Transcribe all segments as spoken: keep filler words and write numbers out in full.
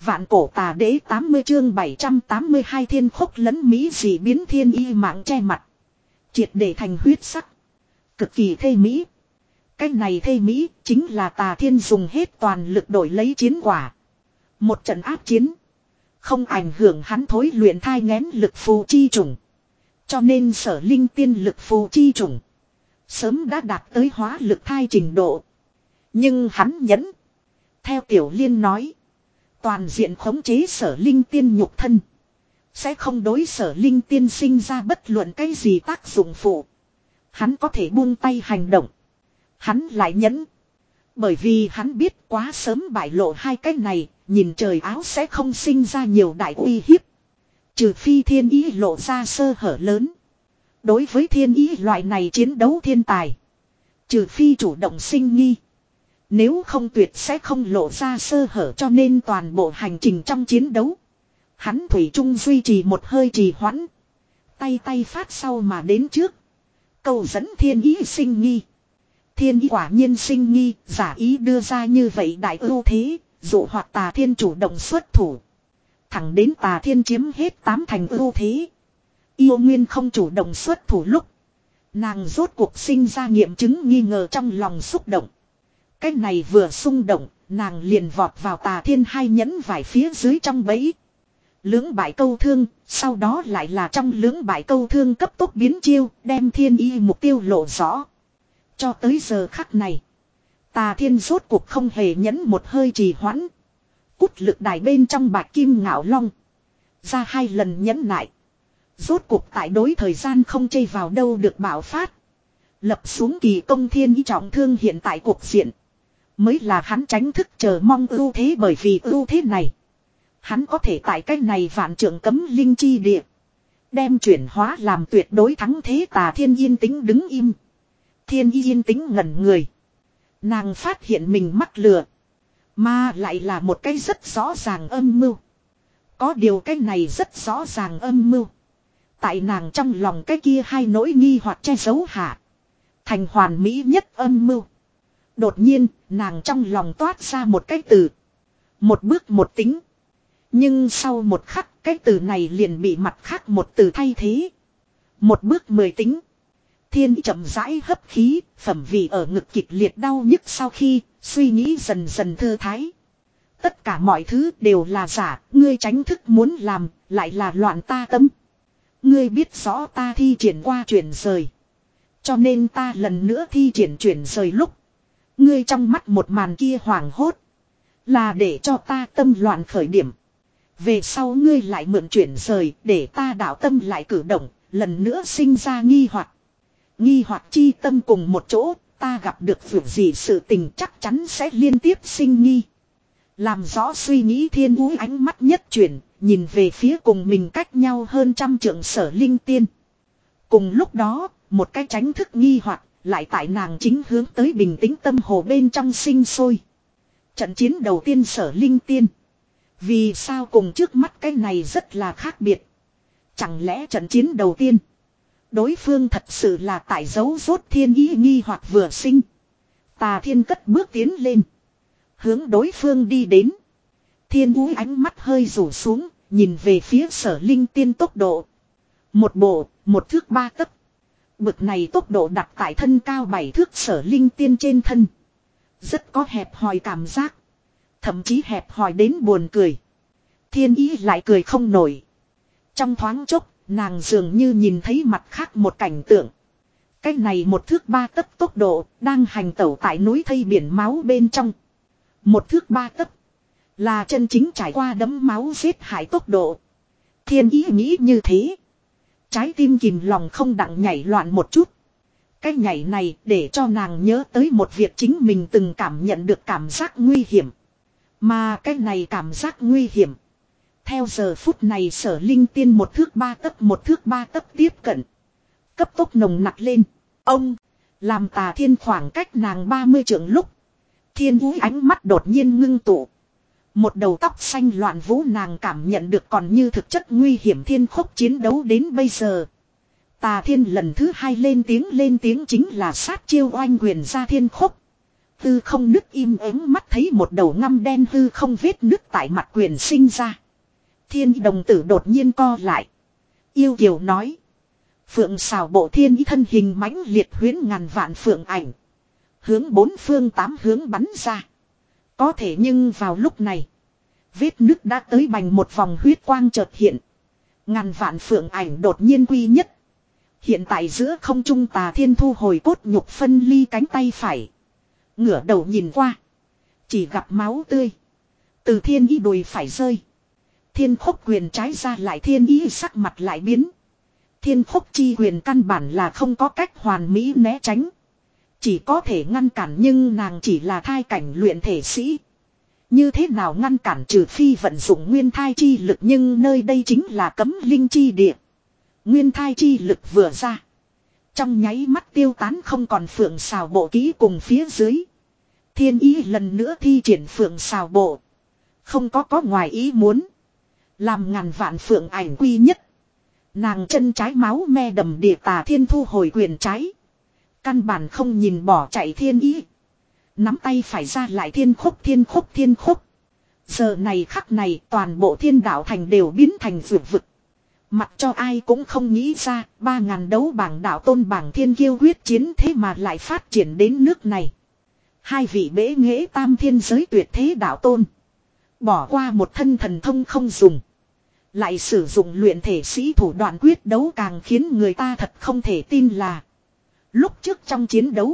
Vạn cổ tà đế tám mươi chương bảy trăm tám mươi hai thiên khốc lẫn mỹ dị biến thiên y mạng che mặt. Triệt để thành huyết sắc. Cực kỳ thê mỹ. Cách này thê mỹ chính là tà thiên dùng hết toàn lực đổi lấy chiến quả. Một trận áp chiến. Không ảnh hưởng hắn thối luyện thai nghén lực phù chi trùng. Cho nên sở linh tiên lực phù chi trùng. Sớm đã đạt tới hóa lực thai trình độ. Nhưng hắn nhẫn. Theo Tiểu Liên nói. Toàn diện khống chế sở linh tiên nhục thân. Sẽ không đối sở linh tiên sinh ra bất luận cái gì tác dụng phụ. Hắn có thể buông tay hành động. Hắn lại nhẫn. Bởi vì hắn biết quá sớm bại lộ hai cái này. Nhìn trời áo sẽ không sinh ra nhiều đại uy hiếp. Trừ phi thiên ý lộ ra sơ hở lớn. Đối với thiên ý loại này chiến đấu thiên tài. Trừ phi chủ động sinh nghi. Nếu không tuyệt sẽ không lộ ra sơ hở, cho nên toàn bộ hành trình trong chiến đấu. Hắn thủy chung duy trì một hơi trì hoãn. Tay tay phát sau mà đến trước. Cầu dẫn thiên ý sinh nghi. Thiên ý quả nhiên sinh nghi, giả ý đưa ra như vậy đại ưu thế, dụ hoặc tà thiên chủ động xuất thủ. Thẳng đến tà thiên chiếm hết tám thành ưu thế. Yêu Nguyên không chủ động xuất thủ lúc. Nàng rốt cuộc sinh ra nghiệm chứng nghi ngờ trong lòng xúc động. Cái này vừa xung động, nàng liền vọt vào tà thiên hai nhẫn vải phía dưới trong bẫy. Lưỡng bại câu thương, sau đó lại là trong lưỡng bại câu thương cấp tốc biến chiêu, đem thiên y mục tiêu lộ rõ. Cho tới giờ khắc này, tà thiên rốt cuộc không hề nhẫn một hơi trì hoãn. Cút lực đài bên trong bạch kim ngạo long. Ra hai lần nhẫn nại. Rốt cuộc tại đối thời gian không chây vào đâu được bảo phát. Lập xuống kỳ công thiên y trọng thương hiện tại cuộc diện. Mới là hắn tránh thức chờ mong ưu thế, bởi vì ưu thế này. Hắn có thể tại cách này vạn trượng cấm linh chi địa. Đem chuyển hóa làm tuyệt đối thắng thế. Tà thiên yên tĩnh đứng im. Thiên yên tĩnh ngẩn người. Nàng phát hiện mình mắc lừa. Mà lại là một cái rất rõ ràng âm mưu. Có điều cái này rất rõ ràng âm mưu. Tại nàng trong lòng cái kia hai nỗi nghi hoặc che giấu hạ. Thành hoàn mỹ nhất âm mưu. Đột nhiên, nàng trong lòng toát ra một cái từ. Một bước một tính. Nhưng sau một khắc, cái từ này liền bị mặt khác một từ thay thế. Một bước mười tính. Thiên chậm rãi hấp khí, phẩm vị ở ngực kịch liệt đau nhức sau khi, suy nghĩ dần dần thư thái. Tất cả mọi thứ đều là giả, ngươi tránh thức muốn làm, lại là loạn ta tâm. Ngươi biết rõ ta thi triển qua chuyển rời. Cho nên ta lần nữa thi triển chuyển rời lúc. Ngươi trong mắt một màn kia hoảng hốt. Là để cho ta tâm loạn khởi điểm. Về sau ngươi lại mượn chuyển rời để ta đạo tâm lại cử động. Lần nữa sinh ra nghi hoặc. Nghi hoặc chi tâm cùng một chỗ. Ta gặp được việc gì sự tình chắc chắn sẽ liên tiếp sinh nghi. Làm rõ suy nghĩ thiên úi ánh mắt nhất chuyển. Nhìn về phía cùng mình cách nhau hơn trăm trượng sở linh tiên. Cùng lúc đó, một cái tránh thức nghi hoặc lại tại nàng chính hướng tới bình tĩnh tâm hồ bên trong sinh sôi. Trận chiến đầu tiên sở linh tiên. Vì sao cùng trước mắt cái này rất là khác biệt. Chẳng lẽ trận chiến đầu tiên. Đối phương thật sự là tại dấu rốt thiên ý nghi hoặc vừa sinh. Tà thiên cất bước tiến lên. Hướng đối phương đi đến. Thiên úi ánh mắt hơi rủ xuống. Nhìn về phía sở linh tiên tốc độ. Một bộ, một thước ba tấc. Bực này tốc độ đặt tại thân cao bảy thước sở linh tiên trên thân. Rất có hẹp hòi cảm giác. Thậm chí hẹp hòi đến buồn cười. Thiên ý lại cười không nổi. Trong thoáng chốc, nàng dường như nhìn thấy mặt khác một cảnh tượng. Cái này một thước ba tấc tốc độ, đang hành tẩu tại núi thây biển máu bên trong. Một thước ba tấc. Là chân chính trải qua đấm máu giết hại tốc độ. Thiên ý nghĩ như thế. Trái tim kìm lòng không đặng nhảy loạn một chút. Cái nhảy này để cho nàng nhớ tới một việc chính mình từng cảm nhận được cảm giác nguy hiểm. Mà cái này cảm giác nguy hiểm. Theo giờ phút này sở linh tiên một thước ba tấc một thước ba tấc tiếp cận. Cấp tốc nồng nặc lên. Ông. Làm tà thiên khoảng cách nàng ba mươi trượng lúc. Thiên úi ánh mắt đột nhiên ngưng tụ. Một đầu tóc xanh loạn vũ nàng cảm nhận được còn như thực chất nguy hiểm thiên khốc chiến đấu đến bây giờ. Tà thiên lần thứ hai lên tiếng lên tiếng chính là sát chiêu oanh quyền ra thiên khốc. Hư không nứt im ắng mắt thấy một đầu ngăm đen hư không vết nứt tại mặt quyền sinh ra. Thiên đồng tử đột nhiên co lại. Yêu kiều nói. Phượng xào bộ thiên ý thân hình mãnh liệt huyến ngàn vạn phượng ảnh. Hướng bốn phương tám hướng bắn ra. Có thể nhưng vào lúc này. Vết nứt đã tới bành một vòng huyết quang chợt hiện. Ngàn vạn phượng ảnh đột nhiên quy nhất. Hiện tại giữa không trung Tà Thiên thu hồi cốt nhục phân ly cánh tay phải. Ngửa đầu nhìn qua. Chỉ gặp máu tươi. Từ thiên ý đùi phải rơi. Thiên khốc quyền trái ra lại thiên ý sắc mặt lại biến. Thiên khốc chi quyền căn bản là không có cách hoàn mỹ né tránh. Chỉ có thể ngăn cản nhưng nàng chỉ là thai cảnh luyện thể sĩ. Như thế nào ngăn cản trừ phi vận dụng nguyên thai chi lực nhưng nơi đây chính là cấm linh chi địa. Nguyên thai chi lực vừa ra. Trong nháy mắt tiêu tán không còn phượng xào bộ kỹ cùng phía dưới. Thiên ý lần nữa thi triển phượng xào bộ. Không có có ngoài ý muốn. Làm ngàn vạn phượng ảnh quy nhất. Nàng chân trái máu me đầm địa Tà Thiên thu hồi quyền trái. Căn bản không nhìn bỏ chạy thiên ý. Nắm tay phải ra lại thiên khúc thiên khúc thiên khúc. Giờ này khắc này toàn bộ thiên đạo thành đều biến thành vượt vực. Mặc cho ai cũng không nghĩ ra ba ngàn đấu bảng đạo tôn bảng thiên kiêu quyết chiến thế mà lại phát triển đến nước này. Hai vị bế nghệ tam thiên giới tuyệt thế đạo tôn. Bỏ qua một thân thần thông không dùng. Lại sử dụng luyện thể sĩ thủ đoạn quyết đấu càng khiến người ta thật không thể tin là. Lúc trước trong chiến đấu.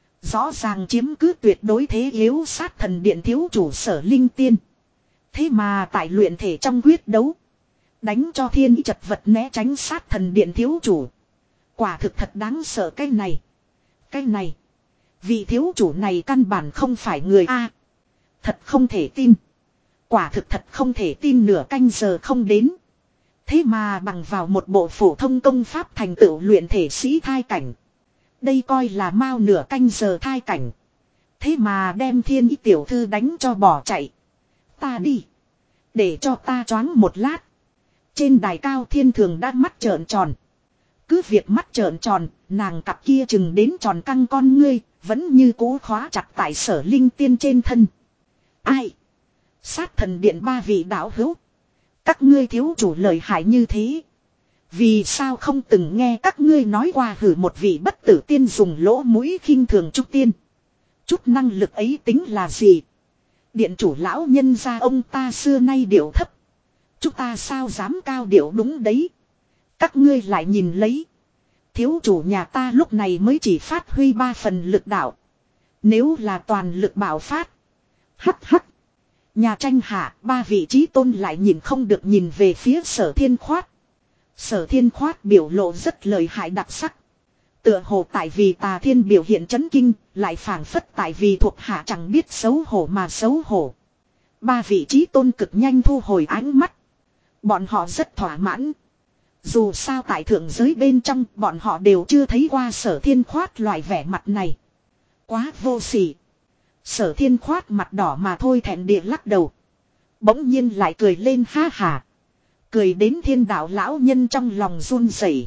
Rõ ràng chiếm cứ tuyệt đối thế yếu sát thần điện thiếu chủ Sở Linh Tiên. Thế mà tại luyện thể trong quyết đấu. Đánh cho thiên ý chật vật né tránh sát thần điện thiếu chủ. Quả thực thật đáng sợ cái này. Cái này. Vị thiếu chủ này căn bản không phải người A. Thật không thể tin. Quả thực thật không thể tin nửa canh giờ không đến. Thế mà bằng vào một bộ phổ thông công pháp thành tựu luyện thể sĩ thai cảnh. Đây coi là mau nửa canh giờ thai cảnh. Thế mà đem thiên ý tiểu thư đánh cho bỏ chạy. Ta đi. Để cho ta choáng một lát. Trên đài cao thiên thường đã mắt trợn tròn. Cứ việc mắt trợn tròn, nàng cặp kia chừng đến tròn căng con ngươi, vẫn như cố khóa chặt tại Sở Linh Tiên trên thân. Ai? Sát thần điện ba vị đạo hữu. Các ngươi thiếu chủ lợi hại như thế. Vì sao không từng nghe các ngươi nói qua hử một vị bất tử tiên dùng lỗ mũi khinh thường trúc tiên. Chút năng lực ấy tính là gì? Điện chủ lão nhân gia ông ta xưa nay điệu thấp. Chúng ta sao dám cao điệu đúng đấy. Các ngươi lại nhìn lấy. Thiếu chủ nhà ta lúc này mới chỉ phát huy ba phần lực đạo. Nếu là toàn lực bạo phát. Hắc hắc. Nhà tranh hạ ba vị trí tôn lại nhìn không được nhìn về phía Sở Thiên Khoát. Sở Thiên Khoát biểu lộ rất lợi hại đặc sắc. Tựa hồ tại vì Tà Thiên biểu hiện chấn kinh, lại phảng phất tại vì thuộc hạ chẳng biết xấu hổ mà xấu hổ. Ba vị trí tôn cực nhanh thu hồi ánh mắt. Bọn họ rất thỏa mãn. Dù sao tại thượng giới bên trong bọn họ đều chưa thấy qua Sở Thiên Khoát loại vẻ mặt này. Quá vô sỉ. Sở Thiên Khoát mặt đỏ mà thôi thẹn địa lắc đầu. Bỗng nhiên lại cười lên ha hà. Cười đến thiên đạo lão nhân trong lòng run rẩy.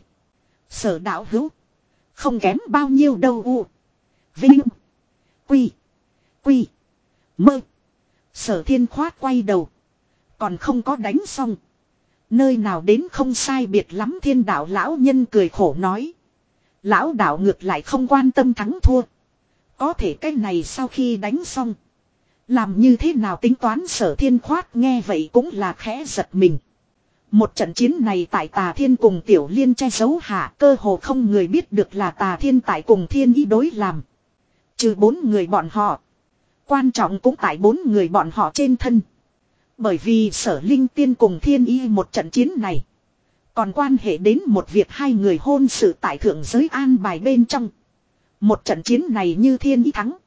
Sở đạo hữu. Không kém bao nhiêu đâu u. Vinh. Quy. Quy. Mơ. Sở Thiên Khoát quay đầu. Còn không có đánh xong. Nơi nào đến không sai biệt lắm thiên đạo lão nhân cười khổ nói. Lão đạo ngược lại không quan tâm thắng thua. Có thể cái này sau khi đánh xong. Làm như thế nào tính toán Sở Thiên Khoát nghe vậy cũng là khẽ giật mình. Một trận chiến này tại Tà Thiên cùng Tiểu Liên che giấu hạ cơ hồ không người biết được là Tà Thiên tại cùng Thiên Ý đối làm. Trừ bốn người bọn họ. Quan trọng cũng tại bốn người bọn họ trên thân. Bởi vì Sở Linh Tiên cùng Thiên Ý một trận chiến này. Còn quan hệ đến một việc hai người hôn sự tại thượng giới an bài bên trong. Một trận chiến này như Thiên Ý thắng.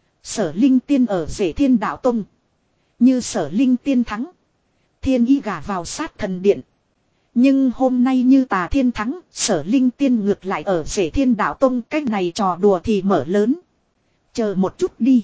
Sở Linh Tiên ở rể Thiên Đạo Tông. Như Sở Linh Tiên thắng. Thiên Ý gả vào sát thần điện. Nhưng hôm nay như Tà Thiên thắng. Sở Linh Tiên ngược lại ở rể Thiên Đạo Tông. Cách này trò đùa thì mở lớn. Chờ một chút đi.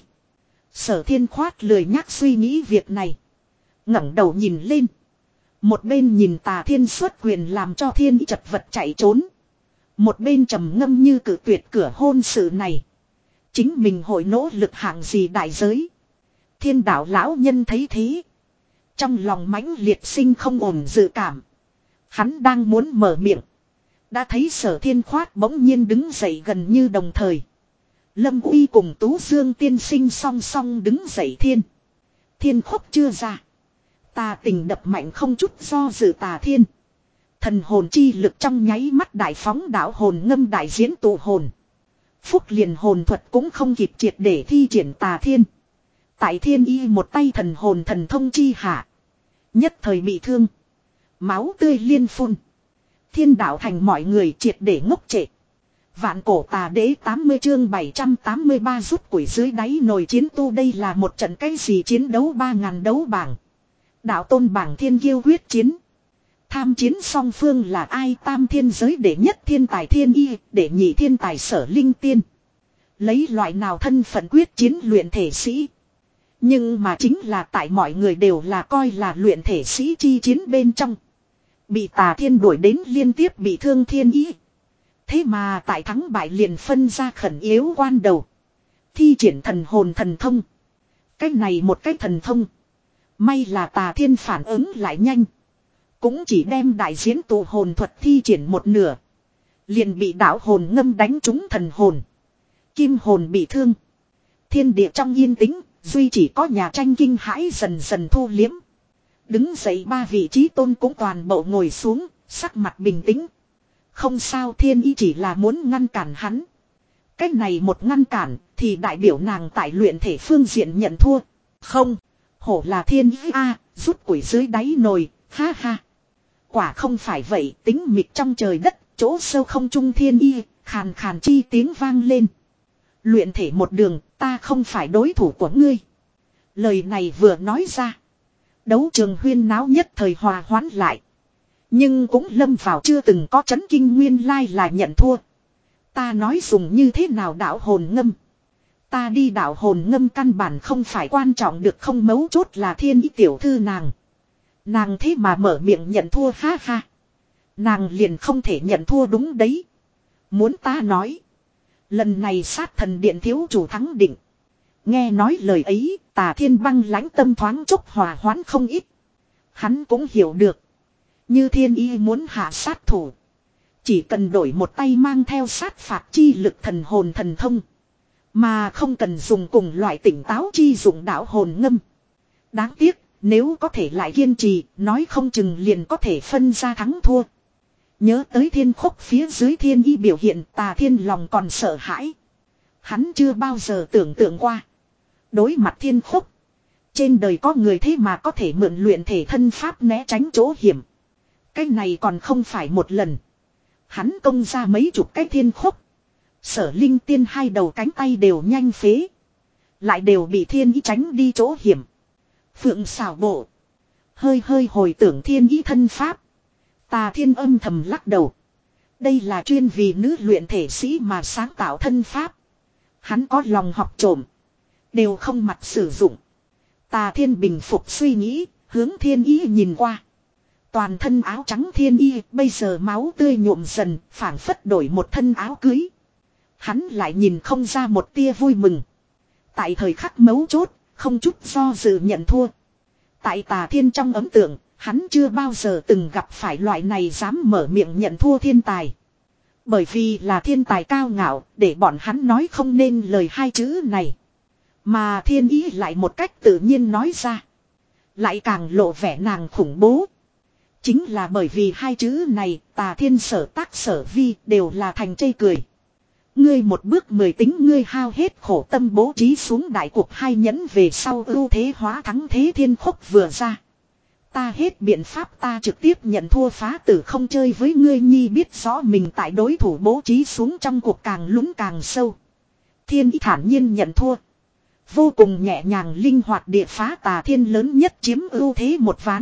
Sở Thiên Khoát lười nhắc suy nghĩ việc này. ngẩng đầu nhìn lên. Một bên nhìn Tà Thiên xuất quyền làm cho Thiên Ý chật vật chạy trốn. Một bên trầm ngâm như cử tuyệt cửa hôn sự này. Chính mình hội nỗ lực hạng gì đại giới. Thiên đạo lão nhân thấy thế. Trong lòng mãnh liệt sinh không ổn dự cảm. Hắn đang muốn mở miệng. Đã thấy Sở Thiên Khoát bỗng nhiên đứng dậy gần như đồng thời. Lâm Uy cùng Tú Dương tiên sinh song song đứng dậy thiên. Thiên khúc chưa ra. Tà tình đập mạnh không chút do dự tà thiên. Thần hồn chi lực trong nháy mắt đại phóng đạo hồn ngâm đại diễn tụ hồn. Phúc liền hồn thuật cũng không kịp triệt để thi triển tà thiên. Tại thiên y một tay thần hồn thần thông chi hạ. Nhất thời bị thương. Máu tươi liên phun. Thiên đạo thành mọi người triệt để ngốc trệ. Vạn cổ tà đế tám mươi chương bảy trăm tám mươi ba rút củi dưới đáy nồi chiến tu. Đây là một trận cái gì chiến đấu ba ngàn đấu bảng. Đạo tôn bảng thiên kiêu quyết chiến. Tham chiến song phương là ai? Tam thiên giới đệ nhất thiên tài thiên y, đệ nhị thiên tài Sở Linh Tiên. Lấy loại nào thân phận quyết chiến luyện thể sĩ. Nhưng mà chính là tại mọi người đều là coi là luyện thể sĩ chi chiến bên trong. Bị tà thiên đuổi đến liên tiếp bị thương thiên y. Thế mà tại thắng bại liền phân ra khẩn yếu quan đầu. Thi triển thần hồn thần thông. Cách này một cách thần thông. May là tà thiên phản ứng lại nhanh. Cũng chỉ đem đại diễn tụ hồn thuật thi triển một nửa. Liền bị đạo hồn ngâm đánh trúng thần hồn. Kim hồn bị thương. Thiên địa trong yên tĩnh. Duy chỉ có nhà tranh kinh hãi dần dần thu liếm. Đứng dậy ba vị trí tôn cũng toàn bộ ngồi xuống. Sắc mặt bình tĩnh. Không sao, thiên ý chỉ là muốn ngăn cản hắn. Cách này một ngăn cản thì đại biểu nàng tại luyện thể phương diện nhận thua. Không. Hổ là thiên ý a, rút củi dưới đáy nồi. Ha ha. Quả không phải vậy, tính mịt trong trời đất, chỗ sâu không trung thiên y, khàn khàn chi tiếng vang lên. Luyện thể một đường, ta không phải đối thủ của ngươi. Lời này vừa nói ra. Đấu trường huyên náo nhất thời hòa hoãn lại. Nhưng cũng lâm vào chưa từng có chấn kinh nguyên lai là nhận thua. Ta nói dùng như thế nào đạo hồn ngâm. Ta đi đạo hồn ngâm căn bản không phải quan trọng được không, mấu chốt là thiên ý tiểu thư nàng. Nàng thế mà mở miệng nhận thua, ha ha. Nàng liền không thể nhận thua đúng đấy. Muốn ta nói. Lần này sát thần điện thiếu chủ thắng định. Nghe nói lời ấy, Tà Thiên băng lãnh tâm thoáng chốc hòa hoãn không ít. Hắn cũng hiểu được. Như thiên y muốn hạ sát thủ. Chỉ cần đổi một tay mang theo sát phạt chi lực thần hồn thần thông. Mà không cần dùng cùng loại tỉnh táo chi dụng đạo hồn ngâm. Đáng tiếc. Nếu có thể lại kiên trì, nói không chừng liền có thể phân ra thắng thua. Nhớ tới thiên khúc phía dưới thiên y biểu hiện, Tà Thiên lòng còn sợ hãi. Hắn chưa bao giờ tưởng tượng qua. Đối mặt thiên khúc. Trên đời có người thế mà có thể mượn luyện thể thân pháp né tránh chỗ hiểm. Cái này còn không phải một lần. Hắn công ra mấy chục cái thiên khúc. Sở Linh Tiên hai đầu cánh tay đều nhanh phế. Lại đều bị thiên y tránh đi chỗ hiểm. Phượng xảo bộ. Hơi hơi hồi tưởng thiên ý thân pháp. Tà Thiên âm thầm lắc đầu. Đây là chuyên vì nữ luyện thể sĩ mà sáng tạo thân pháp. Hắn có lòng học trộm. Đều không mặt sử dụng. Tà Thiên bình phục suy nghĩ. Hướng thiên ý nhìn qua. Toàn thân áo trắng thiên y. Bây giờ máu tươi nhuộm dần. Phảng phất đổi một thân áo cưới. Hắn lại nhìn không ra một tia vui mừng. Tại thời khắc mấu chốt. Không chút do dự nhận thua. Tại Tà Thiên trong ấn tượng, hắn chưa bao giờ từng gặp phải loại này dám mở miệng nhận thua thiên tài. Bởi vì là thiên tài cao ngạo, để bọn hắn nói không nên lời hai chữ này. Mà thiên ý lại một cách tự nhiên nói ra. Lại càng lộ vẻ nàng khủng bố. Chính là bởi vì hai chữ này, Tà Thiên sở tác sở vi đều là thành chê cười. Ngươi một bước mười tính ngươi hao hết khổ tâm bố trí xuống đại cuộc hai nhẫn về sau ưu thế hóa thắng thế thiên khúc vừa ra. Ta hết biện pháp ta trực tiếp nhận thua phá tử không chơi với ngươi nhi biết rõ mình tại đối thủ bố trí xuống trong cuộc càng lún càng sâu. Thiên ý thản nhiên nhận thua. Vô cùng nhẹ nhàng linh hoạt địa phá Tà Thiên lớn nhất chiếm ưu thế một ván.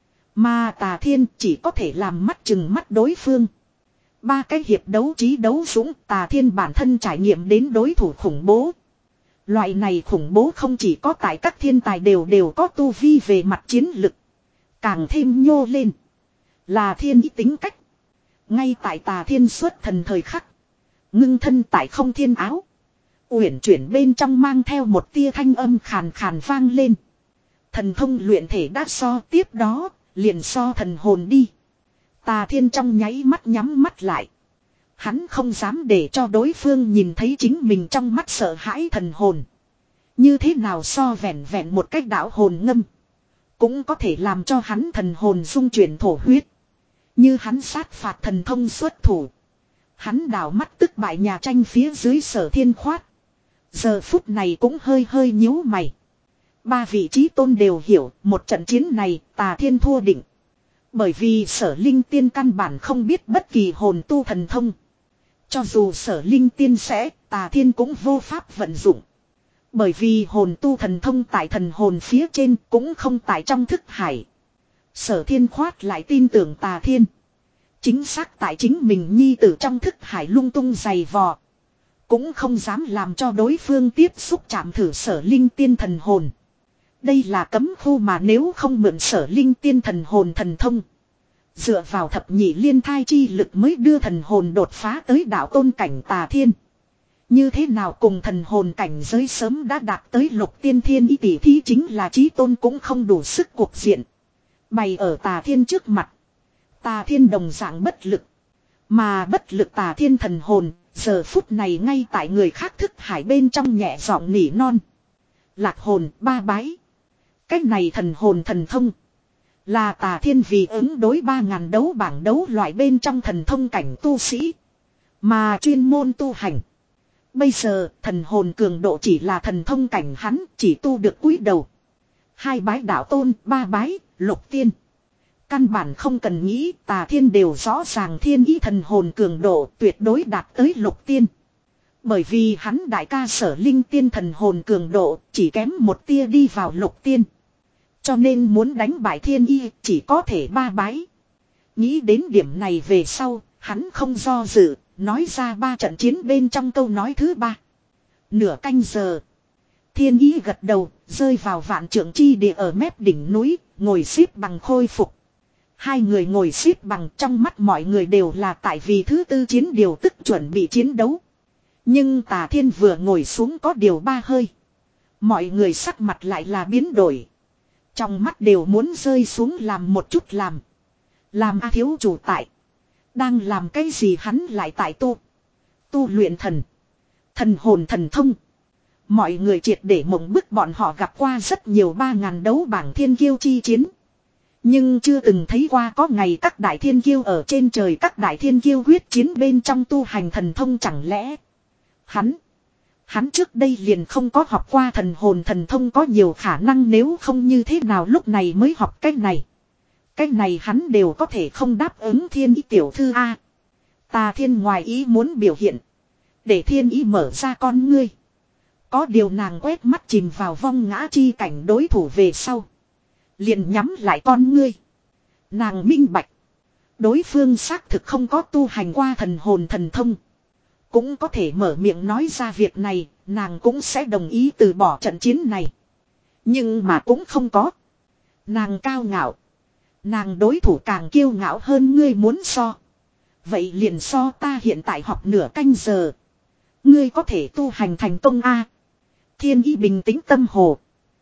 Mà Tà Thiên chỉ có thể làm mắt chừng mắt đối phương. Ba cái hiệp đấu trí đấu dũng, Tà Thiên bản thân trải nghiệm đến đối thủ khủng bố. Loại này khủng bố không chỉ có tại các thiên tài đều đều có tu vi về mặt chiến lực. Càng thêm nhô lên. Là thiên ý tính cách. Ngay tại Tà Thiên xuất thần thời khắc. Ngưng thân tại không thiên áo. Uyển chuyển bên trong mang theo một tia thanh âm khàn khàn vang lên. Thần thông luyện thể đã so, tiếp đó, liền so thần hồn đi. Tà Thiên trong nháy mắt nhắm mắt lại. Hắn không dám để cho đối phương nhìn thấy chính mình trong mắt sợ hãi thần hồn. Như thế nào so vẹn vẹn một cách đạo hồn ngâm. Cũng có thể làm cho hắn thần hồn dung chuyển thổ huyết. Như hắn sát phạt thần thông xuất thủ. Hắn đảo mắt tức bại nhà tranh phía dưới Sở Thiên khoát. Giờ phút này cũng hơi hơi nhíu mày. Ba vị trí tôn đều hiểu một trận chiến này Tà Thiên thua định. Bởi vì Sở Linh Tiên căn bản không biết bất kỳ hồn tu thần thông. Cho dù Sở Linh Tiên sẽ, Tà Thiên cũng vô pháp vận dụng. Bởi vì hồn tu thần thông tại thần hồn phía trên cũng không tại trong thức hải. Sở Thiên khoát lại tin tưởng Tà Thiên. Chính xác tại chính mình nhi tử trong thức hải lung tung giày vò. Cũng không dám làm cho đối phương tiếp xúc chạm thử Sở Linh Tiên thần hồn. Đây là cấm khu mà nếu không mượn Sở Linh Tiên thần hồn thần thông. Dựa vào thập nhị liên thai chi lực mới đưa thần hồn đột phá tới đạo tôn cảnh Tà Thiên. Như thế nào cùng thần hồn cảnh giới sớm đã đạt tới lục tiên thiên ý tỷ thí chính là chí tôn cũng không đủ sức cuộc diện. Bày ở Tà Thiên trước mặt. Tà Thiên đồng dạng bất lực. Mà bất lực Tà Thiên thần hồn, giờ phút này ngay tại người khác thức hải bên trong nhẹ giọng nỉ non. Lạc hồn ba bái. Cách này thần hồn thần thông. Là Tà Thiên vì ứng đối ba ngàn đấu bảng đấu loại bên trong thần thông cảnh tu sĩ. Mà chuyên môn tu hành. Bây giờ thần hồn cường độ chỉ là thần thông cảnh hắn chỉ tu được cúi đầu. Hai bái đạo tôn, ba bái, lục tiên. Căn bản không cần nghĩ Tà Thiên đều rõ ràng thiên ý thần hồn cường độ tuyệt đối đạt tới lục tiên. Bởi vì hắn đại ca Sở Linh Tiên thần hồn cường độ chỉ kém một tia đi vào lục tiên. Cho nên muốn đánh bại thiên y chỉ có thể ba bái. Nghĩ đến điểm này về sau, hắn không do dự, nói ra ba trận chiến bên trong câu nói thứ ba. Nửa canh giờ. Thiên y gật đầu, rơi vào vạn trượng chi địa ở mép đỉnh núi, ngồi xếp bằng khôi phục. Hai người ngồi xếp bằng trong mắt mọi người đều là tại vì thứ tư chiến điều tức chuẩn bị chiến đấu. Nhưng Tà Thiên vừa ngồi xuống có điều ba hơi. Mọi người sắc mặt lại là biến đổi. Trong mắt đều muốn rơi xuống làm một chút làm. Làm A thiếu chủ tại. Đang làm cái gì hắn lại tại tu. Tu luyện thần. Thần hồn thần thông. Mọi người triệt để mộng bức bọn họ gặp qua rất nhiều ba ngàn đấu bảng thiên kiêu chi chiến. Nhưng chưa từng thấy qua có ngày các đại thiên kiêu ở trên trời các đại thiên kiêu quyết chiến bên trong tu hành thần thông chẳng lẽ. Hắn. Hắn trước đây liền không có học qua thần hồn thần thông có nhiều khả năng nếu không như thế nào lúc này mới học cách này. Cách này hắn đều có thể không đáp ứng thiên ý tiểu thư A. Tà Thiên ngoài ý muốn biểu hiện. Để thiên ý mở ra con ngươi. Có điều nàng quét mắt chìm vào vong ngã chi cảnh đối thủ về sau. Liền nhắm lại con ngươi. Nàng minh bạch. Đối phương xác thực không có tu hành qua thần hồn thần thông. Cũng có thể mở miệng nói ra việc này, nàng cũng sẽ đồng ý từ bỏ trận chiến này. Nhưng mà cũng không có. Nàng cao ngạo. Nàng đối thủ càng kiêu ngạo hơn ngươi muốn so. Vậy liền so ta hiện tại học nửa canh giờ. Ngươi có thể tu hành thành công A. Thiên ý bình tĩnh tâm hồ.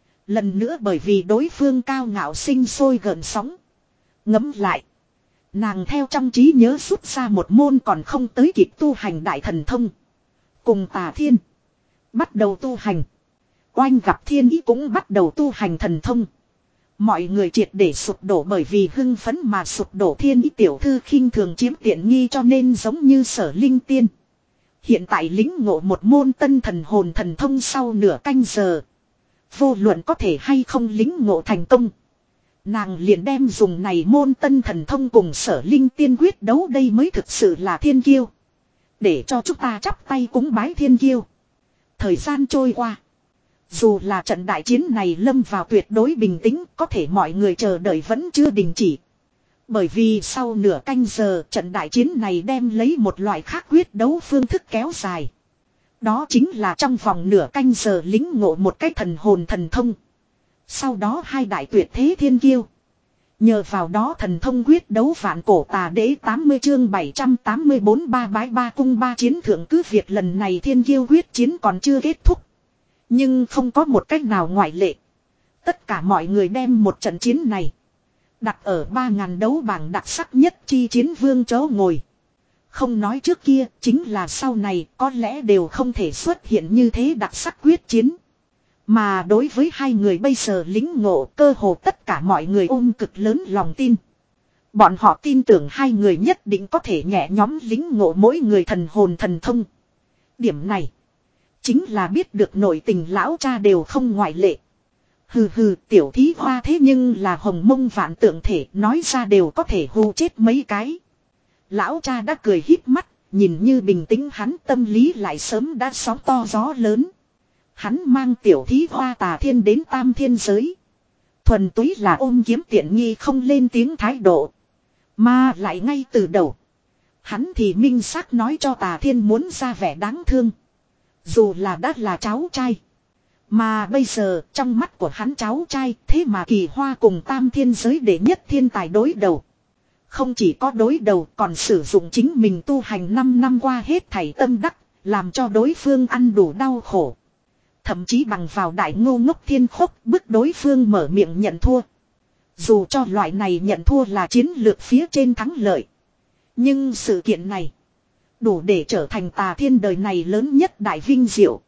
Lần nữa bởi vì đối phương cao ngạo sinh sôi gợn sóng. Ngấm lại. Nàng theo trong trí nhớ rút ra một môn còn không tới kịp tu hành đại thần thông. Cùng Tà Thiên. Bắt đầu tu hành. Oanh gặp thiên ý cũng bắt đầu tu hành thần thông. Mọi người triệt để sụp đổ bởi vì hưng phấn mà sụp đổ thiên ý tiểu thư khinh thường chiếm tiện nghi cho nên giống như Sở Linh Tiên. Hiện tại lính ngộ một môn tân thần hồn thần thông sau nửa canh giờ. Vô luận có thể hay không lính ngộ thành công. Nàng liền đem dùng này môn tân thần thông cùng Sở Linh Tiên quyết đấu đây mới thực sự là thiên kiêu. Để cho chúng ta chắp tay cúng bái thiên kiêu. Thời gian trôi qua. Dù là trận đại chiến này lâm vào tuyệt đối bình tĩnh, có thể mọi người chờ đợi vẫn chưa đình chỉ. Bởi vì sau nửa canh giờ trận đại chiến này đem lấy một loại khác quyết đấu phương thức kéo dài. Đó chính là trong vòng nửa canh giờ lính ngộ một cái thần hồn thần thông. Sau đó hai đại tuyệt thế thiên kiêu. Nhờ vào đó thần thông quyết đấu vạn cổ tà đế tám mươi chương bảy trăm tám mươi bốn ba bái ba cung ba chiến thượng cứ việc lần này thiên kiêu quyết chiến còn chưa kết thúc. Nhưng không có một cách nào ngoại lệ. Tất cả mọi người đem một trận chiến này đặt ở ba ngàn đấu bảng đặc sắc nhất chi chiến vương chỗ ngồi. Không nói trước kia, chính là sau này có lẽ đều không thể xuất hiện như thế đặc sắc quyết chiến. Mà đối với hai người bây giờ lính ngộ, cơ hồ tất cả mọi người ôm cực lớn lòng tin. Bọn họ tin tưởng hai người nhất định có thể nhẹ nhóm lính ngộ mỗi người thần hồn thần thông. Điểm này chính là biết được nội tình lão cha đều không ngoại lệ. Hừ hừ, tiểu thí hoa thế nhưng là hồng mông vạn tượng thể, nói ra đều có thể hù chết mấy cái. Lão cha đã cười híp mắt, nhìn như bình tĩnh hắn tâm lý lại sớm đã sóng to gió lớn. Hắn mang tiểu thí hoa tà thiên đến tam thiên giới. Thuần túy là ôm kiếm tiện nghi không lên tiếng thái độ. Mà lại ngay từ đầu. Hắn thì minh xác nói cho tà thiên muốn ra vẻ đáng thương. Dù là đã là cháu trai. Mà bây giờ trong mắt của hắn cháu trai thế mà kỳ hoa cùng tam thiên giới đệ nhất thiên tài đối đầu. Không chỉ có đối đầu còn sử dụng chính mình tu hành năm năm qua hết thảy tâm đắc. Làm cho đối phương ăn đủ đau khổ. Thậm chí bằng vào đại ngô ngốc thiên khốc bức đối phương mở miệng nhận thua. Dù cho loại này nhận thua là chiến lược phía trên thắng lợi. Nhưng sự kiện này đủ để trở thành tà thiên đời này lớn nhất đại vinh diệu.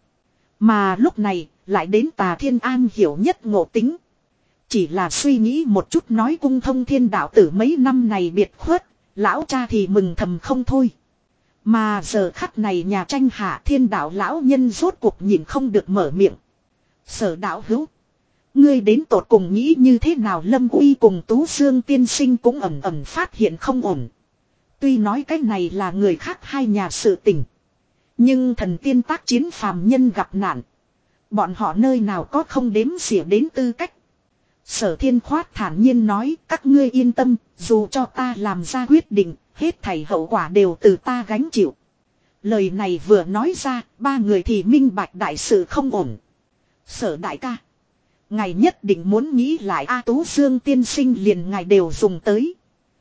Mà lúc này lại đến tà thiên an hiểu nhất ngộ tính. Chỉ là suy nghĩ một chút nói cung thông thiên đạo tử mấy năm này biệt khuất. Lão cha thì mừng thầm không thôi. Mà giờ khắc này nhà tranh hạ thiên đạo lão nhân rốt cuộc nhìn không được mở miệng. Sở đạo hữu. Ngươi đến tột cùng nghĩ như thế nào Lâm Uy cùng Tú Dương tiên sinh cũng ẩn ẩn phát hiện không ổn. Tuy nói cái này là người khác hai nhà sự tình. Nhưng thần tiên tác chiến phàm nhân gặp nạn. Bọn họ nơi nào có không đếm xỉa đến tư cách. Sở thiên khoát thản nhiên nói các ngươi yên tâm, dù cho ta làm ra quyết định, hết thảy hậu quả đều từ ta gánh chịu. Lời này vừa nói ra, ba người thì minh bạch đại sự không ổn. Sở đại ca. Ngài nhất định muốn nghĩ lại A Tú Dương tiên sinh liền ngài đều dùng tới.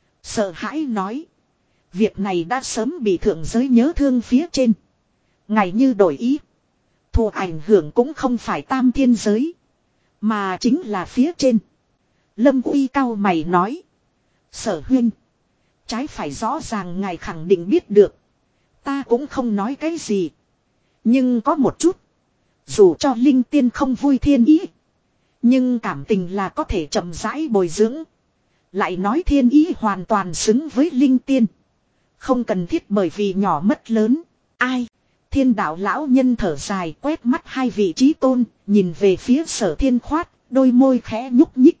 Sợ hãi nói. Việc này đã sớm bị thượng giới nhớ thương phía trên. Ngài như đổi ý. Thù ảnh hưởng cũng không phải tam thiên giới. Mà chính là phía trên. Lâm Uy cao mày nói. Sở huynh. Trái phải rõ ràng ngài khẳng định biết được. Ta cũng không nói cái gì. Nhưng có một chút. Dù cho linh tiên không vui thiên ý. Nhưng cảm tình là có thể chậm rãi bồi dưỡng. Lại nói thiên ý hoàn toàn xứng với linh tiên. Không cần thiết bởi vì nhỏ mất lớn. Ai? Thiên đạo lão nhân thở dài quét mắt hai vị trí tôn. Nhìn về phía sở thiên khoát. Đôi môi khẽ nhúc nhích.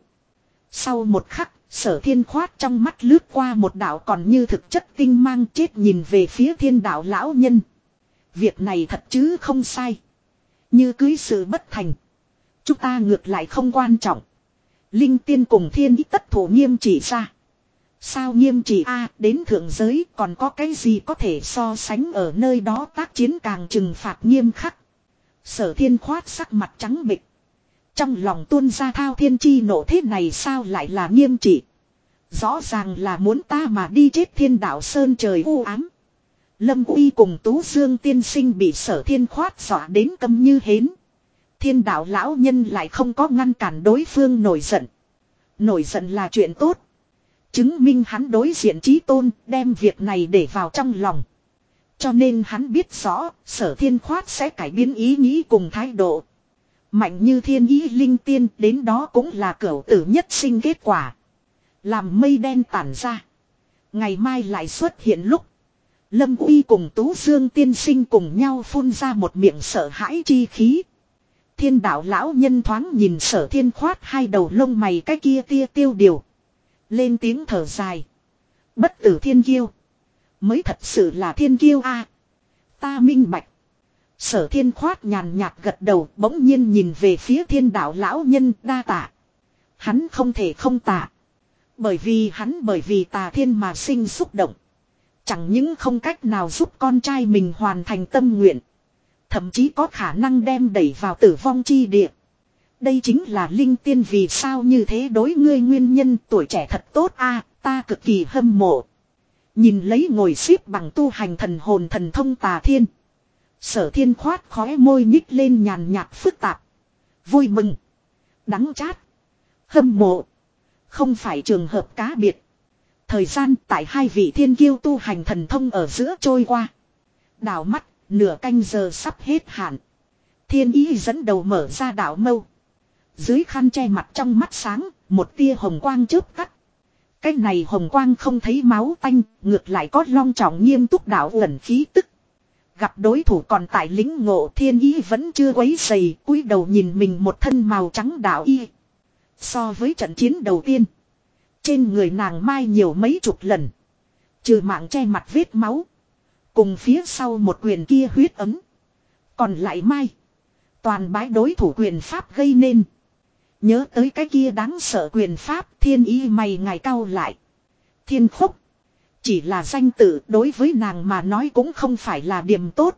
Sau một khắc. Sở thiên khoát trong mắt lướt qua một đạo còn như thực chất tinh mang chết nhìn về phía thiên đạo lão nhân. Việc này thật chứ không sai. Như cưới sự bất thành. Chúng ta ngược lại không quan trọng. Linh tiên cùng thiên ý tất thủ nghiêm chỉ ra. Sao nghiêm chỉ a đến thượng giới còn có cái gì có thể so sánh ở nơi đó tác chiến càng trừng phạt nghiêm khắc. Sở thiên khoát sắc mặt trắng bệch. Trong lòng tuôn ra thao thiên chi nộ thế này sao lại là nghiêm trị. Rõ ràng là muốn ta mà đi chết thiên đạo sơn trời u ám. Lâm Uy cùng Tú Dương tiên sinh bị sở thiên khoát dọa đến câm như hến. Thiên đạo lão nhân lại không có ngăn cản đối phương nổi giận. Nổi giận là chuyện tốt. Chứng minh hắn đối diện chí tôn đem việc này để vào trong lòng. Cho nên hắn biết rõ sở thiên khoát sẽ cải biến ý nghĩ cùng thái độ. Mạnh như thiên ý linh tiên đến đó cũng là cửu tử nhất sinh kết quả. Làm mây đen tản ra. Ngày mai lại xuất hiện lúc. Lâm Uy cùng Tú Dương tiên sinh cùng nhau phun ra một miệng sợ hãi chi khí. Thiên đạo lão nhân thoáng nhìn sở thiên khoát hai đầu lông mày cái kia tia tiêu điều. Lên tiếng thở dài. Bất tử thiên kiêu. Mới thật sự là thiên kiêu a. Ta minh bạch. Sở thiên khoát nhàn nhạt gật đầu bỗng nhiên nhìn về phía thiên đạo lão nhân đa tạ. Hắn không thể không tạ. Bởi vì hắn bởi vì tà thiên mà sinh xúc động. Chẳng những không cách nào giúp con trai mình hoàn thành tâm nguyện. Thậm chí có khả năng đem đẩy vào tử vong chi địa. Đây chính là linh tiên vì sao như thế đối ngươi nguyên nhân, tuổi trẻ thật tốt a, ta cực kỳ hâm mộ. Nhìn lấy ngồi xếp bằng tu hành thần hồn thần thông Tà Thiên. Sở Thiên khoát khóe môi nhích lên nhàn nhạt phức tạp. Vui mừng. Đắng chát. Hâm mộ. Không phải trường hợp cá biệt. Thời gian tại hai vị thiên kiêu tu hành thần thông ở giữa trôi qua. Đảo mắt, nửa canh giờ sắp hết hạn. Thiên Ý dẫn đầu mở ra đảo mâu. Dưới khăn che mặt trong mắt sáng, một tia hồng quang chớp tắt. Cái này hồng quang không thấy máu tanh, ngược lại có long trọng nghiêm túc đạo ẩn khí tức. Gặp đối thủ còn tại lính ngộ, Thiên Ý vẫn chưa quấy dày, cúi đầu nhìn mình một thân màu trắng đạo y. So với trận chiến đầu tiên, trên người nàng mai nhiều mấy chục lần. Trừ mạng che mặt vết máu, cùng phía sau một quyền kia huyết ấm. Còn lại mai, toàn bái đối thủ quyền pháp gây nên. Nhớ tới cái kia đáng sợ quyền pháp, Thiên Ý mày ngài cau lại. Thiên Khúc chỉ là danh tự, đối với nàng mà nói cũng không phải là điểm tốt.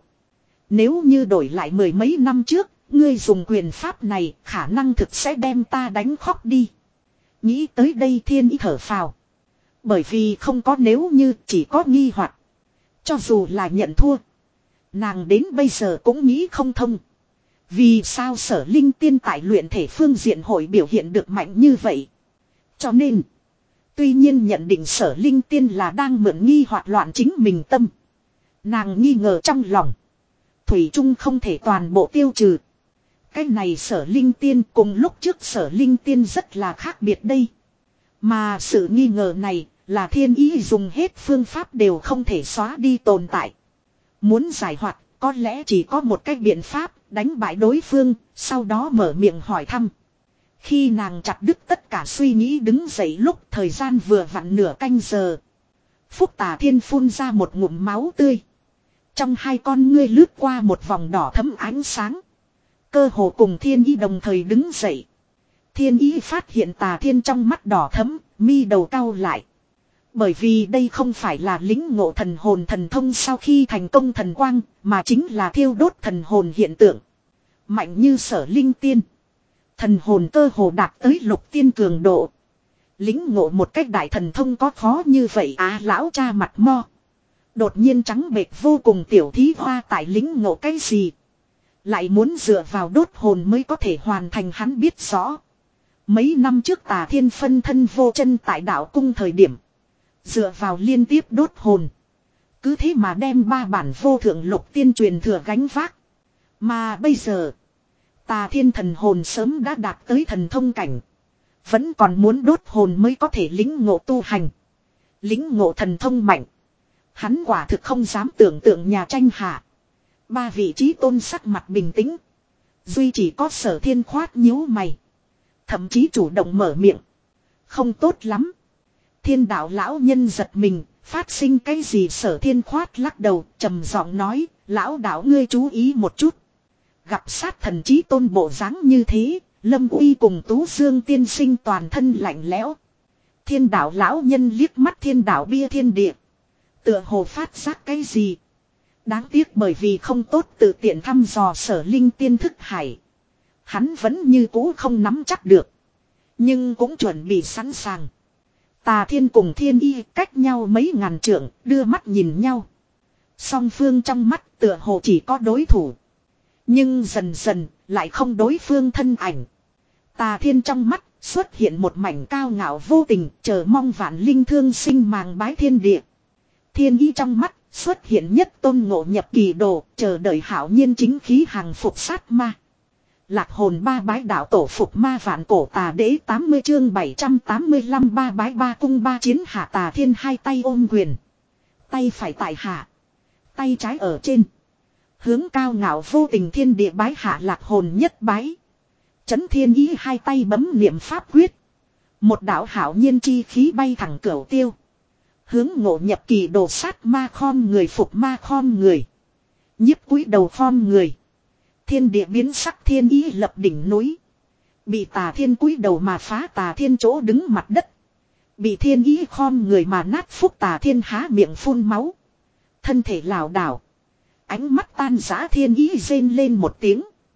Nếu như đổi lại mười mấy năm trước, ngươi dùng quyền pháp này khả năng thực sẽ đem ta đánh khóc đi. Nghĩ tới đây Thiên Ý thở phào. Bởi vì không có nếu như, chỉ có nghi hoặc. Cho dù là nhận thua, nàng đến bây giờ cũng nghĩ không thông. Vì sao Sở Linh Tiên tại luyện thể phương diện hội biểu hiện được mạnh như vậy? Cho nên, tuy nhiên nhận định Sở Linh Tiên là đang mượn nghi hoặc loạn chính mình tâm. Nàng nghi ngờ trong lòng. Thủy chung không thể toàn bộ tiêu trừ. Cái này Sở Linh Tiên cùng lúc trước Sở Linh Tiên rất là khác biệt đây. Mà sự nghi ngờ này là Thiên Ý dùng hết phương pháp đều không thể xóa đi tồn tại. Muốn giải hoạt, có lẽ chỉ có một cách biện pháp, đánh bại đối phương, sau đó mở miệng hỏi thăm. Khi nàng chặt đứt tất cả suy nghĩ đứng dậy lúc thời gian vừa vặn nửa canh giờ. Phúc Tà Thiên phun ra một ngụm máu tươi. Trong hai con ngươi lướt qua một vòng đỏ thẫm ánh sáng. Cơ hồ cùng Thiên Ý đồng thời đứng dậy. Thiên Ý phát hiện Tà Thiên trong mắt đỏ thẫm, mi đầu cau lại. Bởi vì đây không phải là lính ngộ thần hồn thần thông sau khi thành công thần quang, mà chính là thiêu đốt thần hồn hiện tượng. Mạnh như Sở Linh Tiên. Thần hồn cơ hồ đạt tới lục tiên cường độ. Lính ngộ một cách đại thần thông có khó như vậy à, lão cha mặt mo. Đột nhiên trắng bệch vô cùng tiểu thí hoa tại lính ngộ cái gì. Lại muốn dựa vào đốt hồn mới có thể hoàn thành, hắn biết rõ. Mấy năm trước Tà Thiên phân thân vô chân tại đạo cung thời điểm. Dựa vào liên tiếp đốt hồn. Cứ thế mà đem ba bản vô thượng lục tiên truyền thừa gánh vác. Mà bây giờ, Tà Thiên thần hồn sớm đã đạt tới thần thông cảnh. Vẫn còn muốn đốt hồn mới có thể lĩnh ngộ tu hành. Lĩnh ngộ thần thông mạnh. Hắn quả thực không dám tưởng tượng nhà tranh hạ. Ba vị trí tôn sắc mặt bình tĩnh. Duy chỉ có Sở Thiên khoát nhíu mày. Thậm chí chủ động mở miệng. Không tốt lắm. Thiên đạo lão nhân giật mình, phát sinh cái gì? Sở Thiên khoát lắc đầu, trầm giọng nói, lão đạo ngươi chú ý một chút. Gặp sát thần chí tôn bộ dáng như thế, Lâm Uy cùng Tú Dương tiên sinh toàn thân lạnh lẽo. Thiên đạo lão nhân liếc mắt thiên đạo bia thiên địa. Tựa hồ phát giác cái gì. Đáng tiếc bởi vì không tốt tự tiện thăm dò Sở Linh Tiên thức hải. Hắn vẫn như cũ không nắm chắc được. Nhưng cũng chuẩn bị sẵn sàng. Tà Thiên cùng Thiên Y cách nhau mấy ngàn trượng, đưa mắt nhìn nhau. Song phương trong mắt tựa hồ chỉ có đối thủ. Nhưng dần dần lại không đối phương thân ảnh. Tà Thiên trong mắt xuất hiện một mảnh cao ngạo vô tình, chờ mong vạn linh thương sinh màng bái thiên địa. Thiên Y trong mắt xuất hiện nhất tôn ngộ nhập kỳ đồ, chờ đợi hảo nhiên chính khí hàng phục sát ma. Lạc hồn ba bái đạo tổ phục ma vạn cổ tà đế tám mươi chương bảy trăm tám mươi lăm ba bái ba cung ba chiến hạ. Tà Thiên hai tay ôm quyền. Tay phải tại hạ. Tay trái ở trên. Hướng cao ngạo vô tình thiên địa bái hạ lạc hồn nhất bái. Chấn Thiên Ý hai tay bấm niệm pháp quyết. Một đạo hảo nhiên chi khí bay thẳng cửu tiêu. Hướng ngộ nhập kỳ đồ sát ma khom người phục ma khom người. Nhiếp cúi đầu khom người. Thiên địa biến sắc Thiên Ý lập đỉnh núi. Bị Tà Thiên cúi đầu mà phá Tà Thiên chỗ đứng mặt đất. Bị Thiên Ý khom người mà nát phúc Tà Thiên há miệng phun máu. Thân thể lảo đảo. Ánh mắt tan rã Thiên Ý rên lên một tiếng.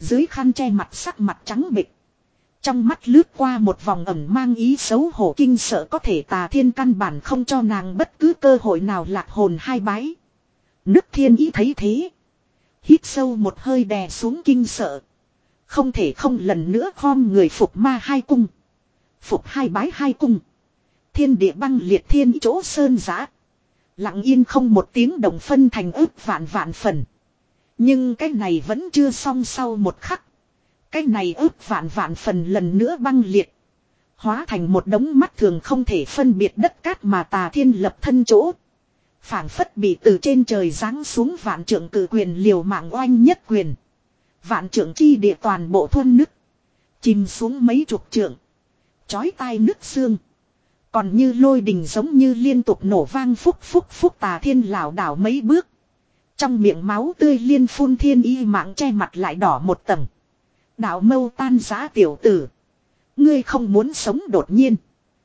Dưới khăn che mặt sắc mặt trắng bệch. Trong mắt lướt qua một vòng ẩn mang ý xấu hổ kinh sợ, có thể Tà Thiên căn bản không cho nàng bất cứ cơ hội nào lạc hồn hai bái. Nước Thiên Ý thấy thế. Hít sâu một hơi đè xuống kinh sợ. Không thể không lần nữa khom người phục ma hai cung. Phục hai bái hai cung. Thiên địa băng liệt thiên chỗ sơn giã. Lặng yên không một tiếng động phân thành ức vạn vạn phần. Nhưng cái này vẫn chưa xong, sau một khắc. Cái này ức vạn vạn phần lần nữa băng liệt. Hóa thành một đống mắt thường không thể phân biệt đất cát mà Tà Thiên lập thân chỗ. Phảng phất bị từ trên trời giáng xuống vạn trượng cử quyền liều mạng oanh nhất quyền. Vạn trượng chi địa toàn bộ thuôn nứt. Chìm xuống mấy chục trượng. Chói tai nứt xương. Còn như lôi đình giống như liên tục nổ vang, phúc phúc phúc. Tà Thiên lảo đảo mấy bước. Trong miệng máu tươi liên phun, Thiên Y mạng che mặt lại đỏ một tầng. Đạo mâu tan giã tiểu tử. Ngươi không muốn sống. Đột nhiên.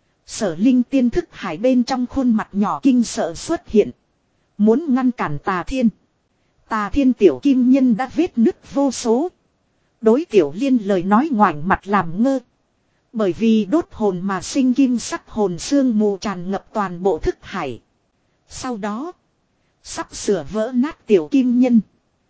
Sở Linh tiên thức hải bên trong khuôn mặt nhỏ kinh sợ xuất hiện. Muốn ngăn cản Tà Thiên. Tà Thiên tiểu kim nhân đã vết nứt vô số. Đối Tiểu Liên lời nói ngoảnh mặt làm ngơ. Bởi vì đốt hồn mà sinh kim sắc hồn sương mù tràn ngập toàn bộ thức hải. Sau đó. Sắp sửa vỡ nát tiểu kim nhân.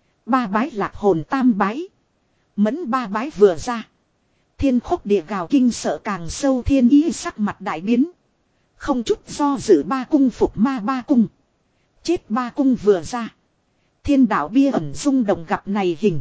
Ba bái lạc hồn tam bái. Mẫn ba bái vừa ra. Thiên khốc địa gào kinh sợ càng sâu. Thiên Ý sắc mặt đại biến. Không chút do dự ba cung phục ma ba cung. Chết ba cung vừa ra. Thiên đạo bia ẩn rung động gặp này hình.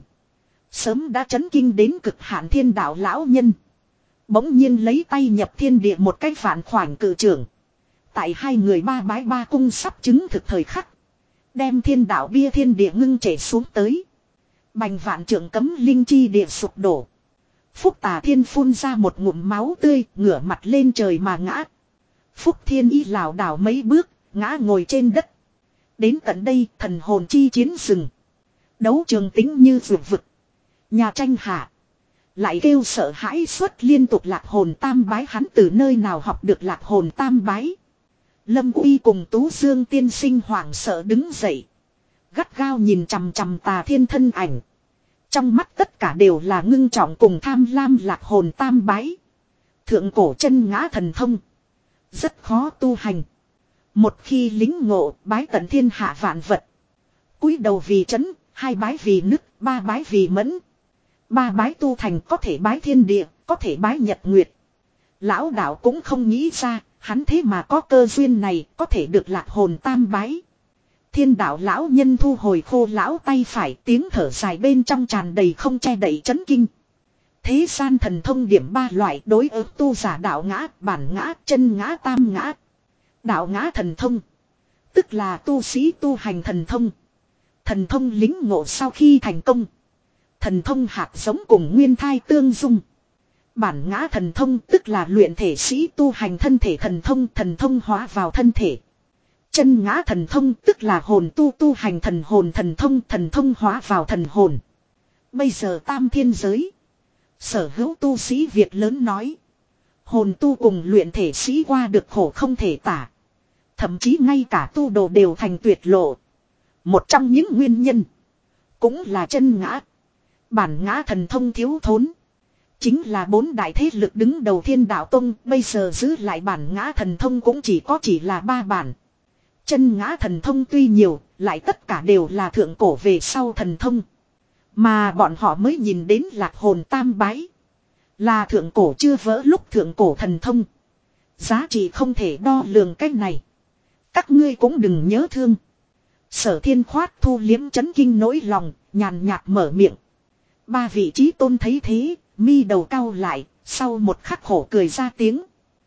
Sớm đã chấn kinh đến cực hạn thiên đạo lão nhân. Bỗng nhiên lấy tay nhập thiên địa một cái phản khoảnh cự trưởng. Tại hai người ba bái ba cung sắp chứng thực thời khắc. Đem thiên đạo bia thiên địa ngưng trễ xuống tới. Bành vạn trưởng cấm linh chi địa sụp đổ. Phúc Tà Thiên phun ra một ngụm máu tươi, ngửa mặt lên trời mà ngã. Phúc Thiên Y lảo đảo mấy bước, ngã ngồi trên đất. Đến tận đây thần hồn chi chiến rừng. Đấu trường tính như vượt vực. Nhà tranh hạ. Lại kêu sợ hãi suốt liên tục lạc hồn tam bái. Hắn từ nơi nào học được lạc hồn tam bái. Lâm Uy cùng Tú Dương tiên sinh hoảng sợ đứng dậy. Gắt gao nhìn chằm chằm Tà Thiên thân ảnh. Trong mắt tất cả đều là ngưng trọng cùng tham lam. Lạc hồn tam bái. Thượng cổ chân ngã thần thông. Rất khó tu hành. Một khi lính ngộ, bái tận thiên hạ vạn vật. Cúi đầu vì chấn, hai bái vì nứt, ba bái vì mẫn. Ba bái tu thành có thể bái thiên địa, có thể bái nhật nguyệt. Lão đạo cũng không nghĩ ra, hắn thế mà có cơ duyên này, có thể được lạc hồn tam bái. Thiên đạo lão nhân thu hồi khô lão tay phải, tiếng thở dài bên trong tràn đầy không che đậy chấn kinh. Thế gian thần thông điểm ba loại đối ứng tu giả đạo ngã, bản ngã, chân ngã, tam ngã. Đạo ngã thần thông. Tức là tu sĩ tu hành thần thông. Thần thông lính ngộ sau khi thành công. Thần thông hạt giống cùng nguyên thai tương dung. Bản ngã thần thông tức là luyện thể sĩ tu hành thân thể thần thông. Thần thông hóa vào thân thể. Chân ngã thần thông tức là hồn tu tu hành thần hồn thần thông. Thần thông hóa vào thần hồn. Bây giờ tam thiên giới. Sở hữu tu sĩ Việt lớn nói. Hồn tu cùng luyện thể sĩ qua được khổ không thể tả. Thậm chí ngay cả tu đồ đều thành tuyệt lộ. Một trong những nguyên nhân. Cũng là chân ngã. Bản ngã thần thông thiếu thốn. Chính là bốn đại thế lực đứng đầu Thiên Đạo Tông. Bây giờ giữ lại bản ngã thần thông cũng chỉ có chỉ là ba bản. Chân ngã thần thông tuy nhiều. Lại tất cả đều là thượng cổ về sau thần thông. Mà bọn họ mới nhìn đến lạc hồn tam bái. Là thượng cổ chưa vỡ lúc thượng cổ thần thông. Giá trị không thể đo lường cách này. Các ngươi cũng đừng nhớ thương. Sở Thiên khoát thu liếm chấn kinh nỗi lòng, nhàn nhạt mở miệng. Ba vị trí tôn thấy thế, mi đầu cau lại, sau một khắc khổ cười ra tiếng.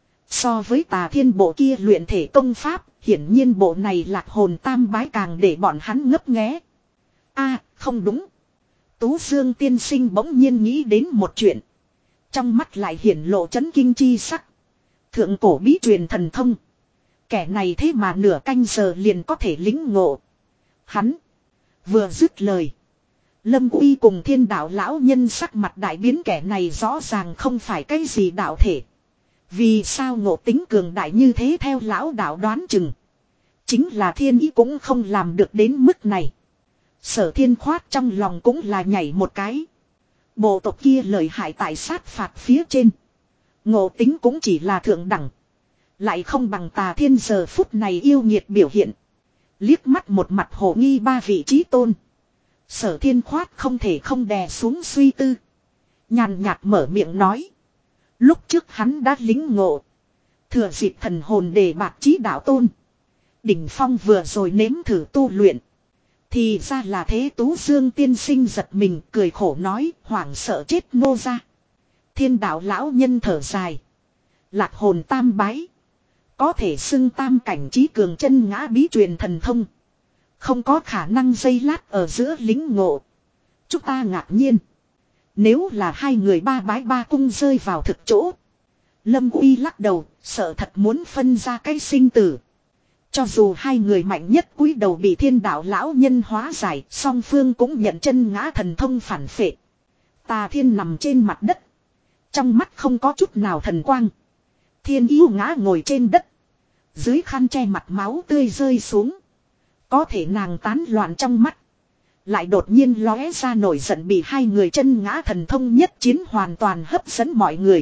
So với Tà Thiên bộ kia luyện thể công pháp, hiển nhiên bộ này lạc hồn tam bái càng để bọn hắn ngấp nghé. A, không đúng. Tú Dương tiên sinh bỗng nhiên nghĩ đến một chuyện. Trong mắt lại hiển lộ chấn kinh chi sắc. Thượng cổ bí truyền thần thông. Kẻ này thế mà nửa canh giờ liền có thể lính ngộ. Hắn vừa dứt lời. Lâm Uy cùng Thiên đạo lão nhân sắc mặt đại biến, kẻ này rõ ràng không phải cái gì đạo thể. Vì sao ngộ tính cường đại như thế theo lão đạo đoán chừng. Chính là Thiên Ý cũng không làm được đến mức này. Sở Thiên khoát trong lòng cũng là nhảy một cái. Bộ tộc kia lợi hại tại sát phạt phía trên. Ngộ tính cũng chỉ là thượng đẳng. Lại không bằng Tà Thiên giờ phút này yêu nghiệt biểu hiện. Liếc mắt một mặt hồ nghi ba vị trí tôn. Sở Thiên khoát không thể không đè xuống suy tư. Nhàn nhạt mở miệng nói. Lúc trước hắn đã lính ngộ. Thừa dịp thần hồn để bạc chí đạo tôn. Đỉnh phong vừa rồi nếm thử tu luyện. Thì ra là thế. Tú Dương tiên sinh giật mình cười khổ nói hoảng sợ chết nô ra. Thiên đạo lão nhân thở dài. Lạc hồn tam bái. Có thể xưng tam cảnh trí cường chân ngã bí truyền thần thông. Không có khả năng dây lát ở giữa lính ngộ. Chúng ta ngạc nhiên. Nếu là hai người ba bái ba cung rơi vào thực chỗ. Lâm Uy lắc đầu, sợ thật muốn phân ra cái sinh tử. Cho dù hai người mạnh nhất cúi đầu bị thiên đạo lão nhân hóa giải, song phương cũng nhận chân ngã thần thông phản phệ. Tà Thiên nằm trên mặt đất. Trong mắt không có chút nào thần quang. Thiên Ý ngã ngồi trên đất. Dưới khăn che mặt máu tươi rơi xuống. Có thể nàng tán loạn trong mắt. Lại đột nhiên lóe ra nổi giận bị hai người chân ngã thần thông nhất chiến hoàn toàn hấp dẫn mọi người.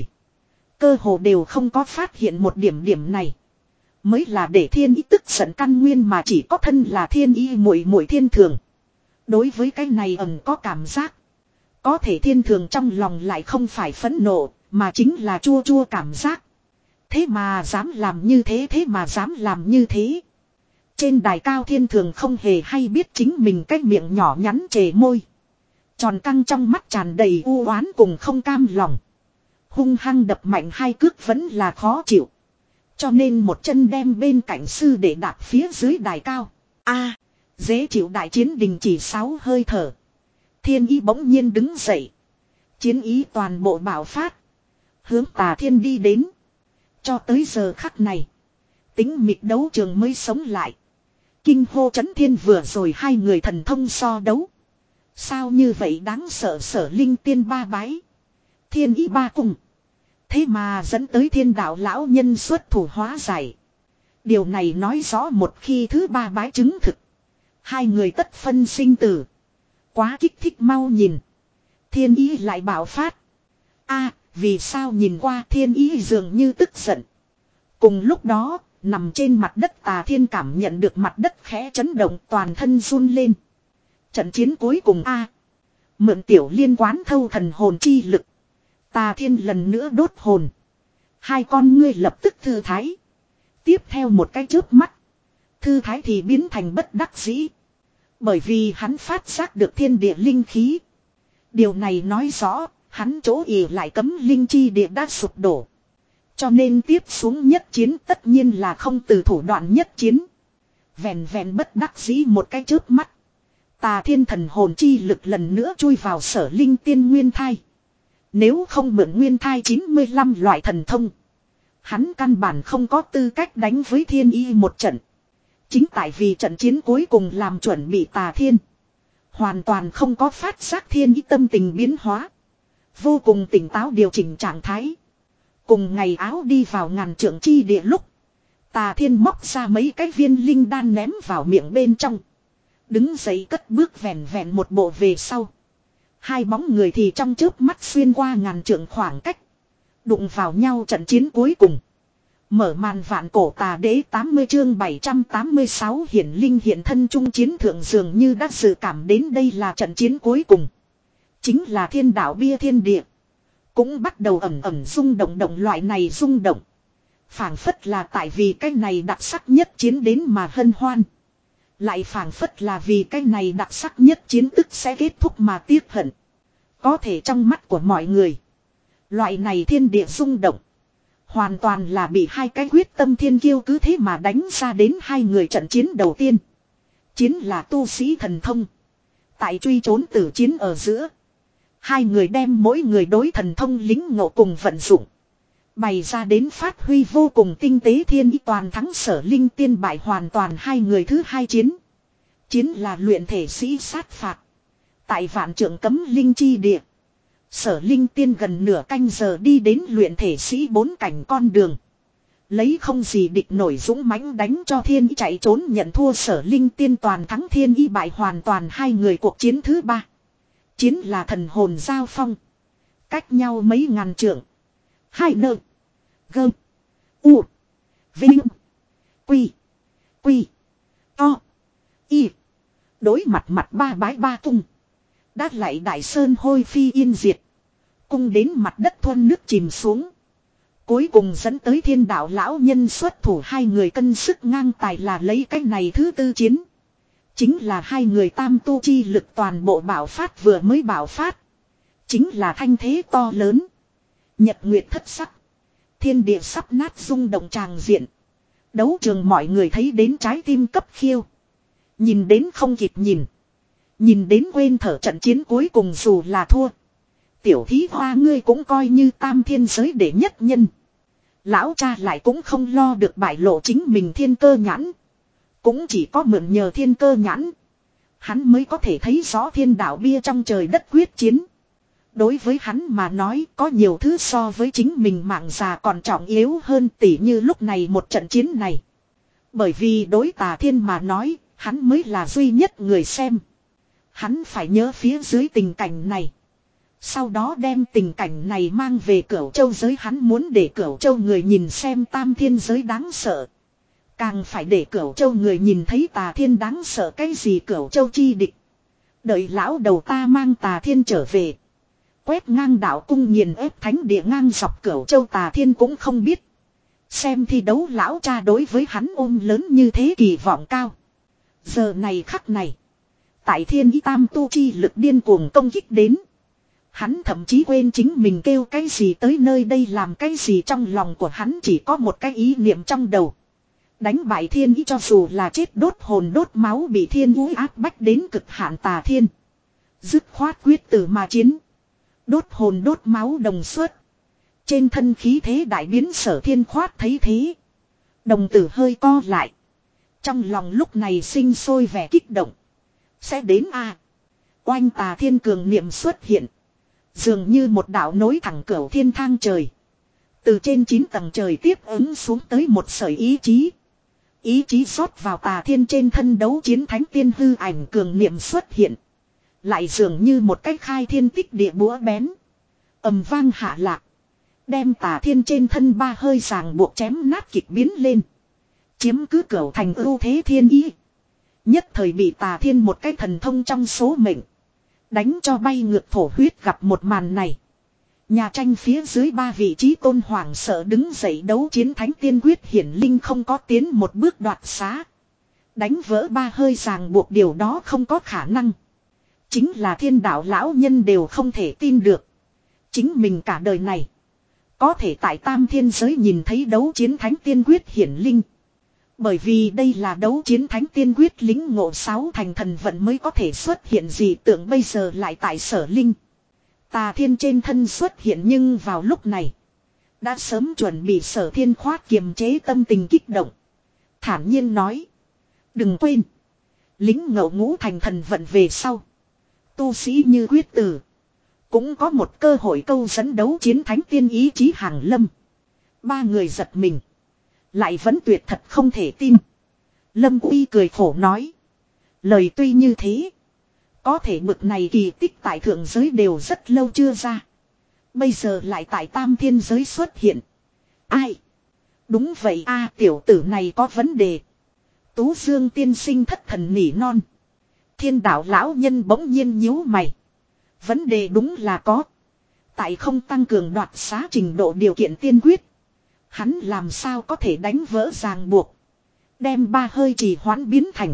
Cơ hồ đều không có phát hiện một điểm điểm này. Mới là để Thiên Ý tức giận căn nguyên mà chỉ có thân là Thiên Ý muội muội Thiên Thường. Đối với cái này ẩn có cảm giác. Có thể Thiên Thường trong lòng lại không phải phẫn nộ, mà chính là chua chua cảm giác. Thế mà dám làm như thế, thế mà dám làm như thế. Trên đài cao Thiên Thường không hề hay biết chính mình cái miệng nhỏ nhắn chề môi. Tròn căng trong mắt tràn đầy u oán cùng không cam lòng. Hung hăng đập mạnh hai cước vẫn là khó chịu. Cho nên một chân đem bên cạnh sư để đạp phía dưới đài cao. A, dễ chịu đại chiến đình chỉ sáu hơi thở. Thiên Ý bỗng nhiên đứng dậy. Chiến ý toàn bộ bạo phát. Hướng Tà Thiên đi đến. Cho tới giờ khắc này. Tính mịt đấu trường mới sống lại. Kinh hô chấn thiên vừa rồi hai người thần thông so đấu. Sao như vậy đáng sợ Sở Linh tiên ba bái. Thiên Ý ba cùng. Thế mà dẫn tới thiên đạo lão nhân xuất thủ hóa giải. Điều này nói rõ một khi thứ ba bái chứng thực. Hai người tất phân sinh tử. Quá kích thích mau nhìn. Thiên Ý lại bạo phát. A, vì sao nhìn qua Thiên Ý dường như tức giận. Cùng lúc đó, nằm trên mặt đất Tà Thiên cảm nhận được mặt đất khẽ chấn động toàn thân run lên. Trận chiến cuối cùng A. Mượn tiểu liên quán thâu thần hồn chi lực. Tà Thiên lần nữa đốt hồn. Hai con ngươi lập tức thư thái. Tiếp theo một cái chớp mắt. Thư thái thì biến thành bất đắc dĩ. Bởi vì hắn phát giác được thiên địa linh khí. Điều này nói rõ, hắn chỗ ỉ lại cấm linh chi địa đã sụp đổ. Cho nên tiếp xuống nhất chiến tất nhiên là không từ thủ đoạn nhất chiến. Vẹn vẹn bất đắc dĩ một cái chớp mắt. Tà Thiên thần hồn chi lực lần nữa chui vào Sở Linh tiên nguyên thai. Nếu không mượn nguyên thai chín mươi lăm loại thần thông. Hắn căn bản không có tư cách đánh với Thiên Ý một trận. Chính tại vì trận chiến cuối cùng làm chuẩn bị Tà Thiên. Hoàn toàn không có phát giác Thiên Ý tâm tình biến hóa. Vô cùng tỉnh táo điều chỉnh trạng thái. Cùng ngày áo đi vào ngàn trượng chi địa lúc. Tà Thiên móc ra mấy cái viên linh đan ném vào miệng bên trong. Đứng dậy cất bước vẹn vẹn một bộ về sau. Hai bóng người thì trong chớp mắt xuyên qua ngàn trượng khoảng cách. Đụng vào nhau trận chiến cuối cùng. Mở màn vạn cổ tà đế tám mươi chương bảy trăm tám mươi sáu hiển linh hiện thân trung chiến thượng dường như đã dự cảm đến đây là trận chiến cuối cùng. Chính là thiên đạo bia thiên địa. Cũng bắt đầu ẩm ẩm rung động động loại này rung động. Phảng phất là tại vì cái này đặc sắc nhất chiến đến mà hân hoan. Lại phảng phất là vì cái này đặc sắc nhất chiến tức sẽ kết thúc mà tiếc hận. Có thể trong mắt của mọi người. Loại này thiên địa rung động. Hoàn toàn là bị hai cái quyết tâm thiên kiêu cứ thế mà đánh ra đến hai người trận chiến đầu tiên. Chiến là tu sĩ thần thông. Tại truy trốn tử chiến ở giữa. Hai người đem mỗi người đối thần thông lính ngộ cùng vận dụng. Bày ra đến phát huy vô cùng tinh tế thiên ý toàn thắng Sở Linh tiên bại hoàn toàn hai người thứ hai chiến. Chiến là luyện thể sĩ sát phạt. Tại vạn trượng cấm linh chi địa. Sở Linh tiên gần nửa canh giờ đi đến luyện thể sĩ bốn cảnh con đường. Lấy không gì địch nổi dũng mãnh đánh cho thiên ý chạy trốn nhận thua Sở Linh tiên toàn thắng thiên ý bại hoàn toàn hai người cuộc chiến thứ ba. Chiến là thần hồn giao phong. Cách nhau mấy ngàn trượng. Hai nơ. Gơ. U. Vinh. Quy. Quy. To. Y. Đối mặt mặt ba bái ba tung. Đã lại đại sơn hôi phi yên diệt. Cung đến mặt đất thuần nước chìm xuống. Cuối cùng dẫn tới thiên đạo lão nhân xuất thủ, hai người cân sức ngang tài là lấy cái này thứ tư chiến. Chính là hai người tam tu chi lực toàn bộ bạo phát, vừa mới bạo phát. Chính là thanh thế to lớn. Nhật nguyệt thất sắc. Thiên địa sắp nát rung động tràng diện. Đấu trường mọi người thấy đến trái tim cấp khiêu. Nhìn đến không kịp nhìn. Nhìn đến quên thở, trận chiến cuối cùng dù là thua. Tiểu thí hoa ngươi cũng coi như tam thiên giới đệ nhất nhân. Lão cha lại cũng không lo được bại lộ chính mình thiên cơ nhãn. Cũng chỉ có mượn nhờ thiên cơ nhãn. Hắn mới có thể thấy rõ thiên đạo bia trong trời đất quyết chiến. Đối với hắn mà nói có nhiều thứ so với chính mình mạng già còn trọng yếu hơn, tỉ như lúc này một trận chiến này. Bởi vì đối Tà Thiên mà nói, hắn mới là duy nhất người xem. Hắn phải nhớ phía dưới tình cảnh này. Sau đó đem tình cảnh này mang về Cửu Châu giới, hắn muốn để Cửu Châu người nhìn xem tam thiên giới đáng sợ. Càng phải để Cửu Châu người nhìn thấy Tà Thiên đáng sợ cái gì. Cửu Châu chi địch. Đợi lão đầu ta mang Tà Thiên trở về. Quét ngang đạo cung nghiền ép thánh địa ngang dọc Cửu Châu, Tà Thiên cũng không biết. Xem thi đấu lão cha đối với hắn ôm lớn như thế kỳ vọng cao. Giờ này khắc này. Tại thiên ý tam tu chi lực điên cuồng công kích đến. Hắn thậm chí quên chính mình kêu cái gì tới nơi đây làm cái gì, trong lòng của hắn chỉ có một cái ý niệm trong đầu. Đánh bại thiên ý, cho dù là chết đốt hồn đốt máu, bị thiên ý áp bách đến cực hạn Tà Thiên. Dứt khoát quyết tử mà chiến. Đốt hồn đốt máu đồng suất. Trên thân khí thế đại biến. Sở Thiên khoát thấy thế. Đồng tử hơi co lại. Trong lòng lúc này sinh sôi vẻ kích động. Sẽ đến a à. Oanh, Tà Thiên cường niệm xuất hiện. Dường như một đạo nối thẳng cửu thiên thang trời. Từ trên chín tầng trời tiếp ứng xuống tới một sợi ý chí. Ý chí rót vào Tà Thiên trên thân. Đấu chiến thánh tiên hư ảnh cường niệm xuất hiện. Lại dường như một cái khai thiên tích địa búa bén. Ầm vang hạ lạc. Đem Tà Thiên trên thân ba hơi ràng buộc chém nát kịch biến lên. Chiếm cứ cửu thành ưu thế thiên ý. Nhất thời bị Tà Thiên một cái thần thông trong số mệnh. Đánh cho bay ngược thổ huyết. Gặp một màn này. Nhà tranh phía dưới ba vị trí tôn hoàng sợ đứng dậy. Đấu chiến thánh tiên quyết hiển linh không có tiến một bước đoạt xá. Đánh vỡ ba hơi ràng buộc, điều đó không có khả năng. Chính là thiên đạo lão nhân đều không thể tin được. Chính mình cả đời này. Có thể tại tam thiên giới nhìn thấy đấu chiến thánh tiên quyết hiển linh. Bởi vì đây là đấu chiến thánh tiên quyết lĩnh ngộ sáu thành thần vận mới có thể xuất hiện dị tượng, bây giờ lại tại Sở Linh. Tà Thiên trên thân xuất hiện, nhưng vào lúc này. Đã sớm chuẩn bị Sở Thiên khoát kiềm chế tâm tình kích động. Thản nhiên nói. Đừng quên. Lĩnh ngộ ngũ thành thần vận về sau. Tu sĩ như quyết tử. Cũng có một cơ hội câu dẫn đấu chiến thánh tiên ý chí hàng lâm. Ba người giật mình. Lại vẫn tuyệt thật không thể tin. Lâm Uy cười khổ nói. Lời tuy như thế. Có thể bực này kỳ tích tại thượng giới đều rất lâu chưa ra. Bây giờ lại tại tam thiên giới xuất hiện. Ai? Đúng vậy a, tiểu tử này có vấn đề. Tú Dương tiên sinh thất thần nỉ non. Thiên đạo lão nhân bỗng nhiên nhíu mày. Vấn đề đúng là có. Tại không tăng cường đoạt xá trình độ điều kiện tiên quyết. Hắn làm sao có thể đánh vỡ ràng buộc. Đem ba hơi trì hoãn biến thành.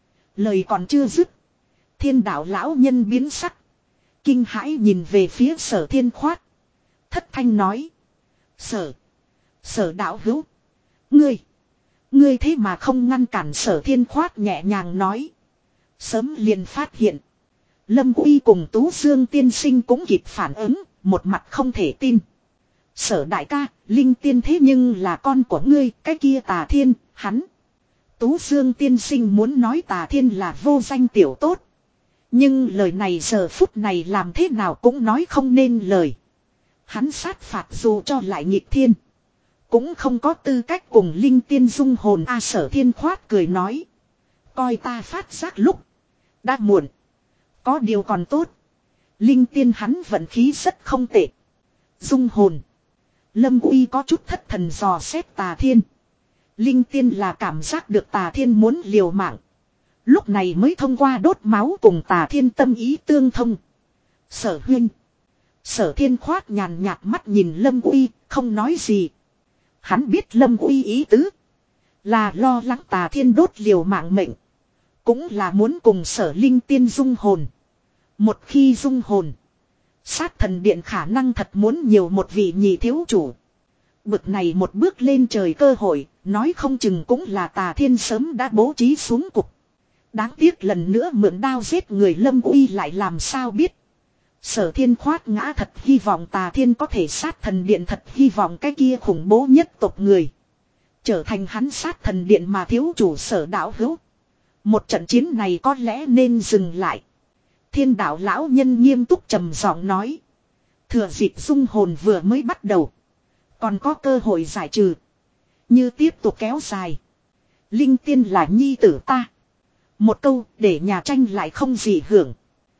Lời còn chưa dứt. Thiên đạo lão nhân biến sắc. Kinh hãi nhìn về phía Sở Thiên khoát. Thất thanh nói. Sở. Sở đạo hữu. Ngươi. Ngươi thế mà không ngăn cản. Sở Thiên khoát nhẹ nhàng nói. Sớm liền phát hiện. Lâm Uy cùng Tú Dương tiên sinh cũng kịp phản ứng. Một mặt không thể tin. Sở đại ca, Linh tiên thế nhưng là con của ngươi. Cái kia Tà Thiên, hắn. Tú Dương tiên sinh muốn nói Tà Thiên là vô danh tiểu tốt. Nhưng lời này giờ phút này làm thế nào cũng nói không nên lời. Hắn sát phạt dù cho lại nghịch thiên. Cũng không có tư cách cùng Linh tiên dung hồn. A Sở Thiên khoát cười nói. Coi ta phát giác lúc. Đã muộn. Có điều còn tốt. Linh tiên hắn vận khí rất không tệ. Dung hồn. Lâm Uy có chút thất thần dò xét Tà Thiên. Linh tiên là cảm giác được Tà Thiên muốn liều mạng. Lúc này mới thông qua đốt máu cùng Tà Thiên tâm ý tương thông. Sở huynh. Sở Thiên khoát nhàn nhạt mắt nhìn Lâm Uy, không nói gì. Hắn biết Lâm Uy ý tứ. Là lo lắng Tà Thiên đốt liều mạng mệnh. Cũng là muốn cùng Sở Linh tiên dung hồn. Một khi dung hồn. Sát thần điện khả năng thật muốn nhiều một vị nhị thiếu chủ. Bực này một bước lên trời cơ hội, nói không chừng cũng là Tà Thiên sớm đã bố trí xuống cục. Đáng tiếc lần nữa mượn đao giết người Lâm Uy lại làm sao biết. Sở Thiên khoát ngã thật hy vọng Tà Thiên có thể sát thần điện, thật hy vọng cái kia khủng bố nhất tộc người. Trở thành hắn sát thần điện mà thiếu chủ Sở đạo hữu. Một trận chiến này có lẽ nên dừng lại. Thiên đạo lão nhân nghiêm túc trầm giọng nói. Thừa dịp dung hồn vừa mới bắt đầu. Còn có cơ hội giải trừ. Như tiếp tục kéo dài. Linh tiên là nhi tử ta. Một câu để nhà tranh lại không gì hưởng.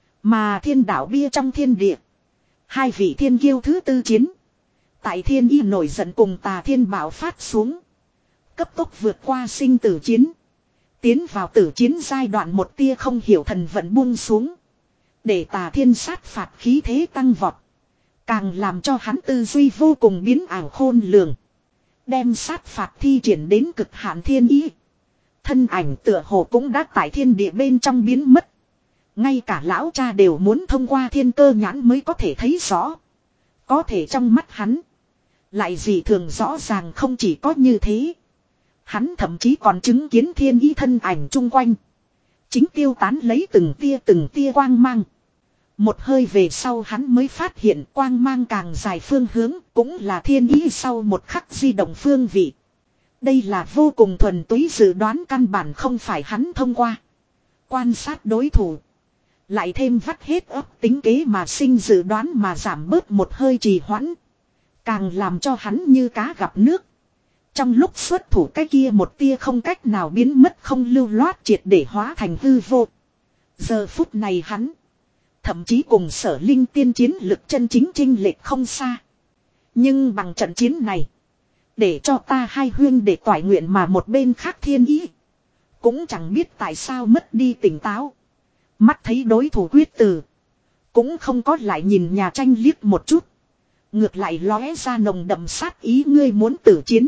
Mà thiên đạo bia trong thiên địa. Hai vị thiên kiêu thứ tư chiến. Tại thiên y nổi giận cùng Tà Thiên bạo phát xuống. Cấp tốc vượt qua sinh tử chiến. Tiến vào tử chiến giai đoạn một tia không hiểu thần vận buông xuống. Để Tà Thiên sát phạt khí thế tăng vọt. Càng làm cho hắn tư duy vô cùng biến ảo khôn lường. Đem sát phạt thi triển đến cực hạn thiên ý. Thân ảnh tựa hồ cũng đã tại thiên địa bên trong biến mất. Ngay cả lão cha đều muốn thông qua thiên cơ nhãn mới có thể thấy rõ. Có thể trong mắt hắn. Lại gì thường rõ ràng không chỉ có như thế. Hắn thậm chí còn chứng kiến thiên ý thân ảnh chung quanh. Chính tiêu tán lấy từng tia từng tia quang mang. Một hơi về sau hắn mới phát hiện quang mang càng dài phương hướng cũng là thiên ý sau một khắc di động phương vị. Đây là vô cùng thuần túy dự đoán, căn bản không phải hắn thông qua. Quan sát đối thủ. Lại thêm vắt hết ấp tính kế mà sinh dự đoán mà giảm bớt một hơi trì hoãn. Càng làm cho hắn như cá gặp nước. Trong lúc xuất thủ cái kia một tia không cách nào biến mất không lưu loát triệt để hóa thành hư vô. Giờ phút này hắn. Thậm chí cùng Sở Linh tiên chiến lực chân chính chênh lệch không xa. Nhưng bằng trận chiến này. Để cho ta hai huyên để toại nguyện mà một bên khác thiên ý. Cũng chẳng biết tại sao mất đi tỉnh táo. Mắt thấy đối thủ quyết tử. Cũng không có lại nhìn nhà tranh liếc một chút. Ngược lại lóe ra nồng đậm sát ý, ngươi muốn tử chiến.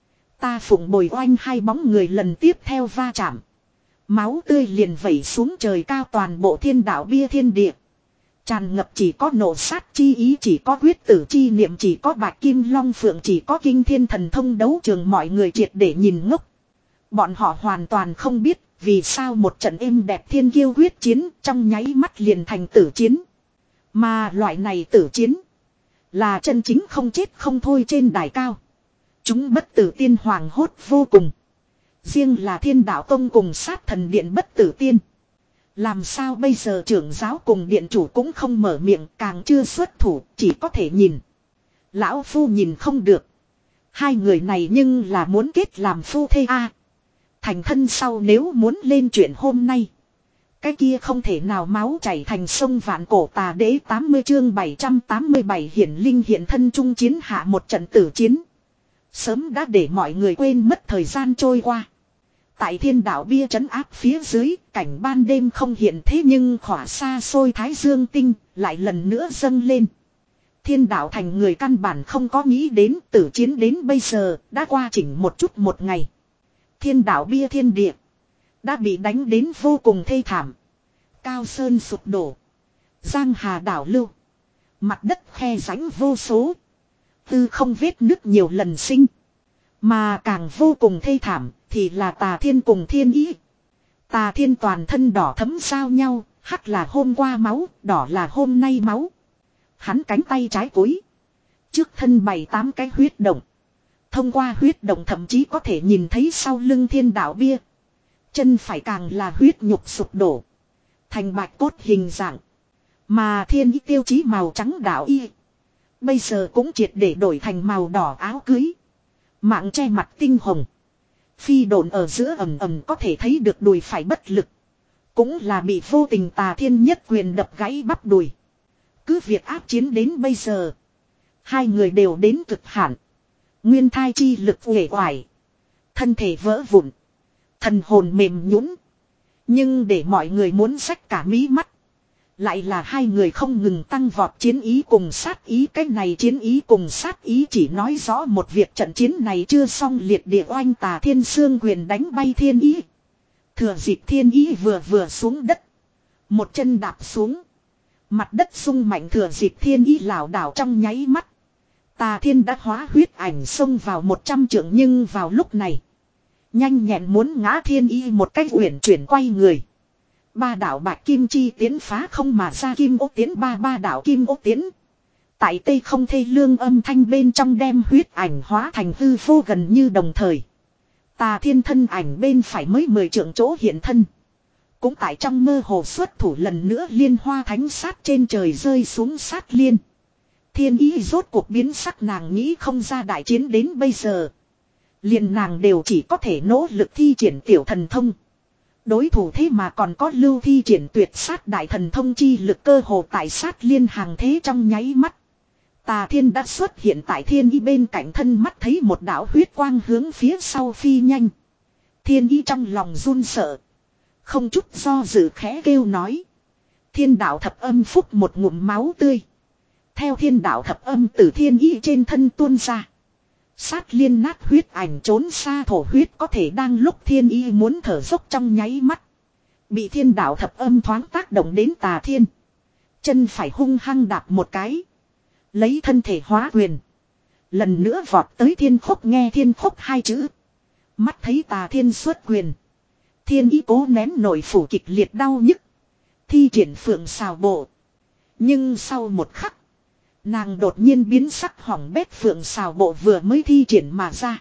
Ta phụng bồi oanh, hai bóng người lần tiếp theo va chạm. Máu tươi liền vẩy xuống trời cao, toàn bộ thiên đạo bia thiên địa. Tràn ngập chỉ có nộ sát chi ý, chỉ có quyết tử chi niệm, chỉ có bạch kim long phượng, chỉ có kinh thiên thần thông đấu trường, mọi người triệt để nhìn ngốc. Bọn họ hoàn toàn không biết vì sao một trận êm đẹp thiên kiêu quyết chiến trong nháy mắt liền thành tử chiến. Mà loại này tử chiến là chân chính không chết không thôi trên đài cao. Chúng bất tử tiên hoàng hốt vô cùng. Riêng là thiên đạo tông cùng sát thần điện bất tử tiên. Làm sao bây giờ trưởng giáo cùng điện chủ cũng không mở miệng, càng chưa xuất thủ, chỉ có thể nhìn. Lão phu nhìn không được. Hai người này nhưng là muốn kết làm phu thê a. Thành thân sau nếu muốn lên chuyện hôm nay. Cái kia không thể nào máu chảy thành sông vạn cổ. Tà đế tám mươi chương bảy trăm tám mươi bảy hiển linh hiện thân trung chiến hạ một trận tử chiến. Sớm đã để mọi người quên mất thời gian trôi qua. Tại thiên đạo bia trấn áp phía dưới, cảnh ban đêm không hiện thế nhưng khỏa xa xôi thái dương tinh, lại lần nữa dâng lên. Thiên đạo thành người căn bản không có nghĩ đến tử chiến đến bây giờ, đã qua chỉnh một chút một ngày. Thiên đạo bia thiên địa, đã bị đánh đến vô cùng thê thảm. Cao sơn sụp đổ, giang hà đảo lưu, mặt đất khe rãnh vô số. Tư không vết nứt nhiều lần sinh. Mà càng vô cùng thê thảm thì là Tà Thiên cùng thiên ý. Tà Thiên toàn thân đỏ thấm giao nhau, hắc là hôm qua máu, đỏ là hôm nay máu. Hắn cánh tay trái cúi, trước thân bảy tám cái huyết động. Thông qua huyết động thậm chí có thể nhìn thấy sau lưng thiên đạo bia. Chân phải càng là huyết nhục sụp đổ, thành bạch cốt hình dạng. Mà thiên ý tiêu chí màu trắng đạo y, bây giờ cũng triệt để đổi thành màu đỏ áo cưới. Mạng che mặt tinh hồng. Phi độn ở giữa ầm ầm có thể thấy được đùi phải bất lực. Cũng là bị vô tình Tà Thiên nhất quyền đập gãy bắp đùi. Cứ việc áp chiến đến bây giờ. Hai người đều đến cực hạn. Nguyên thai chi lực uể oải. Thân thể vỡ vụn. Thần hồn mềm nhũn. Nhưng để mọi người muốn xách cả mí mắt. Lại là hai người không ngừng tăng vọt chiến ý cùng sát ý. Cái này chiến ý cùng sát ý chỉ nói rõ một việc trận chiến này chưa xong liệt địa oanh tà thiên sương quyền đánh bay thiên ý. Thừa dịp thiên ý vừa vừa xuống đất. Một chân đạp xuống. Mặt đất rung mạnh thừa dịp thiên ý lảo đảo trong nháy mắt. Tà thiên đã hóa huyết ảnh xông vào một trăm trượng nhưng vào lúc này. Nhanh nhẹn muốn ngã thiên ý một cách uyển chuyển quay người. Ba đạo bạch kim chi tiến phá không mà ra kim ốc tiến ba ba đạo kim ốc tiến. Tại tây không thê lương âm thanh bên trong đem huyết ảnh hóa thành hư vô gần như đồng thời. Tà thiên thân ảnh bên phải mới mười trượng chỗ hiện thân. Cũng tại trong mơ hồ xuất thủ lần nữa liên hoa thánh sát trên trời rơi xuống sát liên. Thiên ý rốt cuộc biến sắc nàng nghĩ không ra đại chiến đến bây giờ. Liền nàng đều chỉ có thể nỗ lực thi triển tiểu thần thông. Đối thủ thế mà còn có lưu thi triển tuyệt sát đại thần thông chi lực cơ hồ tại sát liên hàng thế trong nháy mắt. Tà thiên đã xuất hiện tại thiên ý bên cạnh thân mắt thấy một đạo huyết quang hướng phía sau phi nhanh. Thiên ý trong lòng run sợ. Không chút do dự khẽ kêu nói. Thiên đạo thập âm phúc một ngụm máu tươi. Theo thiên đạo thập âm từ thiên ý trên thân tuôn ra. Sát liên nát huyết ảnh trốn xa thổ huyết có thể đang lúc thiên ý muốn thở dốc trong nháy mắt. Bị thiên đạo thập âm thoáng tác động đến tà thiên. Chân phải hung hăng đạp một cái. Lấy thân thể hóa quyền. Lần nữa vọt tới thiên khúc nghe thiên khúc hai chữ. Mắt thấy tà thiên xuất quyền. Thiên ý cố nén nổi phủ kịch liệt đau nhức. Thi triển phượng xào bộ. Nhưng sau một khắc. Nàng đột nhiên biến sắc hỏng bét phượng xào bộ vừa mới thi triển mà ra.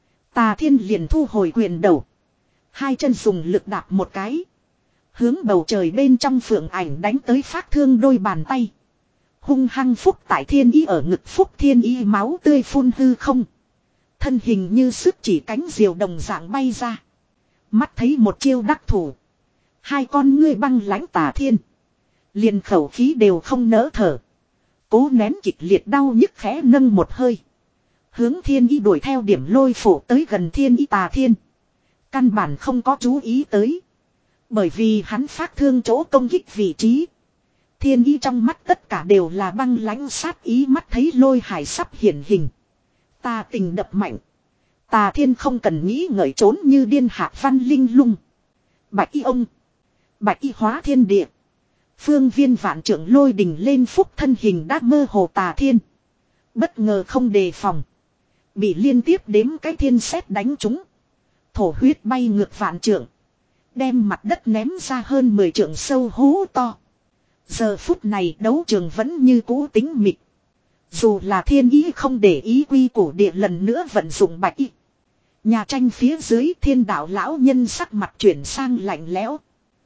Tà thiên liền thu hồi quyền đầu. Hai chân dùng lực đạp một cái. Hướng bầu trời bên trong phượng ảnh đánh tới phát thương đôi bàn tay. Hung hăng phúc tại thiên ý ở ngực phúc thiên ý máu tươi phun hư không. Thân hình như sức chỉ cánh diều đồng dạng bay ra. Mắt thấy một chiêu đắc thủ. Hai con ngươi băng lãnh tà thiên. Liền khẩu khí đều không nỡ thở. Cố nén kịch liệt đau nhức khẽ nâng một hơi. Hướng thiên ý đuổi theo điểm lôi phổ tới gần thiên ý tà thiên. Căn bản không có chú ý tới. Bởi vì hắn phát thương chỗ công kích vị trí. Thiên ý trong mắt tất cả đều là băng lãnh sát ý mắt thấy lôi hải sắp hiển hình. Tà tình đập mạnh. Tà thiên không cần nghĩ ngợi trốn như điên hạc văn linh lung. Bạch y ông. Bạch y hóa thiên địa. Phương viên vạn trưởng lôi đình lên phúc thân hình đã mơ hồ tà thiên. Bất ngờ không đề phòng. Bị liên tiếp đếm cái thiên sét đánh trúng. Thổ huyết bay ngược vạn trưởng. Đem mặt đất ném ra hơn mười trượng sâu hố to. Giờ phút này đấu trường vẫn như cũ tính mịt. Dù là thiên ý không để ý quy củ địa lần nữa vận dụng bạch y. Nhà tranh phía dưới thiên đạo lão nhân sắc mặt chuyển sang lạnh lẽo.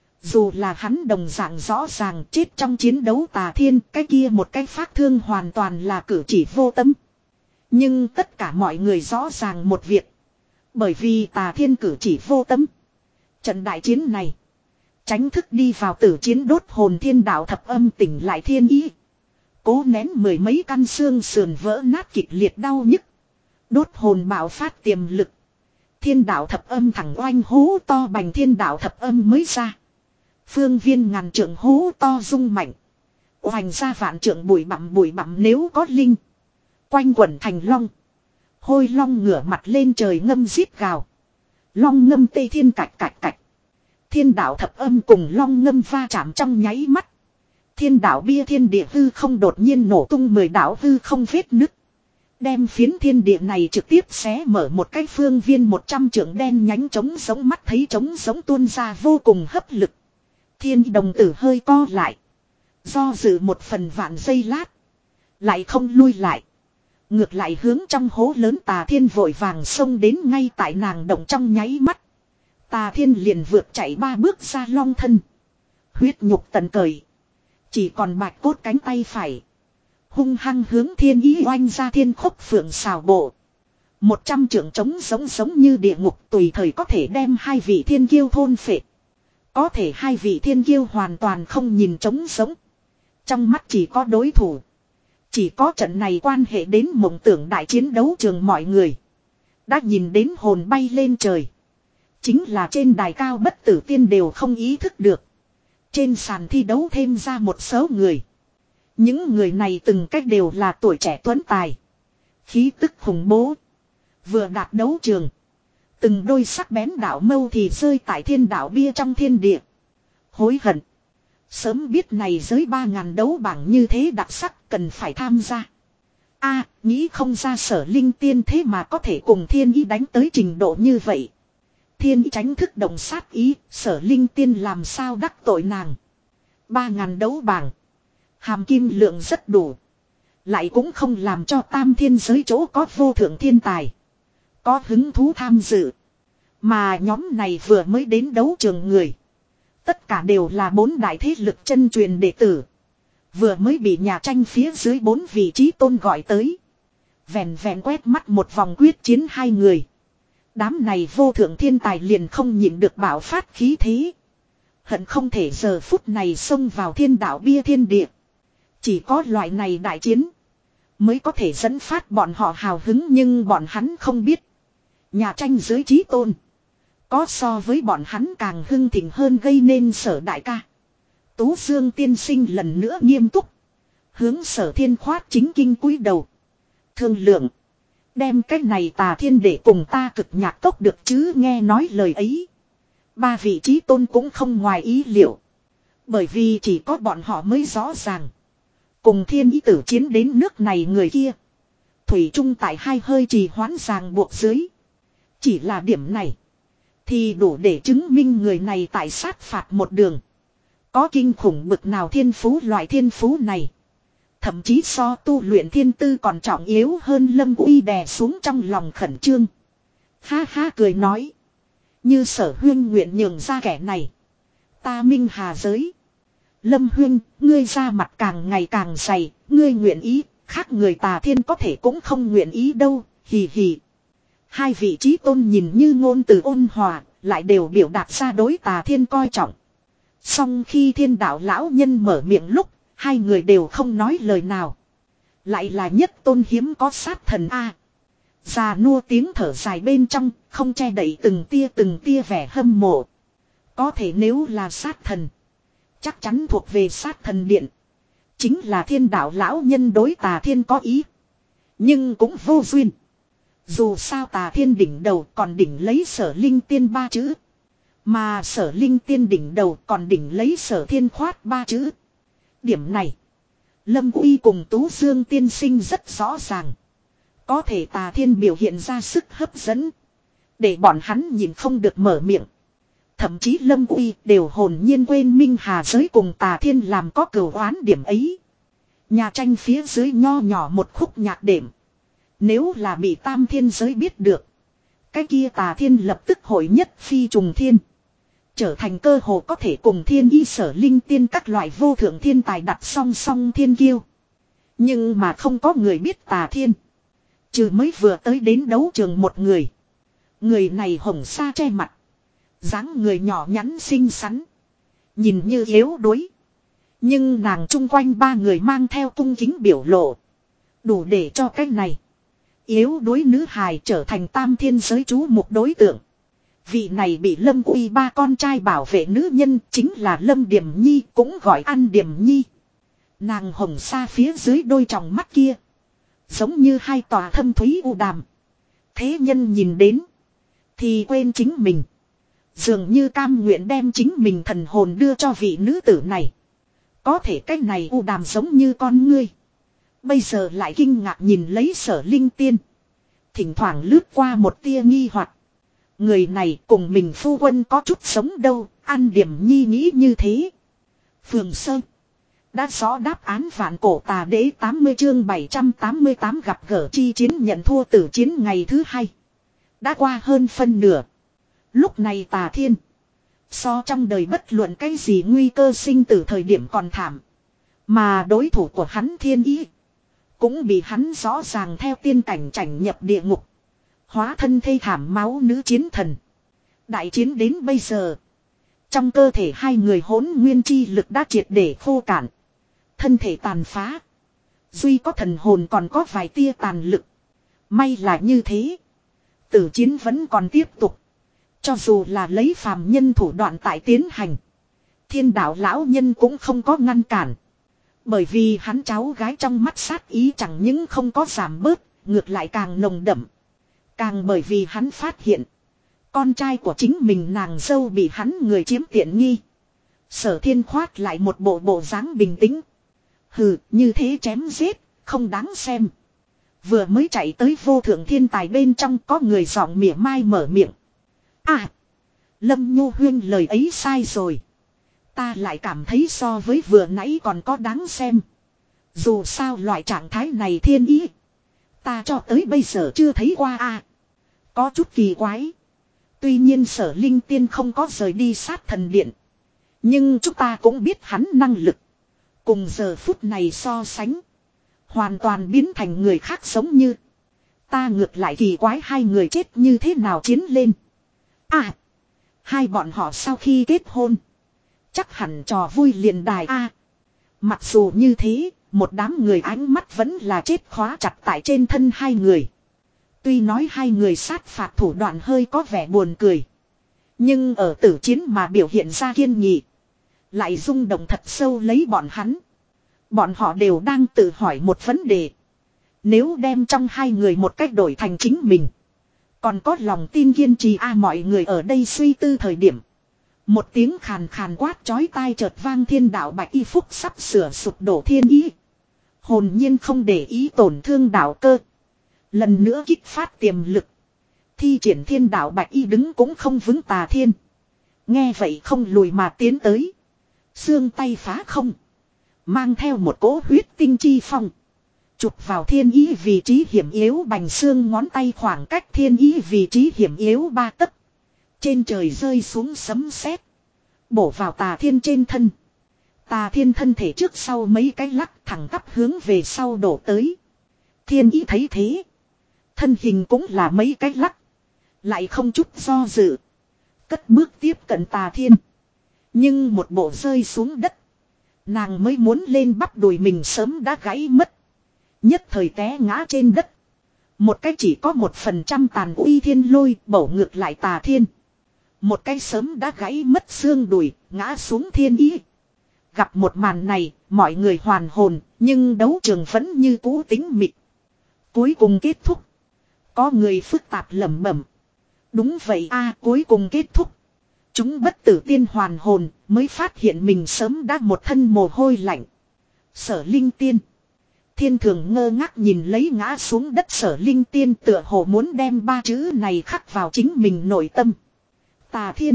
Dù là hắn đồng dạng rõ ràng chết trong chiến đấu tà thiên, cái kia một cái phát thương hoàn toàn là cử chỉ vô tâm. Nhưng tất cả mọi người rõ ràng một việc. Bởi vì tà thiên cử chỉ vô tâm. Trận đại chiến này, tránh thức đi vào tử chiến đốt hồn thiên đạo thập âm tỉnh lại thiên ý. Cố nén mười mấy căn xương sườn vỡ nát kịch liệt đau nhức. Đốt hồn bạo phát tiềm lực. Thiên đạo thập âm thẳng oanh hố to bành thiên đạo thập âm mới ra. Phương viên ngàn trượng hố to rung mạnh. Oanh ra vạn trượng bụi bặm bụi bặm nếu có linh. Quanh quẩn thành long. Hôi long ngửa mặt lên trời ngâm giết gào. Long ngâm tây thiên cạch cạch cạch. Thiên đạo thập âm cùng long ngâm va chạm trong nháy mắt. Thiên đạo bia thiên địa hư không đột nhiên nổ tung mười đạo hư không vết nứt. Đem phiến thiên địa này trực tiếp xé mở một cái phương viên một trăm trượng đen nhánh trống giống mắt thấy trống giống tuôn ra vô cùng hấp lực. Thiên đồng tử hơi co lại. Do dự một phần vạn giây lát. Lại không lui lại. Ngược lại hướng trong hố lớn tà thiên vội vàng xông đến ngay tại nàng động trong nháy mắt. Tà thiên liền vượt chạy ba bước ra long thân. Huyết nhục tận cởi. Chỉ còn bạch cốt cánh tay phải. Hung hăng hướng thiên ý oanh ra thiên khúc phượng xào bộ. Một trăm trượng trống giống giống như địa ngục tùy thời có thể đem hai vị thiên kiêu thôn phệ. Có thể hai vị thiên kiêu hoàn toàn không nhìn trống giống. Trong mắt chỉ có đối thủ. Chỉ có trận này quan hệ đến mộng tưởng đại chiến đấu trường mọi người. Đã nhìn đến hồn bay lên trời. Chính là trên đài cao bất tử tiên đều không ý thức được. Trên sàn thi đấu thêm ra một số người. Những người này từng cách đều là tuổi trẻ tuấn tài. Khí tức khủng bố. Vừa đạt đấu trường. Từng đôi sắc bén đạo mâu thì rơi tại thiên đạo bia trong thiên địa. Hối hận. Sớm biết này giới ba ngàn đấu bảng như thế đặc sắc cần phải tham gia. A, nghĩ không ra Sở Linh Tiên thế mà có thể cùng Thiên Ý đánh tới trình độ như vậy. Thiên Ý tránh thức động sát ý, Sở Linh Tiên làm sao đắc tội nàng. Ba ngàn đấu bảng. Hàm kim lượng rất đủ. Lại cũng không làm cho tam thiên giới chỗ có vô thượng thiên tài. Có hứng thú tham dự. Mà nhóm này vừa mới đến đấu trường người. Tất cả đều là bốn đại thế lực chân truyền đệ tử. Vừa mới bị nhà tranh phía dưới bốn vị trí tôn gọi tới. Vẹn vẹn quét mắt một vòng quyết chiến hai người. Đám này vô thượng thiên tài liền không nhịn được bạo phát khí thế. Hận không thể giờ phút này xông vào thiên đạo bia thiên địa. Chỉ có loại này đại chiến. Mới có thể dẫn phát bọn họ hào hứng nhưng bọn hắn không biết. Nhà tranh dưới trí tôn. Có so với bọn hắn càng hưng thịnh hơn gây nên Sở đại ca. Tú Dương tiên sinh lần nữa nghiêm túc. Hướng Sở Thiên khoát chính kinh cúi đầu. Thương lượng. Đem cái này Tà Thiên để cùng ta cực nhạc cốc được chứ nghe nói lời ấy. Ba vị trí tôn cũng không ngoài ý liệu. Bởi vì chỉ có bọn họ mới rõ ràng. Cùng Thiên Ý tử chiến đến nước này người kia. Thủy chung tại hai hơi trì hoãn ràng buộc dưới. Chỉ là điểm này. Thì đủ để chứng minh người này tại sát phạt một đường. Có kinh khủng bực nào thiên phú loại thiên phú này. Thậm chí so tu luyện thiên tư còn trọng yếu hơn Lâm Uy đè xuống trong lòng khẩn trương. Ha ha cười nói. Như Sở Huyên nguyện nhường ra kẻ này. Ta minh hà giới. Lâm Huyên, ngươi ra mặt càng ngày càng dày, ngươi nguyện ý, khác người Tà Thiên có thể cũng không nguyện ý đâu, hì hì. Hai vị trí tôn nhìn như ngôn từ ôn hòa, lại đều biểu đạt ra đối Tà Thiên coi trọng. Song khi thiên đạo lão nhân mở miệng lúc, hai người đều không nói lời nào. Lại là nhất tôn hiếm có sát thần A. Già nua tiếng thở dài bên trong, không che đậy từng tia từng tia vẻ hâm mộ. Có thể nếu là sát thần, chắc chắn thuộc về sát thần điện. Chính là thiên đạo lão nhân đối Tà Thiên có ý. Nhưng cũng vô duyên. Dù sao Tà Thiên đỉnh đầu còn đỉnh lấy Sở Linh Tiên ba chữ. Mà Sở Linh Tiên đỉnh đầu còn đỉnh lấy Sở Thiên khoát ba chữ. Điểm này. Lâm Uy cùng Tú Dương tiên sinh rất rõ ràng. Có thể Tà Thiên biểu hiện ra sức hấp dẫn. Để bọn hắn nhìn không được mở miệng. Thậm chí Lâm Uy đều hồn nhiên quên minh hà giới cùng Tà Thiên làm có cửu oán điểm ấy. Nhà tranh phía dưới nho nhỏ một khúc nhạc đệm. Nếu là bị Tam Thiên giới biết được. Cái kia Tà Thiên lập tức hội nhất phi trùng thiên. Trở thành cơ hồ có thể cùng Thiên Y Sở Linh Tiên các loại vô thượng thiên tài đặt song song thiên kiêu. Nhưng mà không có người biết Tà Thiên. Trừ mới vừa tới đến đấu trường một người. Người này hồng sa che mặt. Dáng người nhỏ nhắn xinh xắn. Nhìn như yếu đuối. Nhưng nàng chung quanh ba người mang theo cung kính biểu lộ. Đủ để cho cái này. Yếu đuối nữ hài trở thành Tam Thiên giới chú mục đối tượng. Vị này bị Lâm Uy ba con trai bảo vệ nữ nhân chính là Lâm Điềm Nhi cũng gọi ăn Điềm Nhi. Nàng hồng sa phía dưới đôi tròng mắt kia. Giống như hai tòa thâm thúy u đàm. Thế nhân nhìn đến. Thì quên chính mình. Dường như cam nguyện đem chính mình thần hồn đưa cho vị nữ tử này. Có thể cái này u đàm giống như con ngươi. Bây giờ lại kinh ngạc nhìn lấy Sở Linh Tiên. Thỉnh thoảng lướt qua một tia nghi hoặc. Người này cùng mình phu quân có chút sống đâu. An Điểm Nhi nghĩ như thế. Phường Sơn. Đã rõ đáp án vạn cổ tà đế tám mươi chương bảy trăm tám mươi tám gặp gỡ chi chiến nhận thua tử chiến ngày thứ hai. Đã qua hơn phân nửa. Lúc này Tà Thiên. So trong đời bất luận cái gì nguy cơ sinh tử thời điểm còn thảm. Mà đối thủ của hắn Thiên Ý. Cũng bị hắn rõ ràng theo tiên cảnh chảnh nhập địa ngục. Hóa thân thê thảm máu nữ chiến thần. Đại chiến đến bây giờ. Trong cơ thể hai người hỗn nguyên chi lực đã triệt để khô cạn. Thân thể tàn phá. Duy có thần hồn còn có vài tia tàn lực. May là như thế. Tử chiến vẫn còn tiếp tục. Cho dù là lấy phàm nhân thủ đoạn tại tiến hành. Thiên đạo lão nhân cũng không có ngăn cản. Bởi vì hắn cháu gái trong mắt sát ý chẳng những không có giảm bớt, ngược lại càng nồng đậm. Càng bởi vì hắn phát hiện. Con trai của chính mình nàng dâu bị hắn người chiếm tiện nghi. Sở Thiên khoát lại một bộ bộ dáng bình tĩnh. Hừ, như thế chém giết, không đáng xem. Vừa mới chạy tới vô thượng thiên tài bên trong có người giọng mỉa mai mở miệng. À, Lâm Nhu Huyên lời ấy sai rồi. Ta lại cảm thấy so với vừa nãy còn có đáng xem. Dù sao loại trạng thái này thiên ý. Ta cho tới bây giờ chưa thấy qua à. Có chút kỳ quái. Tuy nhiên Sở Linh Tiên không có rời đi sát thần điện. Nhưng chúng ta cũng biết hắn năng lực. Cùng giờ phút này so sánh. Hoàn toàn biến thành người khác giống như. Ta ngược lại kỳ quái hai người chết như thế nào chiến lên. À. Hai bọn họ sau khi kết hôn. Chắc hẳn trò vui liền đài a. À, mặc dù như thế, một đám người ánh mắt vẫn là chết khóa chặt tại trên thân hai người. Tuy nói hai người sát phạt thủ đoạn hơi có vẻ buồn cười. Nhưng ở tử chiến mà biểu hiện ra kiên nghị. Lại rung động thật sâu lấy bọn hắn. Bọn họ đều đang tự hỏi một vấn đề. Nếu đem trong hai người một cách đổi thành chính mình. Còn có lòng tin kiên trì a à, mọi người ở đây suy tư thời điểm. Một tiếng khàn khàn quát chói tai chợt vang thiên đạo bạch y phúc sắp sửa sụp đổ thiên ý. Hồn nhiên không để ý tổn thương đạo cơ. Lần nữa kích phát tiềm lực. Thi triển thiên đạo bạch y đứng cũng không vững tà thiên. Nghe vậy không lùi mà tiến tới. Xương tay phá không. Mang theo một cỗ huyết tinh chi phong. Chụp vào thiên ý vị trí hiểm yếu bành xương ngón tay khoảng cách thiên ý vị trí hiểm yếu ba tấc. Trên trời rơi xuống sấm sét. Bổ vào tà thiên trên thân. Tà thiên thân thể trước sau mấy cái lắc thẳng tắp hướng về sau đổ tới. Thiên ý thấy thế. Thân hình cũng là mấy cái lắc. Lại không chút do dự. Cất bước tiếp cận tà thiên. Nhưng một bộ rơi xuống đất. Nàng mới muốn lên bắp đùi mình sớm đã gãy mất. Nhất thời té ngã trên đất. Một cái chỉ có một phần trăm tàn uy thiên lôi bổ ngược lại tà thiên. Một cái sớm đã gãy mất xương đùi, ngã xuống thiên ý. Gặp một màn này, mọi người hoàn hồn, nhưng đấu trường vẫn như cũ tính mịt. Cuối cùng kết thúc. Có người phức tạp lẩm bẩm. Đúng vậy a, cuối cùng kết thúc. Chúng bất tử tiên hoàn hồn, mới phát hiện mình sớm đã một thân mồ hôi lạnh. Sở Linh Tiên. Thiên Thường ngơ ngác nhìn lấy ngã xuống đất Sở Linh Tiên tựa hồ muốn đem ba chữ này khắc vào chính mình nội tâm. Tà Thiên.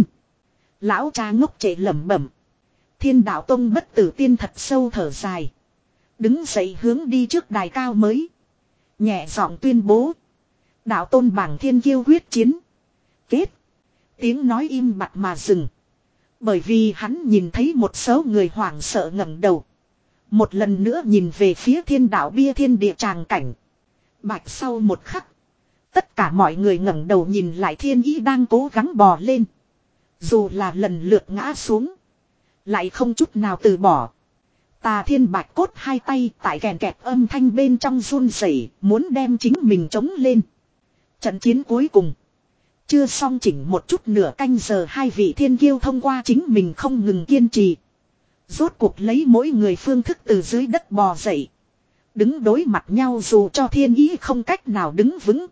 Lão cha ngốc trệ lẩm bẩm. Thiên đạo tông bất tử tiên thật sâu thở dài. Đứng dậy hướng đi trước đài cao mới. Nhẹ giọng tuyên bố. Đạo tôn bảng thiên kiêu quyết chiến. Kết. Tiếng nói im bặt mà dừng. Bởi vì hắn nhìn thấy một số người hoảng sợ ngẩng đầu. Một lần nữa nhìn về phía thiên đạo bia thiên địa tràng cảnh. Bạch sau một khắc. Tất cả mọi người ngẩng đầu nhìn lại thiên ý đang cố gắng bò lên. Dù là lần lượt ngã xuống. Lại không chút nào từ bỏ. Tà thiên bạch cốt hai tay tại kèn kẹt âm thanh bên trong run rẩy, muốn đem chính mình chống lên. Trận chiến cuối cùng. Chưa xong chỉnh một chút nửa canh giờ hai vị thiên kiêu thông qua chính mình không ngừng kiên trì. Rốt cuộc lấy mỗi người phương thức từ dưới đất bò dậy. Đứng đối mặt nhau dù cho thiên ý không cách nào đứng vững.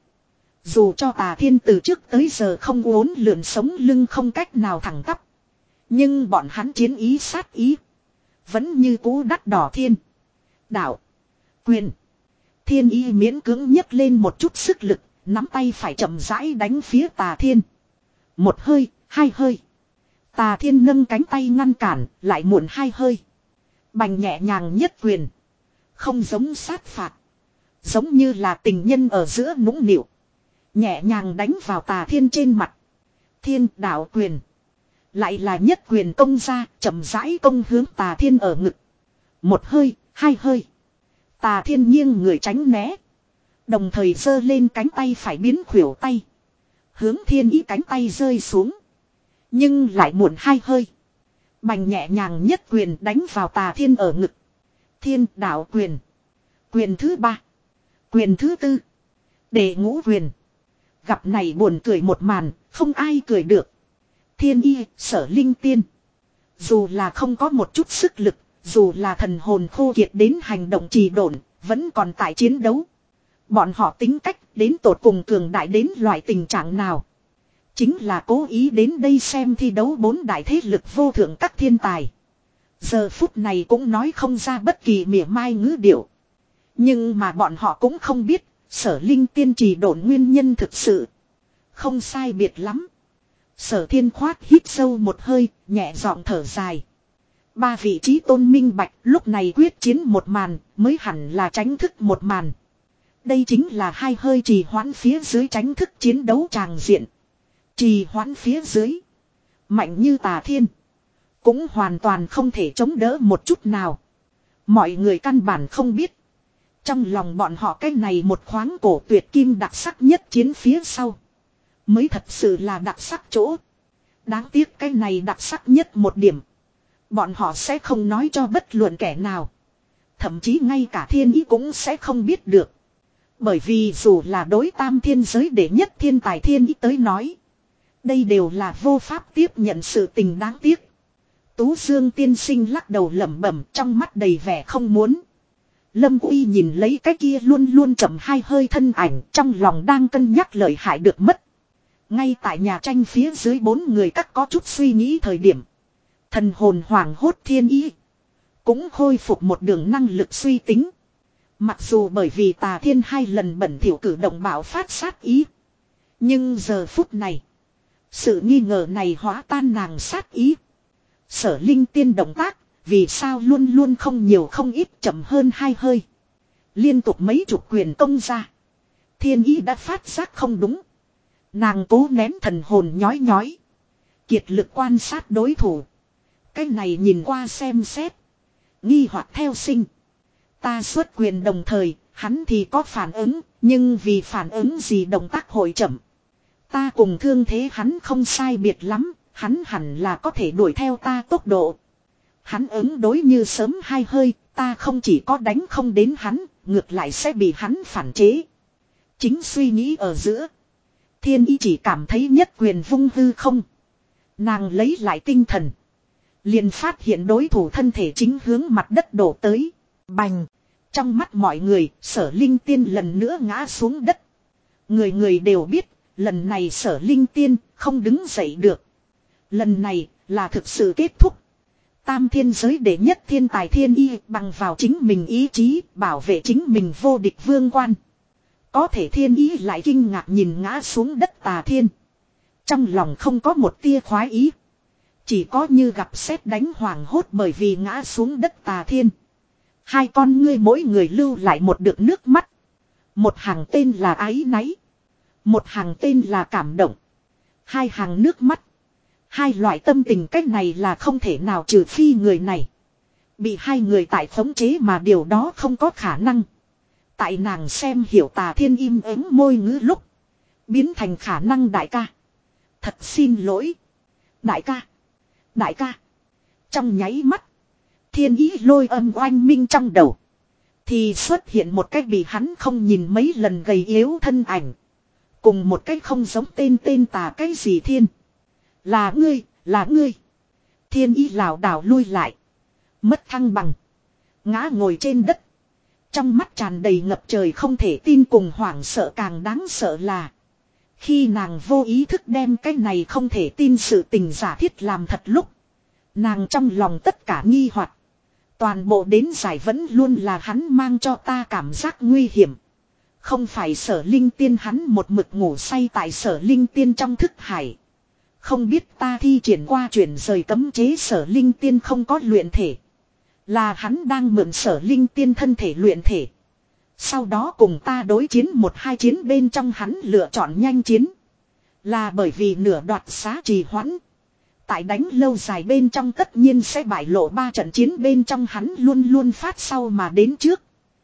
Dù cho tà thiên từ trước tới giờ không uốn lượn sống lưng không cách nào thẳng tắp. Nhưng bọn hắn chiến ý sát ý. Vẫn như cú đắt đỏ thiên. Đạo. Quyền. Thiên ý miễn cưỡng nhấc lên một chút sức lực. Nắm tay phải chậm rãi đánh phía tà thiên. Một hơi, hai hơi. Tà thiên nâng cánh tay ngăn cản, lại muộn hai hơi. Bành nhẹ nhàng nhất quyền. Không giống sát phạt. Giống như là tình nhân ở giữa nũng nịu. Nhẹ nhàng đánh vào tà thiên trên mặt. Thiên đạo quyền. Lại là nhất quyền công ra, chậm rãi công hướng tà thiên ở ngực. Một hơi, hai hơi. Tà thiên nghiêng người tránh né. Đồng thời giơ lên cánh tay phải biến khuỷu tay. Hướng thiên ý cánh tay rơi xuống. Nhưng lại muộn hai hơi. Bành nhẹ nhàng nhất quyền đánh vào tà thiên ở ngực. Thiên đạo quyền. Quyền thứ ba. Quyền thứ tư. Đệ ngũ quyền. Gặp này buồn cười một màn, không ai cười được. Thiên y, Sở Linh Tiên. Dù là không có một chút sức lực, dù là thần hồn khô kiệt đến hành động trì độn, vẫn còn tại chiến đấu. Bọn họ tính cách đến tột cùng cường đại đến loại tình trạng nào. Chính là cố ý đến đây xem thi đấu bốn đại thế lực vô thượng các thiên tài. Giờ phút này cũng nói không ra bất kỳ mỉa mai ngữ điệu. Nhưng mà bọn họ cũng không biết, Sở Linh Tiên trì độn nguyên nhân thực sự. Không sai biệt lắm. Sở Thiên Khoát hít sâu một hơi, nhẹ giọng thở dài. Ba vị trí tôn minh bạch lúc này quyết chiến một màn, mới hẳn là tránh thức một màn. Đây chính là hai hơi trì hoãn phía dưới tránh thức chiến đấu tràng diện. Trì hoãn phía dưới. Mạnh như Tà Thiên. Cũng hoàn toàn không thể chống đỡ một chút nào. Mọi người căn bản không biết. Trong lòng bọn họ cái này một khoáng cổ tuyệt kim đặc sắc nhất chiến phía sau. Mới thật sự là đặc sắc chỗ. Đáng tiếc cái này đặc sắc nhất một điểm. Bọn họ sẽ không nói cho bất luận kẻ nào. Thậm chí ngay cả thiên ý cũng sẽ không biết được. Bởi vì dù là đối tam thiên giới đệ nhất thiên tài thiên ý tới nói. Đây đều là vô pháp tiếp nhận sự tình đáng tiếc. Tú Dương tiên sinh lắc đầu lẩm bẩm trong mắt đầy vẻ không muốn. Lâm Uy nhìn lấy cái kia luôn luôn chậm hai hơi thân ảnh trong lòng đang cân nhắc lợi hại được mất. Ngay tại nhà tranh phía dưới bốn người các có chút suy nghĩ thời điểm. Thần hồn hoàng hốt thiên ý. Cũng khôi phục một đường năng lực suy tính. Mặc dù bởi vì Tà Thiên hai lần bẩn thỉu cử động bạo phát sát ý. Nhưng giờ phút này. Sự nghi ngờ này hóa tan nàng sát ý. Sở Linh Tiên động tác. Vì sao luôn luôn không nhiều không ít chậm hơn hai hơi. Liên tục mấy chục quyền công ra. Thiên ý đã phát giác không đúng. Nàng cố nén thần hồn nhói nhói. Kiệt lực quan sát đối thủ. Cái này nhìn qua xem xét. Nghi hoặc theo sinh. Ta xuất quyền đồng thời, hắn thì có phản ứng, nhưng vì phản ứng gì động tác hội chậm. Ta cùng thương thế hắn không sai biệt lắm, hắn hẳn là có thể đuổi theo ta tốc độ. Hắn ứng đối như sớm hai hơi, ta không chỉ có đánh không đến hắn, ngược lại sẽ bị hắn phản chế. Chính suy nghĩ ở giữa. Thiên ý chỉ cảm thấy nhất quyền vung hư không. Nàng lấy lại tinh thần. Liền phát hiện đối thủ thân thể chính hướng mặt đất đổ tới. Bành. Trong mắt mọi người, Sở Linh Tiên lần nữa ngã xuống đất. Người người đều biết, lần này Sở Linh Tiên không đứng dậy được. Lần này là thực sự kết thúc. Tam thiên giới đệ nhất thiên tài thiên y bằng vào chính mình ý chí bảo vệ chính mình vô địch vương quan. Có thể thiên ý lại kinh ngạc nhìn ngã xuống đất Tà Thiên. Trong lòng không có một tia khoái ý. Chỉ có như gặp sét đánh hoảng hốt bởi vì ngã xuống đất Tà Thiên. Hai con ngươi mỗi người lưu lại một đợt nước mắt. Một hàng tên là áy náy. Một hàng tên là cảm động. Hai hàng nước mắt. Hai loại tâm tình cách này là không thể nào trừ phi người này. Bị hai người tại khống chế mà điều đó không có khả năng. Tại nàng xem hiểu Tà Thiên im ắng môi ngữ lúc. Biến thành khả năng đại ca. Thật xin lỗi. Đại ca. Đại ca. Trong nháy mắt. Thiên ý lôi âm oanh minh trong đầu. Thì xuất hiện một cách bị hắn không nhìn mấy lần gầy yếu thân ảnh. Cùng một cách không giống tên tên tà cái gì thiên. Là ngươi, là ngươi. Thiên ý lảo đảo lui lại. Mất thăng bằng. Ngã ngồi trên đất. Trong mắt tràn đầy ngập trời không thể tin cùng hoảng sợ càng đáng sợ là. Khi nàng vô ý thức đem cái này không thể tin sự tình giả thiết làm thật lúc. Nàng trong lòng tất cả nghi hoặc. Toàn bộ đến giải vẫn luôn là hắn mang cho ta cảm giác nguy hiểm. Không phải Sở Linh Tiên hắn một mực ngủ say tại Sở Linh Tiên trong thức hải. Không biết ta thi triển qua chuyển rời cấm chế Sở Linh Tiên không có luyện thể. Là hắn đang mượn Sở Linh Tiên thân thể luyện thể. Sau đó cùng ta đối chiến một hai chiến bên trong hắn lựa chọn nhanh chiến. Là bởi vì nửa đoạt xá trì hoãn. Tại đánh lâu dài bên trong tất nhiên sẽ bại lộ ba trận chiến bên trong hắn luôn luôn phát sau mà đến trước.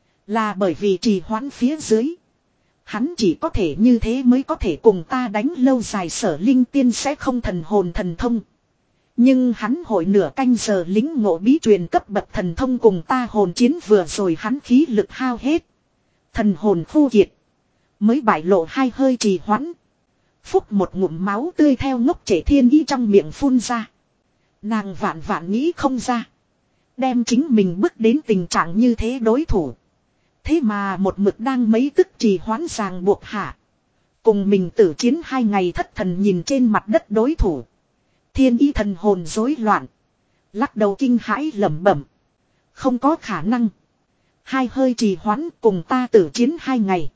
Là bởi vì trì hoãn phía dưới. Hắn chỉ có thể như thế mới có thể cùng ta đánh lâu dài Sở Linh Tiên sẽ không thần hồn thần thông. Nhưng hắn hội nửa canh giờ lính ngộ bí truyền cấp bậc thần thông cùng ta hồn chiến vừa rồi hắn khí lực hao hết. Thần hồn khô kiệt. Mới bại lộ hai hơi trì hoãn. Phúc một ngụm máu tươi theo ngốc trẻ thiên ý trong miệng phun ra. Nàng vạn vạn nghĩ không ra. Đem chính mình bước đến tình trạng như thế đối thủ. Thế mà một mực đang mấy tức trì hoãn ràng buộc hạ. Cùng mình tử chiến hai ngày thất thần nhìn trên mặt đất đối thủ. Thiên ý thần hồn rối loạn. Lắc đầu kinh hãi lẩm bẩm. Không có khả năng. Hai hơi trì hoãn cùng ta tử chiến hai ngày.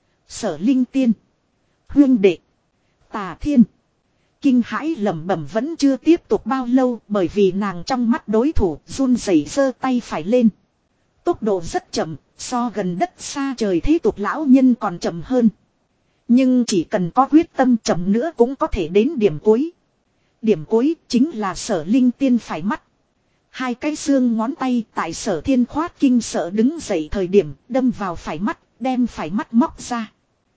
Sở Linh Tiên. Huyên đệ. Tà Thiên. Kinh hãi lẩm bẩm vẫn chưa tiếp tục bao lâu bởi vì nàng trong mắt đối thủ run rẩy giơ tay phải lên. Tốc độ rất chậm, so gần đất xa trời thế tục lão nhân còn chậm hơn. Nhưng chỉ cần có quyết tâm chậm nữa cũng có thể đến điểm cuối. Điểm cuối chính là Sở Linh Tiên phải mắt. Hai cái xương ngón tay tại Sở Thiên khoát kinh sợ đứng dậy thời điểm đâm vào phải mắt, đem phải mắt móc ra.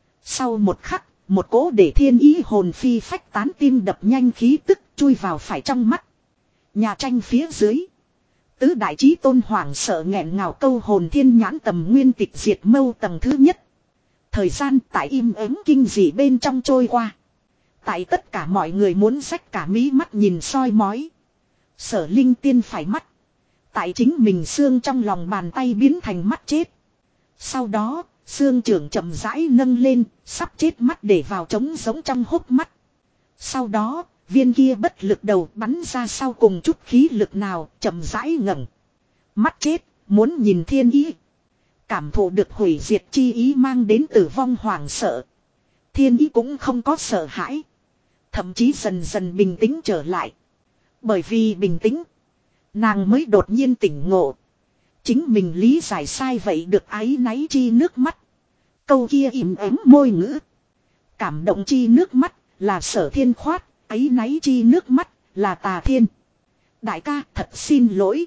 Sau một khắc, một cỗ để thiên ý hồn phi phách tán tim đập nhanh khí tức chui vào phải trong mắt. Nhà tranh phía dưới. Tứ đại chí tôn hoảng sợ nghẹn ngào câu hồn thiên nhãn tầm nguyên tịch diệt mâu tầng thứ nhất. Thời gian tại im ắng kinh dị bên trong trôi qua. Tại tất cả mọi người muốn xách cả mí mắt nhìn soi mói. Sở Linh Tiên phải mắt. Tại chính mình xương trong lòng bàn tay biến thành mắt chết. Sau đó, xương trưởng chậm rãi nâng lên, sắp chết mắt để vào trống giống trong hốc mắt. Sau đó, viên kia bất lực đầu bắn ra sau cùng chút khí lực nào, chậm rãi ngẩng. Mắt chết, muốn nhìn thiên ý. Cảm thụ được hủy diệt chi ý mang đến tử vong hoảng sợ. Thiên ý cũng không có sợ hãi. Thậm chí dần dần bình tĩnh trở lại. Bởi vì bình tĩnh, nàng mới đột nhiên tỉnh ngộ. Chính mình lý giải sai vậy được áy náy chi nước mắt. Câu kia im ắng môi ngữ. Cảm động chi nước mắt là Sở Thiên khoát, áy náy chi nước mắt là Tà Thiên. Đại ca thật xin lỗi.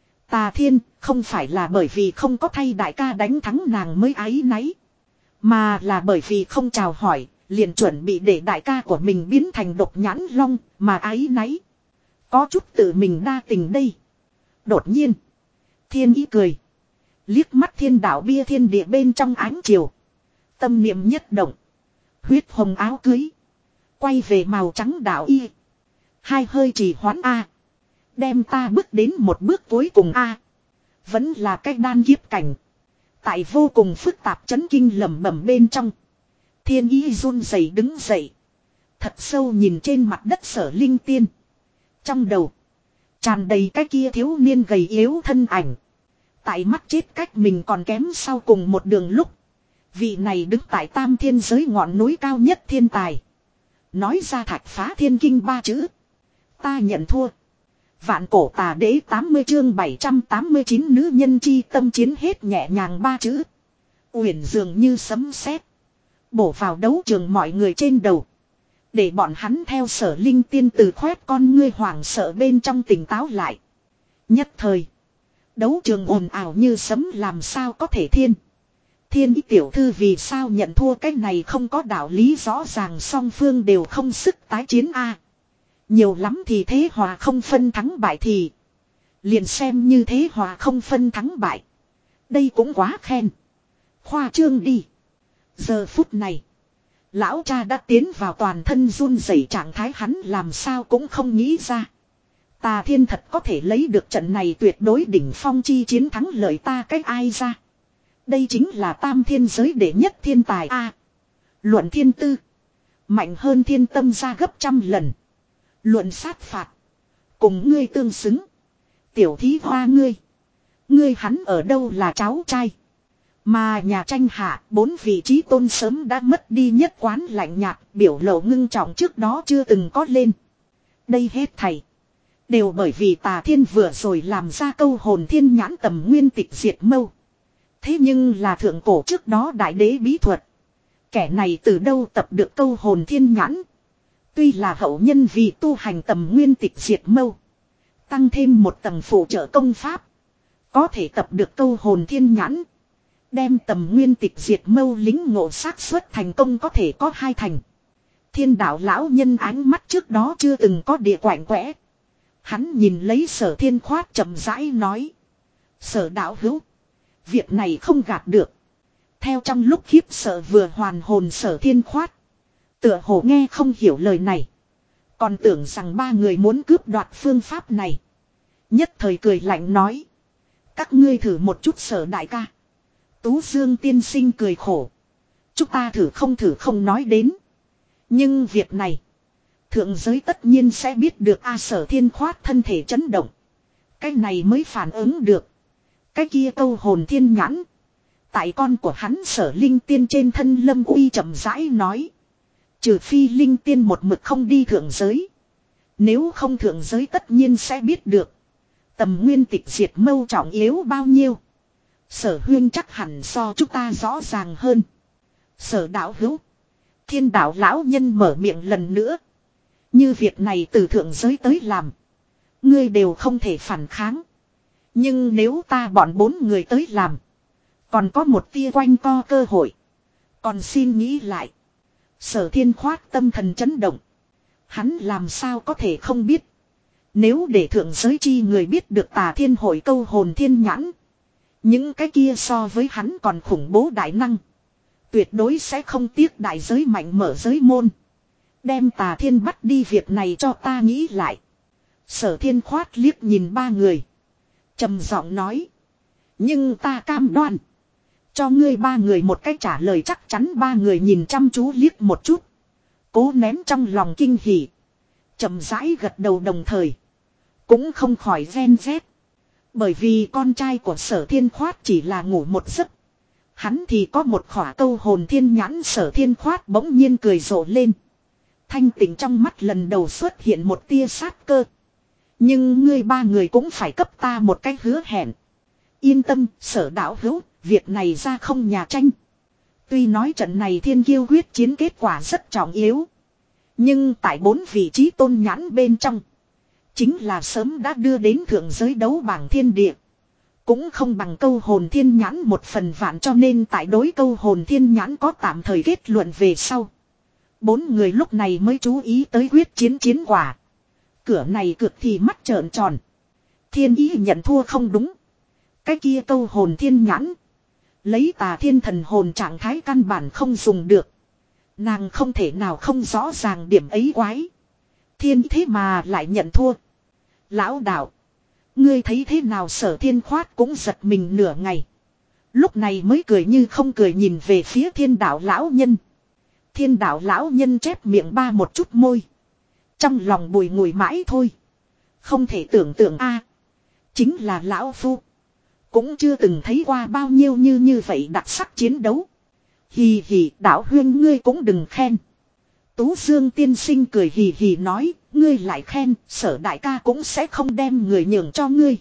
Tà Thiên không phải là bởi vì không có thay đại ca đánh thắng nàng mới áy náy. Mà là bởi vì không chào hỏi, liền chuẩn bị để đại ca của mình biến thành độc nhãn long mà áy náy. Có chút tự mình đa tình đây. Đột nhiên. Thiên ý cười. Liếc mắt thiên đạo bia thiên địa bên trong ánh chiều. Tâm niệm nhất động. Huyết hồng áo cưới. Quay về màu trắng đạo y. Hai hơi trì hoãn A. Đem ta bước đến một bước cuối cùng A. Vẫn là cách đan kiếp cảnh. Tại vô cùng phức tạp chấn kinh lẩm bẩm bên trong. Thiên ý run rẩy đứng dậy. Thật sâu nhìn trên mặt đất Sở Linh Tiên. Trong đầu. Tràn đầy cái kia thiếu niên gầy yếu thân ảnh. Tại mắt chết cách mình còn kém sau cùng một đường lúc. Vị này đứng tại tam thiên giới ngọn núi cao nhất thiên tài. Nói ra thạch phá thiên kinh ba chữ. Ta nhận thua. Vạn cổ tà đế tám mươi chương bảy trăm tám mươi chín nữ nhân chi tâm chiến hết nhẹ nhàng ba chữ. Uyển dường như sấm sét. Bổ vào đấu trường mọi người trên đầu. Để bọn hắn theo Sở Linh Tiên từ khoét con ngươi hoảng sợ bên trong tỉnh táo lại. Nhất thời. Đấu trường ồn ào như sấm làm sao có thể thiên. Thiên ý tiểu thư vì sao nhận thua cái này không có đạo lý rõ ràng song phương đều không sức tái chiến a. Nhiều lắm thì thế hòa không phân thắng bại thì. Liền xem như thế hòa không phân thắng bại. Đây cũng quá khen. Khoa trương đi. Giờ phút này. Lão cha đã tiến vào toàn thân run rẩy trạng thái hắn làm sao cũng không nghĩ ra. Tà Thiên thật có thể lấy được trận này tuyệt đối đỉnh phong chi chiến thắng lợi ta cách ai ra. Đây chính là tam thiên giới đệ nhất thiên tài a. Luận thiên tư. Mạnh hơn thiên tâm ra gấp trăm lần. Luận sát phạt. Cùng ngươi tương xứng. Tiểu thí hoa ngươi. Ngươi hắn ở đâu là cháu trai. Mà nhà tranh hạ bốn vị trí tôn sớm đã mất đi nhất quán lạnh nhạt biểu lộ ngưng trọng trước đó chưa từng có lên. Đây hết thảy. Đều bởi vì Tà Thiên vừa rồi làm ra câu hồn thiên nhãn tầm nguyên tịch diệt mâu. Thế nhưng là thượng cổ trước đó đại đế bí thuật. Kẻ này từ đâu tập được câu hồn thiên nhãn. Tuy là hậu nhân vì tu hành tầm nguyên tịch diệt mâu. Tăng thêm một tầng phụ trợ công pháp. Có thể tập được câu hồn thiên nhãn. Đem tầm nguyên tịch diệt mâu lính ngộ xác suất thành công có thể có hai thành. Thiên đạo lão nhân ánh mắt trước đó chưa từng có địa quạnh quẽ. Hắn nhìn lấy Sở Thiên Khoát chậm rãi nói. Sở đạo hữu. Việc này không gạt được. Theo trong lúc khiếp sợ vừa hoàn hồn Sở Thiên Khoát. Tựa hồ nghe không hiểu lời này. Còn tưởng rằng ba người muốn cướp đoạt phương pháp này. Nhất thời cười lạnh nói. Các ngươi thử một chút Sở đại ca. Tú Dương tiên sinh cười khổ. Chúng ta thử không thử không nói đến. Nhưng việc này. Thượng giới tất nhiên sẽ biết được A Sở Thiên Khoát thân thể chấn động. Cái này mới phản ứng được. Cái kia câu hồn thiên nhãn. Tại con của hắn Sở Linh Tiên trên thân Lâm Uy chậm rãi nói. Trừ phi Linh Tiên một mực không đi thượng giới. Nếu không thượng giới tất nhiên sẽ biết được. Tầm nguyên tịch diệt mâu trọng yếu bao nhiêu. Sở huyên chắc hẳn so chúng ta rõ ràng hơn. Sở đạo hữu. Thiên đạo lão nhân mở miệng lần nữa. Như việc này từ thượng giới tới làm. Ngươi đều không thể phản kháng. Nhưng nếu ta bọn bốn người tới làm. Còn có một tia quanh co cơ hội. Còn xin nghĩ lại. Sở Thiên Khoát tâm thần chấn động. Hắn làm sao có thể không biết. Nếu để thượng giới chi người biết được Tà Thiên hội câu hồn thiên nhãn. Những cái kia so với hắn còn khủng bố đại năng. Tuyệt đối sẽ không tiếc đại giới mạnh mở giới môn. Đem Tà Thiên bắt đi việc này cho ta nghĩ lại. Sở Thiên Khoát liếc nhìn ba người. Trầm giọng nói. Nhưng ta cam đoan. Cho ngươi ba người một cách trả lời chắc chắn. Ba người nhìn chăm chú liếc một chút. Cố nén trong lòng kinh hỉ. Chậm rãi gật đầu đồng thời. Cũng không khỏi ven vét. Bởi vì con trai của Sở Thiên Khoát chỉ là ngủ một giấc. Hắn thì có một khỏa câu hồn thiên nhãn. Sở Thiên Khoát bỗng nhiên cười rộ lên. Thanh tịnh trong mắt lần đầu xuất hiện một tia sát cơ. Nhưng ngươi ba người cũng phải cấp ta một cái hứa hẹn. Yên tâm, Sở đạo hữu, việc này ra không nhà tranh. Tuy nói trận này thiên kiêu quyết chiến kết quả rất trọng yếu. Nhưng tại bốn vị trí tôn nhãn bên trong. Chính là sớm đã đưa đến thượng giới đấu bảng thiên địa. Cũng không bằng câu hồn thiên nhãn một phần vạn, cho nên tại đối câu hồn thiên nhãn có tạm thời kết luận về sau. Bốn người lúc này mới chú ý tới quyết chiến chiến quả. Cửa này cực thì mắt trợn tròn. Thiên ý nhận thua không đúng. Cái kia câu hồn thiên nhãn. Lấy Tà Thiên thần hồn trạng thái căn bản không dùng được. Nàng không thể nào không rõ ràng điểm ấy quái. Thiên thế mà lại nhận thua. Lão đạo. Ngươi thấy thế nào? Sở Thiên Khoát cũng giật mình nửa ngày. Lúc này mới cười như không cười nhìn về phía Thiên đạo lão nhân. Thiên đạo lão nhân chép miệng ba một chút môi. Trong lòng bùi ngùi mãi thôi. Không thể tưởng tượng a, chính là lão phu. Cũng chưa từng thấy qua bao nhiêu như như vậy đặc sắc chiến đấu. Hì hì, đạo huyên ngươi cũng đừng khen. Tú Dương tiên sinh cười hì hì nói, ngươi lại khen, Sở đại ca cũng sẽ không đem người nhường cho ngươi.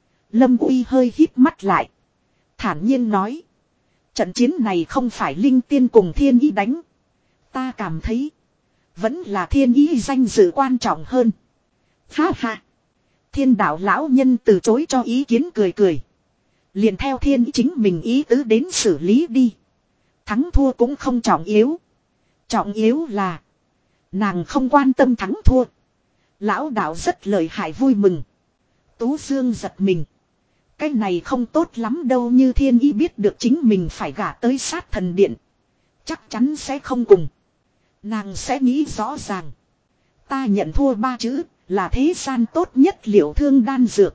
Lâm Uy hơi híp mắt lại. Thản nhiên nói. Trận chiến này không phải Linh Tiên cùng Thiên Ý đánh. Ta cảm thấy. Vẫn là Thiên Ý danh dự quan trọng hơn. Ha ha. Thiên đạo lão nhân từ chối cho ý kiến cười cười. Liền theo Thiên Ý chính mình ý tứ đến xử lý đi. Thắng thua cũng không trọng yếu. Trọng yếu là. Nàng không quan tâm thắng thua. Lão đạo rất lợi hại vui mừng. Tú Dương giật mình. Cái này không tốt lắm đâu, như Thiên Ý biết được chính mình phải gả tới Sát Thần Điện. Chắc chắn sẽ không cùng. Nàng sẽ nghĩ rõ ràng. Ta nhận thua ba chữ là thế gian tốt nhất liệu thương đan dược.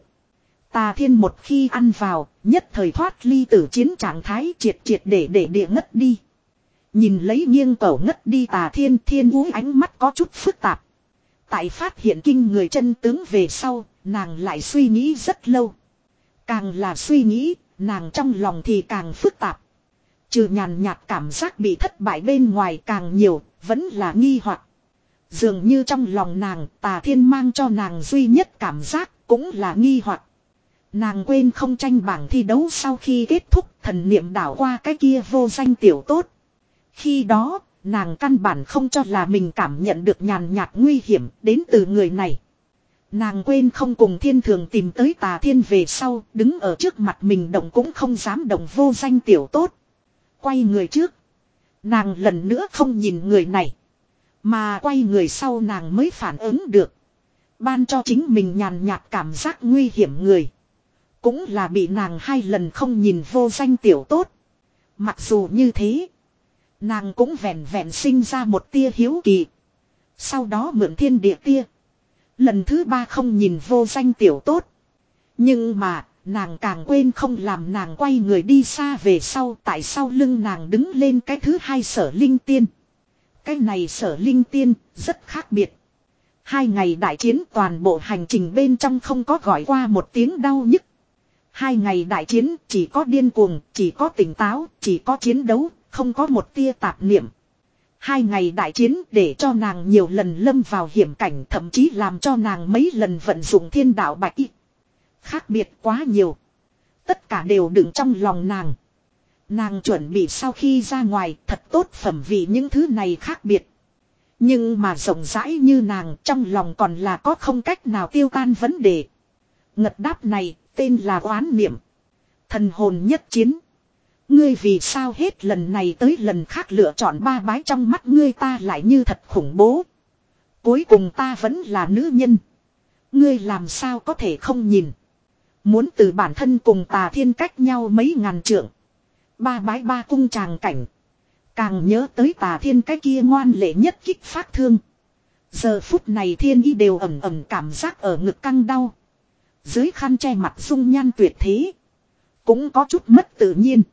Tà Thiên một khi ăn vào, nhất thời thoát ly tử chiến trạng thái, triệt triệt để để địa ngất đi. Nhìn lấy nghiêng cẩu ngất đi Tà Thiên, Thiên Úy ánh mắt có chút phức tạp. Tại phát hiện kinh người chân tướng về sau, nàng lại suy nghĩ rất lâu. Càng là suy nghĩ, nàng trong lòng thì càng phức tạp. Trừ nhàn nhạt cảm giác bị thất bại bên ngoài càng nhiều, vẫn là nghi hoặc. Dường như trong lòng nàng, Tà Thiên mang cho nàng duy nhất cảm giác cũng là nghi hoặc. Nàng quên không tranh bảng thi đấu sau khi kết thúc, thần niệm đảo qua cái kia vô danh tiểu tốt. Khi đó, nàng căn bản không cho là mình cảm nhận được nhàn nhạt nguy hiểm đến từ người này. Nàng quên không cùng Thiên Thường tìm tới Tà Thiên về sau, đứng ở trước mặt mình động cũng không dám động vô danh tiểu tốt. Quay người trước, nàng lần nữa không nhìn người này. Mà quay người sau nàng mới phản ứng được. Ban cho chính mình nhàn nhạt cảm giác nguy hiểm người. Cũng là bị nàng hai lần không nhìn vô danh tiểu tốt. Mặc dù như thế. Nàng cũng vẹn vẹn sinh ra một tia hiếu kỳ. Sau đó mượn thiên địa tia. Lần thứ ba không nhìn vô danh tiểu tốt. Nhưng mà nàng càng quên không làm nàng quay người đi xa về sau. Tại sau lưng nàng đứng lên cái thứ hai Sở Linh Tiên. Cái này Sở Linh Tiên rất khác biệt. Hai ngày đại chiến toàn bộ hành trình bên trong không có gọi qua một tiếng đau nhức. Hai ngày đại chiến chỉ có điên cuồng, chỉ có tỉnh táo, chỉ có chiến đấu, không có một tia tạp niệm. Hai ngày đại chiến để cho nàng nhiều lần lâm vào hiểm cảnh, thậm chí làm cho nàng mấy lần vận dụng thiên đạo bạch y. Khác biệt quá nhiều. Tất cả đều đựng trong lòng nàng. Nàng chuẩn bị sau khi ra ngoài thật tốt phẩm vị những thứ này khác biệt. Nhưng mà rộng rãi như nàng trong lòng còn là có không cách nào tiêu tan vấn đề. Ngật đáp này tên là oán niệm. Thần hồn nhất chiến. Ngươi vì sao hết lần này tới lần khác lựa chọn ba bái trong mắt ngươi ta lại như thật khủng bố. Cuối cùng ta vẫn là nữ nhân. Ngươi làm sao có thể không nhìn. Muốn từ bản thân cùng Tà Thiên cách nhau mấy ngàn trượng. Ba bái ba cung tràng cảnh. Càng nhớ tới Tà Thiên cái kia ngoan lệ nhất kích phát thương. Giờ phút này Thiên Ý đều ẩm ẩm cảm giác ở ngực căng đau. Dưới khăn che mặt dung nhan tuyệt thế. Cũng có chút mất tự nhiên.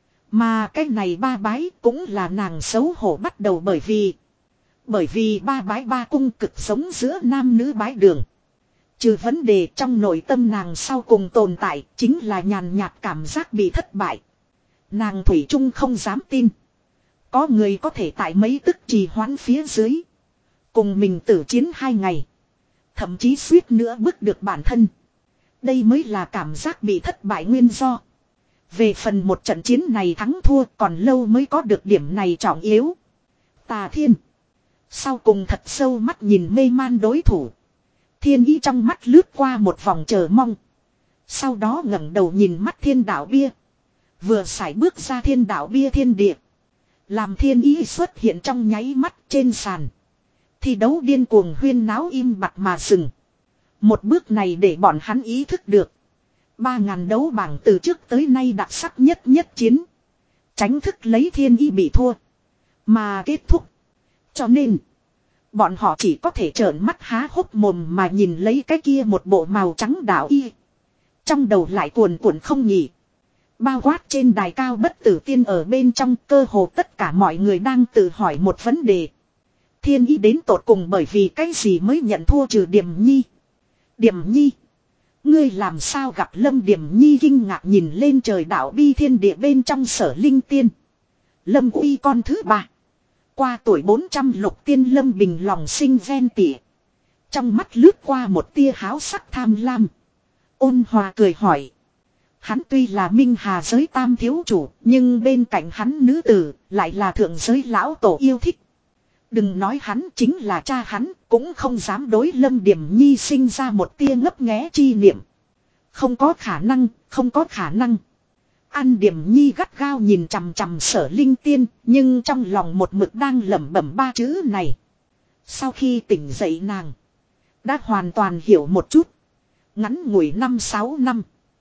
Mà cái này ba bái cũng là nàng xấu hổ bắt đầu bởi vì. Bởi vì ba bái ba cung cực sống giữa nam nữ bái đường. Trừ vấn đề trong nội tâm nàng sau cùng tồn tại chính là nhàn nhạt cảm giác bị thất bại. Nàng thủy chung không dám tin. Có người có thể tại mấy tức trì hoãn phía dưới. Cùng mình tử chiến hai ngày. Thậm chí suýt nữa bức được bản thân. Đây mới là cảm giác bị thất bại nguyên do. Về phần một trận chiến này thắng thua còn lâu mới có được điểm này trọng yếu. Tà Thiên. Sau cùng thật sâu mắt nhìn mê man đối thủ. Thiên Ý trong mắt lướt qua một vòng chờ mong. Sau đó ngẩng đầu nhìn mắt thiên đạo bia. Vừa sải bước ra thiên đạo bia thiên địa. Làm Thiên Ý xuất hiện trong nháy mắt trên sàn. Thi đấu điên cuồng huyên náo im bặt mà dừng. Một bước này để bọn hắn ý thức được. Ba ngàn đấu bảng từ trước tới nay đặc sắc nhất nhất chiến. Tránh thức lấy Thiên Ý bị thua. Mà kết thúc. Cho nên. Bọn họ chỉ có thể trợn mắt há hốc mồm mà nhìn lấy cái kia một bộ màu trắng đạo y. Trong đầu lại cuồn cuộn không nghỉ. Bao quát trên đài cao bất tử tiên ở bên trong cơ hồ tất cả mọi người đang tự hỏi một vấn đề. Thiên Ý đến tột cùng bởi vì cái gì mới nhận thua trừ Điềm Nhi. Điềm Nhi. Ngươi làm sao gặp Lâm Điềm Nhi kinh ngạc nhìn lên trời đạo bi thiên địa bên trong Sở Linh Tiên. Lâm Uy con thứ ba. Qua tuổi bốn trăm lục tiên Lâm Bình lòng sinh ven tỉa. Trong mắt lướt qua một tia háo sắc tham lam. Ôn hòa cười hỏi. Hắn tuy là Minh Hà giới tam thiếu chủ, nhưng bên cạnh hắn nữ tử, lại là thượng giới lão tổ yêu thích. Đừng nói hắn chính là cha hắn, cũng không dám đối Lâm Điềm Nhi sinh ra một tia ngấp nghé chi niệm. Không có khả năng, không có khả năng. An Điềm Nhi gắt gao nhìn chằm chằm Sở Linh Tiên, nhưng trong lòng một mực đang lẩm bẩm ba chữ này. Sau khi tỉnh dậy nàng, đã hoàn toàn hiểu một chút. Ngắn ngủi năm sáu năm.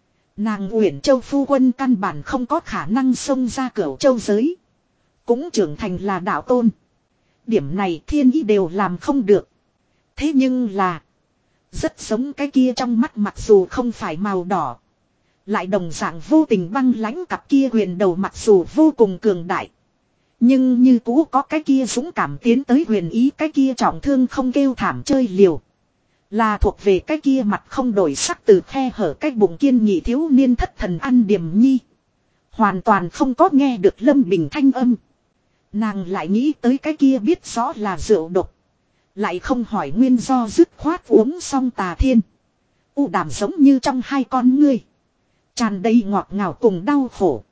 Nàng Uyển Châu phu quân căn bản không có khả năng xông ra Cửu Châu giới. Cũng trưởng thành là đạo tôn. Điểm này Thiên Ý đều làm không được. Thế nhưng là. Rất giống cái kia trong mắt mặc dù không phải màu đỏ. Lại đồng dạng vô tình băng lãnh cặp kia huyền đầu mặc dù vô cùng cường đại. Nhưng như cũ có cái kia dũng cảm tiến tới huyền ý cái kia trọng thương không kêu thảm chơi liều. Là thuộc về cái kia mặt không đổi sắc từ khe hở cái bụng kiên nghị thiếu niên thất thần An Điềm Nhi. Hoàn toàn không có nghe được Lâm Bình thanh âm. Nàng lại nghĩ tới cái kia biết rõ là rượu độc. Lại không hỏi nguyên do dứt khoát uống xong Tà Thiên. U đàm giống như trong hai con ngươi. Tràn đầy ngọt ngào cùng đau khổ.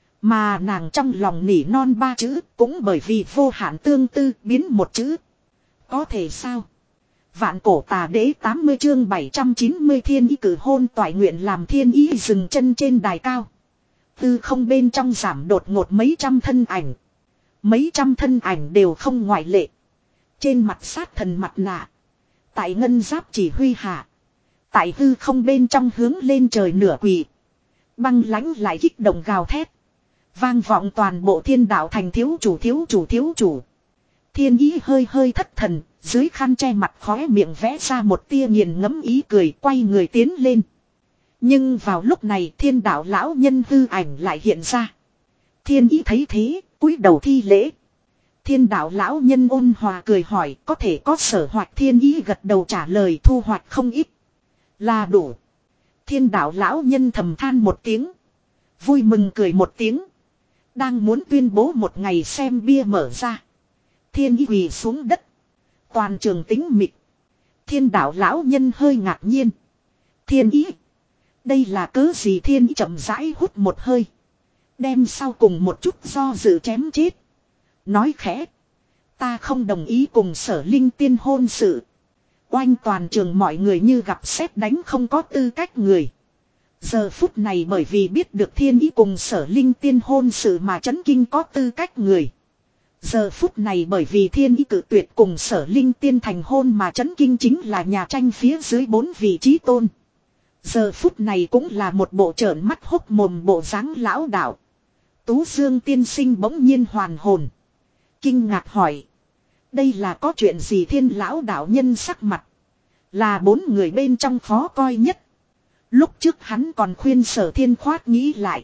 Mà nàng trong lòng nỉ non ba chữ cũng bởi vì vô hạn tương tư biến một chữ. Có thể sao? Vạn cổ tà đế tám mươi chương bảy trăm chín mươi Thiên Ý cử hôn toại nguyện làm Thiên Ý dừng chân trên đài cao. Tư không bên trong giảm đột ngột mấy trăm thân ảnh. Mấy trăm thân ảnh đều không ngoại lệ. Trên mặt sát thần mặt nạ. Tại ngân giáp chỉ huy hạ. Tại hư không bên trong hướng lên trời nửa quỳ. Băng lãnh lại kích động gào thét. Vang vọng toàn bộ thiên đạo thành thiếu chủ thiếu chủ thiếu chủ. Thiên ý hơi hơi thất thần, dưới khăn che mặt khóe miệng vẽ ra một tia nghiền ngẫm ý cười, quay người tiến lên. Nhưng vào lúc này thiên đạo lão nhân hư ảnh lại hiện ra. Thiên ý thấy thế, cúi đầu thi lễ. Thiên đạo lão nhân ôn hòa cười hỏi, có thể có sở hoạch. Thiên ý gật đầu trả lời, thu hoạch không ít. Là đủ. Thiên đạo lão nhân thầm than một tiếng. Vui mừng cười một tiếng. Đang muốn tuyên bố một ngày xem bia mở ra. Thiên ý quỳ xuống đất. Toàn trường tĩnh mịch. Thiên đạo lão nhân hơi ngạc nhiên. Thiên ý. Đây là cớ gì? Thiên ý chậm rãi hút một hơi. Đem sau cùng một chút do dự chém chết. Nói khẽ. Ta không đồng ý cùng sở linh tiên hôn sự. Oanh toàn trường mọi người như gặp sét đánh không có tư cách người. Giờ phút này bởi vì biết được thiên ý cùng sở linh tiên hôn sự mà chấn kinh có tư cách người. Giờ phút này bởi vì thiên ý cự tuyệt cùng sở linh tiên thành hôn mà chấn kinh chính là nhà tranh phía dưới bốn vị trí tôn. Giờ phút này cũng là một bộ trợn mắt hốc mồm bộ dáng lão đạo. Tú Dương tiên sinh bỗng nhiên hoàn hồn. Kinh ngạc hỏi. Đây là có chuyện gì? Thiên lão đạo nhân sắc mặt. Là bốn người bên trong khó coi nhất. Lúc trước hắn còn khuyên sở thiên khoát nghĩ lại.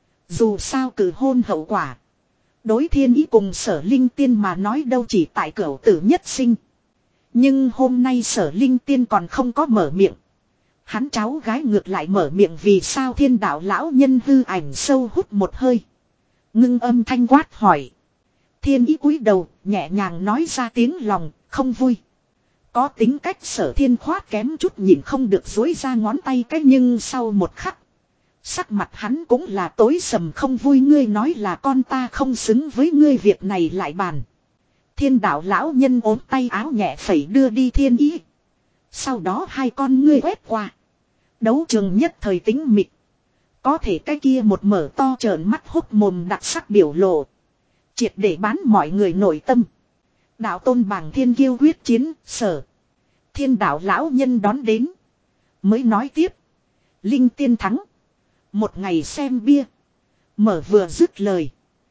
Dù sao cử hôn hậu quả. Đối thiên ý cùng sở linh tiên mà nói đâu chỉ tại cửu tử nhất sinh. Nhưng hôm nay sở linh tiên còn không có mở miệng. Hắn cháu gái ngược lại mở miệng, vì sao? Thiên đạo lão nhân hư ảnh sâu hút một hơi. Ngưng âm thanh quát hỏi. Thiên ý cúi đầu nhẹ nhàng nói ra tiếng lòng không vui. Có tính cách sở thiên khoát kém chút nhìn không được dối ra ngón tay cái, nhưng sau một khắc. Sắc mặt hắn cũng là tối sầm không vui. Ngươi nói là con ta không xứng với ngươi, việc này lại bàn. Thiên đạo lão nhân ốm tay áo nhẹ phẩy đưa đi thiên ý. Sau đó hai con ngươi quét qua. Đấu trường nhất thời tính mịt. Có thể cái kia một mở to trợn mắt hốc mồm đặc sắc biểu lộ. Triệt để bán mọi người nội tâm. Đạo tôn bảng thiên kiêu quyết chiến, sở. Thiên đạo lão nhân đón đến. Mới nói tiếp. Linh tiên thắng. Một ngày xem bia. Mở vừa dứt lời.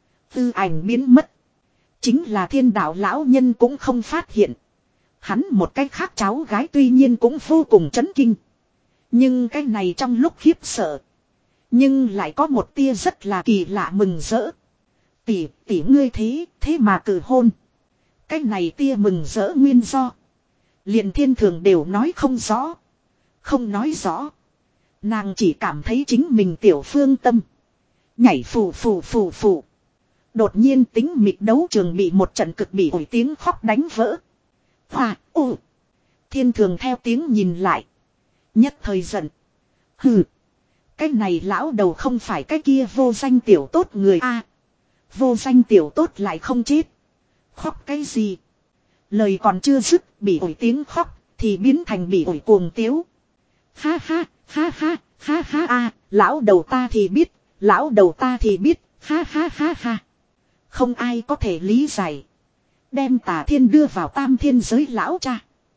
Tư ảnh biến mất. Chính là thiên đạo lão nhân cũng không phát hiện. Hắn một cái khác cháu gái tuy nhiên cũng vô cùng chấn kinh. Nhưng cái này trong lúc khiếp sợ. Nhưng lại có một tia rất là kỳ lạ mừng rỡ. Tỷ, tỷ ngươi thế, thế mà cử hôn. Cái này tia mừng rỡ nguyên do. Liền thiên thường đều nói không rõ. Không nói rõ. Nàng chỉ cảm thấy chính mình tiểu phương tâm. Nhảy phù phù phù phù. Đột nhiên tính mịt đấu trường bị một trận cực bị ổi tiếng khóc đánh vỡ. Hoa, ô. Thiên thường theo tiếng nhìn lại. Nhất thời giận. Hừ. Cái này lão đầu không phải cái kia vô danh tiểu tốt người a. À, vô danh tiểu tốt lại không chết. Khóc cái gì? Lời còn chưa dứt, bị ổi tiếng khóc thì biến thành bị ổi cuồng tiếu. Ha ha, ha ha, ha ha a, lão đầu ta thì biết, lão đầu ta thì biết, ha ha ha ha. Không ai có thể lý giải. Đem Tà Thiên đưa vào tam thiên giới lão cha.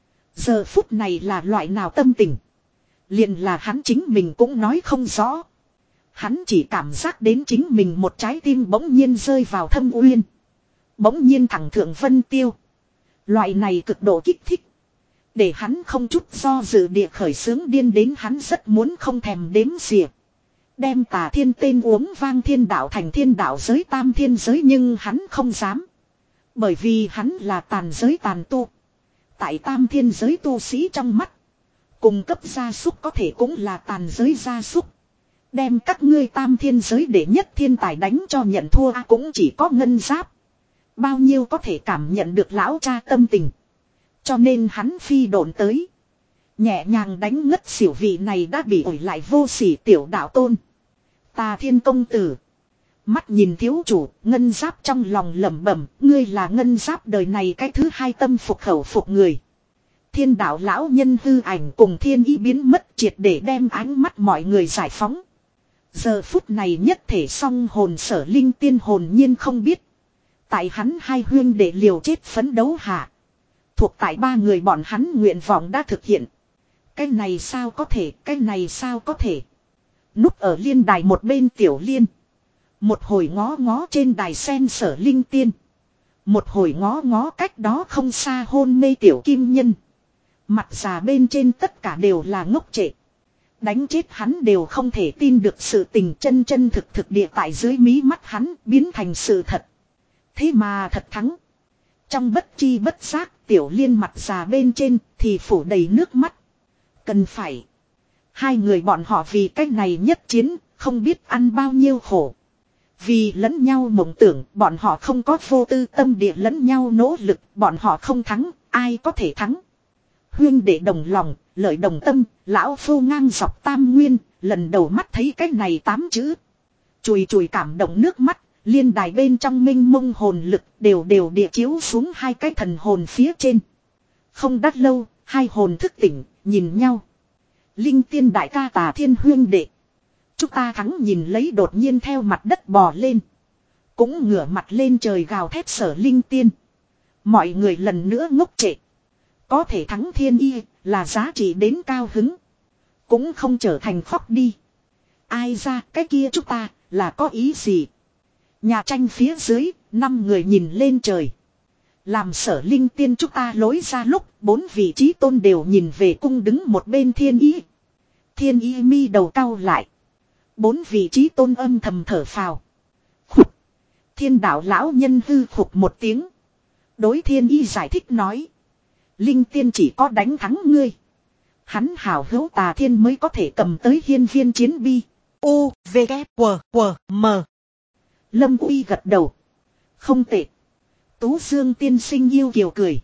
Giờ phút này là loại nào tâm tình? Liền là hắn chính mình cũng nói không rõ. Hắn chỉ cảm giác đến chính mình một trái tim bỗng nhiên rơi vào thâm uyên. Bỗng nhiên thẳng thượng vân tiêu. Loại này cực độ kích thích. Để hắn không chút do dự địa khởi sướng điên đến hắn rất muốn không thèm đếm xỉa. Đem Tà Thiên tên uống vang thiên đạo thành thiên đạo giới tam thiên giới, nhưng hắn không dám. Bởi vì hắn là tàn giới tàn tu. Tại tam thiên giới tu sĩ trong mắt. Cung cấp gia súc có thể cũng là tàn giới gia súc. Đem các ngươi tam thiên giới để nhất thiên tài đánh cho nhận thua à, cũng chỉ có ngân giáp. Bao nhiêu có thể cảm nhận được lão cha tâm tình. Cho nên hắn phi độn tới. Nhẹ nhàng đánh ngất xỉu vị này đã bị ổi lại vô sỉ tiểu đạo tôn. Tà Thiên công tử. Mắt nhìn thiếu chủ, ngân giáp trong lòng lẩm bẩm, ngươi là ngân giáp đời này cái thứ hai tâm phục khẩu phục người. Thiên đạo lão nhân hư ảnh cùng thiên ý biến mất triệt để đem ánh mắt mọi người giải phóng. Giờ phút này nhất thể song hồn sở linh tiên hồn nhiên không biết. Tại hắn hai huyên để liều chết phấn đấu hạ. Thuộc tại ba người bọn hắn nguyện vọng đã thực hiện. Cái này sao có thể, cái này sao có thể. Núp ở liên đài một bên Tiểu Liên. Một hồi ngó ngó trên đài sen Sở Linh Tiên. Một hồi ngó ngó cách đó không xa hôn mê Tiểu Kim Nhân. Mặt già bên trên tất cả đều là ngốc trệ. Đánh chết hắn đều không thể tin được sự tình chân chân thực thực địa tại dưới mí mắt hắn biến thành sự thật. Thế mà thật thắng. Trong bất chi bất giác Tiểu Liên mặt già bên trên thì phủ đầy nước mắt. Cần phải. Hai người bọn họ vì cách này nhất chiến không biết ăn bao nhiêu khổ. Vì lẫn nhau mộng tưởng bọn họ không có vô tư tâm địa lẫn nhau nỗ lực bọn họ không thắng ai có thể thắng. Huyên để đồng lòng, lợi đồng tâm, lão phu ngang dọc tam nguyên, lần đầu mắt thấy cái này tám chữ. Chùi chùi cảm động nước mắt, liên đài bên trong minh mông hồn lực đều đều địa chiếu xuống hai cái thần hồn phía trên. Không đắt lâu, hai hồn thức tỉnh, nhìn nhau. Linh Tiên đại ca Tà Thiên huyên đệ. Chúng ta thắng nhìn lấy đột nhiên theo mặt đất bò lên. Cũng ngửa mặt lên trời gào thét Sở Linh Tiên. Mọi người lần nữa ngốc trệ. Có thể thắng thiên y là giá trị đến cao hứng. Cũng không trở thành khóc đi. Ai ra cái kia chúng ta là có ý gì. Nhà tranh phía dưới năm người nhìn lên trời. Làm Sở Linh Tiên chúng ta lối ra lúc bốn vị trí tôn đều nhìn về cung đứng một bên thiên y. Thiên y mi đầu cau lại. Bốn vị trí tôn âm thầm thở phào. Khục. Thiên đạo lão nhân hư khục một tiếng. Đối thiên y giải thích nói. Linh Tiên chỉ có đánh thắng ngươi. Hắn hảo hữu Tà Thiên mới có thể cầm tới hiên viên chiến bi. U, V, K, W, W, M. Lâm Uy gật đầu. Không tệ. Tú Dương tiên sinh yêu kiều cười.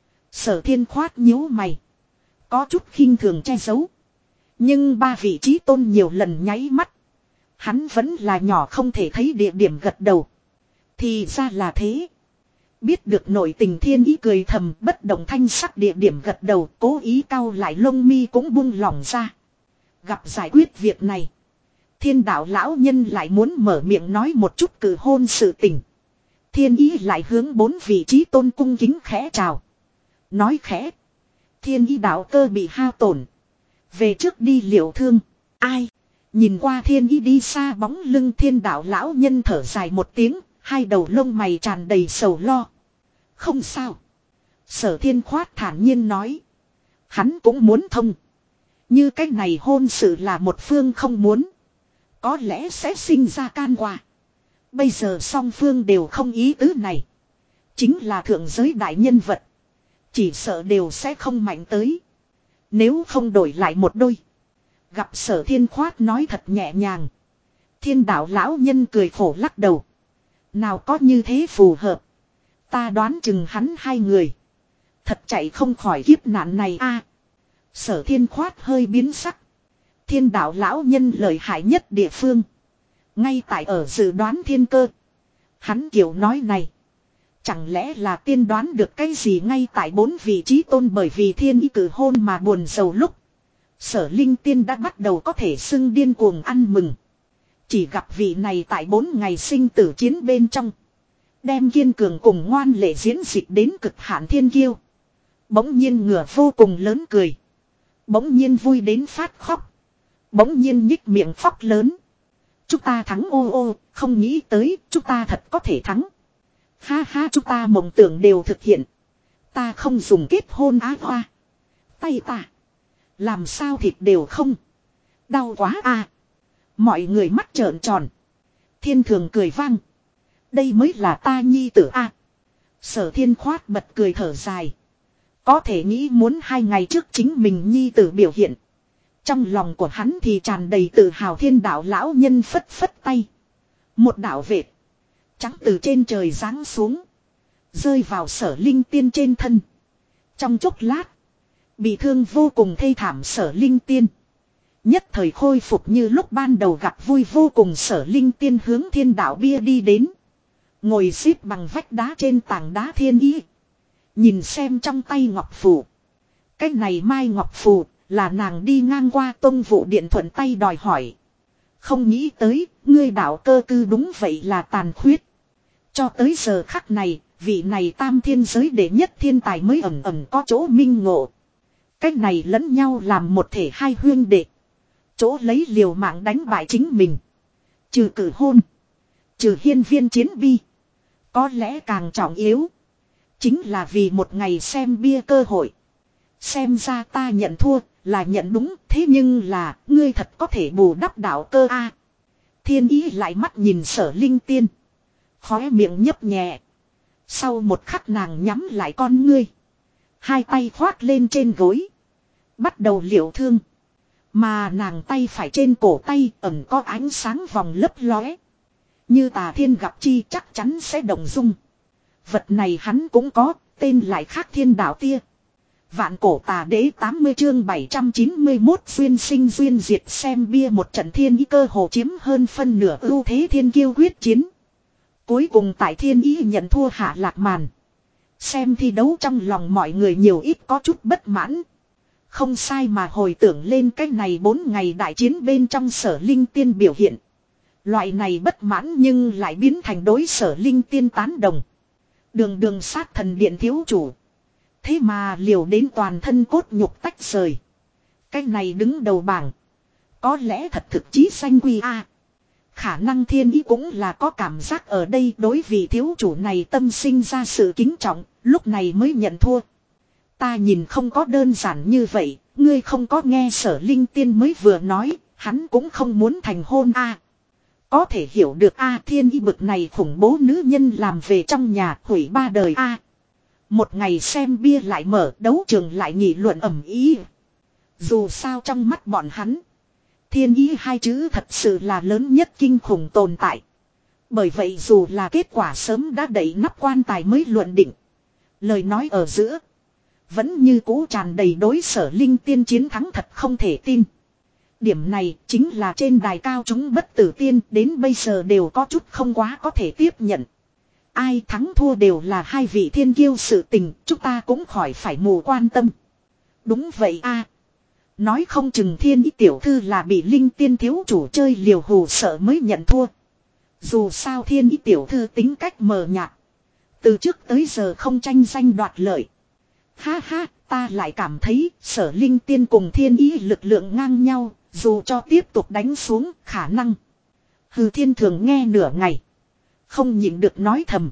Sở Thiên khoát nhíu mày. Có chút khinh thường che giấu. Nhưng ba vị trí tôn nhiều lần nháy mắt. Hắn vẫn là nhỏ không thể thấy địa điểm gật đầu. Thì ra là thế. Biết được nội tình thiên ý cười thầm bất động thanh sắc địa điểm gật đầu cố ý cau lại lông mi cũng buông lỏng ra. Gặp giải quyết việc này. Thiên đạo lão nhân lại muốn mở miệng nói một chút cử hôn sự tình. Thiên ý lại hướng bốn vị trí tôn cung kính khẽ chào. Nói khẽ. Thiên ý đạo cơ bị hao tổn. Về trước đi liệu thương. Ai? Nhìn qua thiên ý đi xa bóng lưng thiên đạo lão nhân thở dài một tiếng. Hai đầu lông mày tràn đầy sầu lo. Không sao. Sở Thiên khoát thản nhiên nói. Hắn cũng muốn thông. Như cách này hôn sự là một phương không muốn. Có lẽ sẽ sinh ra can qua. Bây giờ song phương đều không ý tứ này. Chính là thượng giới đại nhân vật. Chỉ sợ đều sẽ không mạnh tới. Nếu không đổi lại một đôi. Gặp Sở Thiên khoát nói thật nhẹ nhàng. Thiên đạo lão nhân cười khổ lắc đầu. Nào có như thế phù hợp. Ta đoán chừng hắn hai người. Thật chạy không khỏi kiếp nạn này a. Sở Thiên khoát hơi biến sắc. Thiên đạo lão nhân lợi hại nhất địa phương. Ngay tại ở dự đoán thiên cơ. Hắn kiểu nói này. Chẳng lẽ là tiên đoán được cái gì ngay tại bốn vị trí tôn bởi vì thiên ý cử hôn mà buồn sầu lúc. Sở Linh Tiên đã bắt đầu có thể xưng điên cuồng ăn mừng. Chỉ gặp vị này tại bốn ngày sinh tử chiến bên trong. Đem kiên cường cùng ngoan lệ diễn dịch đến cực hạn thiên kiêu. Bỗng nhiên ngửa vô cùng lớn cười. Bỗng nhiên vui đến phát khóc. Bỗng nhiên nhích miệng khóc lớn. Chúng ta thắng ô ô, không nghĩ tới, chúng ta thật có thể thắng. Ha ha chúng ta mộng tưởng đều thực hiện. Ta không dùng kết hôn á hoa. Tay ta. Làm sao thịt đều không. Đau quá à. Mọi người mắt trợn tròn. Thiên thường cười vang. Đây mới là ta nhi tử a. Sở Thiên khoát bật cười thở dài. Có thể nghĩ muốn hai ngày trước chính mình nhi tử biểu hiện. Trong lòng của hắn thì tràn đầy tự hào thiên đạo lão nhân phất phất tay. Một đạo vệt. Trắng từ trên trời giáng xuống. Rơi vào Sở Linh Tiên trên thân. Trong chốc lát. Bị thương vô cùng thê thảm Sở Linh Tiên. Nhất thời khôi phục như lúc ban đầu gặp vui vô cùng Sở Linh Tiên hướng thiên đạo bia đi đến. Ngồi xếp bằng vách đá trên tảng đá thiên ý. Nhìn xem trong tay ngọc phù. Cái này mai ngọc phù là nàng đi ngang qua tông vụ điện thuận tay đòi hỏi. Không nghĩ tới, ngươi đạo cơ cư đúng vậy là tàn khuyết. Cho tới giờ khắc này, vị này tam thiên giới đệ nhất thiên tài mới ẩn ẩn có chỗ minh ngộ. Cách này lẫn nhau làm một thể hai huyên đệ. Chỗ lấy liều mạng đánh bại chính mình. Trừ cử hôn. Trừ hiên viên chiến bi. Có lẽ càng trọng yếu. Chính là vì một ngày xem bia cơ hội. Xem ra ta nhận thua là nhận đúng. Thế nhưng là ngươi thật có thể bù đắp đạo cơ a. Thiên ý lại mắt nhìn Sở Linh Tiên. Khóe miệng nhấp nhẹ. Sau một khắc nàng nhắm lại con ngươi. Hai tay khoác lên trên gối. Bắt đầu liệu thương. Mà nàng tay phải trên cổ tay ẩn có ánh sáng vòng lấp lóe. Như Tà Thiên gặp chi chắc chắn sẽ động dung. Vật này hắn cũng có, tên lại khác Thiên Đạo Tia. Vạn cổ tà đế tám mươi chương bảy trăm chín mươi mốt duyên sinh duyên diệt xem bia một trận thiên ý cơ hồ chiếm hơn phân nửa ưu thế thiên kiêu quyết chiến. Cuối cùng tại thiên ý nhận thua hạ lạc màn. Xem thi đấu trong lòng mọi người nhiều ít có chút bất mãn. Không sai mà hồi tưởng lên cái này bốn ngày đại chiến bên trong Sở Linh Tiên biểu hiện. Loại này bất mãn nhưng lại biến thành đối Sở Linh Tiên tán đồng. Đường đường sát thần điện thiếu chủ. Thế mà liều đến toàn thân cốt nhục tách rời. Cái này đứng đầu bảng. Có lẽ thật thực chí danh quy a. Khả năng thiên ý cũng là có cảm giác ở đây đối vị thiếu chủ này tâm sinh ra sự kính trọng, lúc này mới nhận thua. Ta nhìn không có đơn giản như vậy, ngươi không có nghe Sở Linh Tiên mới vừa nói, hắn cũng không muốn thành hôn a. Có thể hiểu được a, thiên ý bực này khủng bố nữ nhân làm về trong nhà hủy ba đời a. Một ngày xem bia lại mở, đấu trường lại nghị luận ầm ĩ. Dù sao trong mắt bọn hắn, thiên ý hai chữ thật sự là lớn nhất kinh khủng tồn tại. Bởi vậy dù là kết quả sớm đã đẩy nắp quan tài mới luận định, lời nói ở giữa vẫn như cũ tràn đầy đối Sở Linh Tiên chiến thắng thật không thể tin. Điểm này chính là trên đài cao chúng bất tử tiên đến bây giờ đều có chút không quá có thể tiếp nhận. Ai thắng thua đều là hai vị thiên kiêu sự tình, chúng ta cũng khỏi phải mù quan tâm. Đúng vậy a. Nói không chừng thiên ý tiểu thư là bị Linh Tiên thiếu chủ chơi liều hù sợ mới nhận thua. Dù sao thiên ý tiểu thư tính cách mờ nhạt. Từ trước tới giờ không tranh danh đoạt lợi. Ha ha, ta lại cảm thấy Sở Linh Tiên cùng thiên ý lực lượng ngang nhau, dù cho tiếp tục đánh xuống khả năng. Hừ Thiên thường nghe nửa ngày. Không nhịn được nói thầm.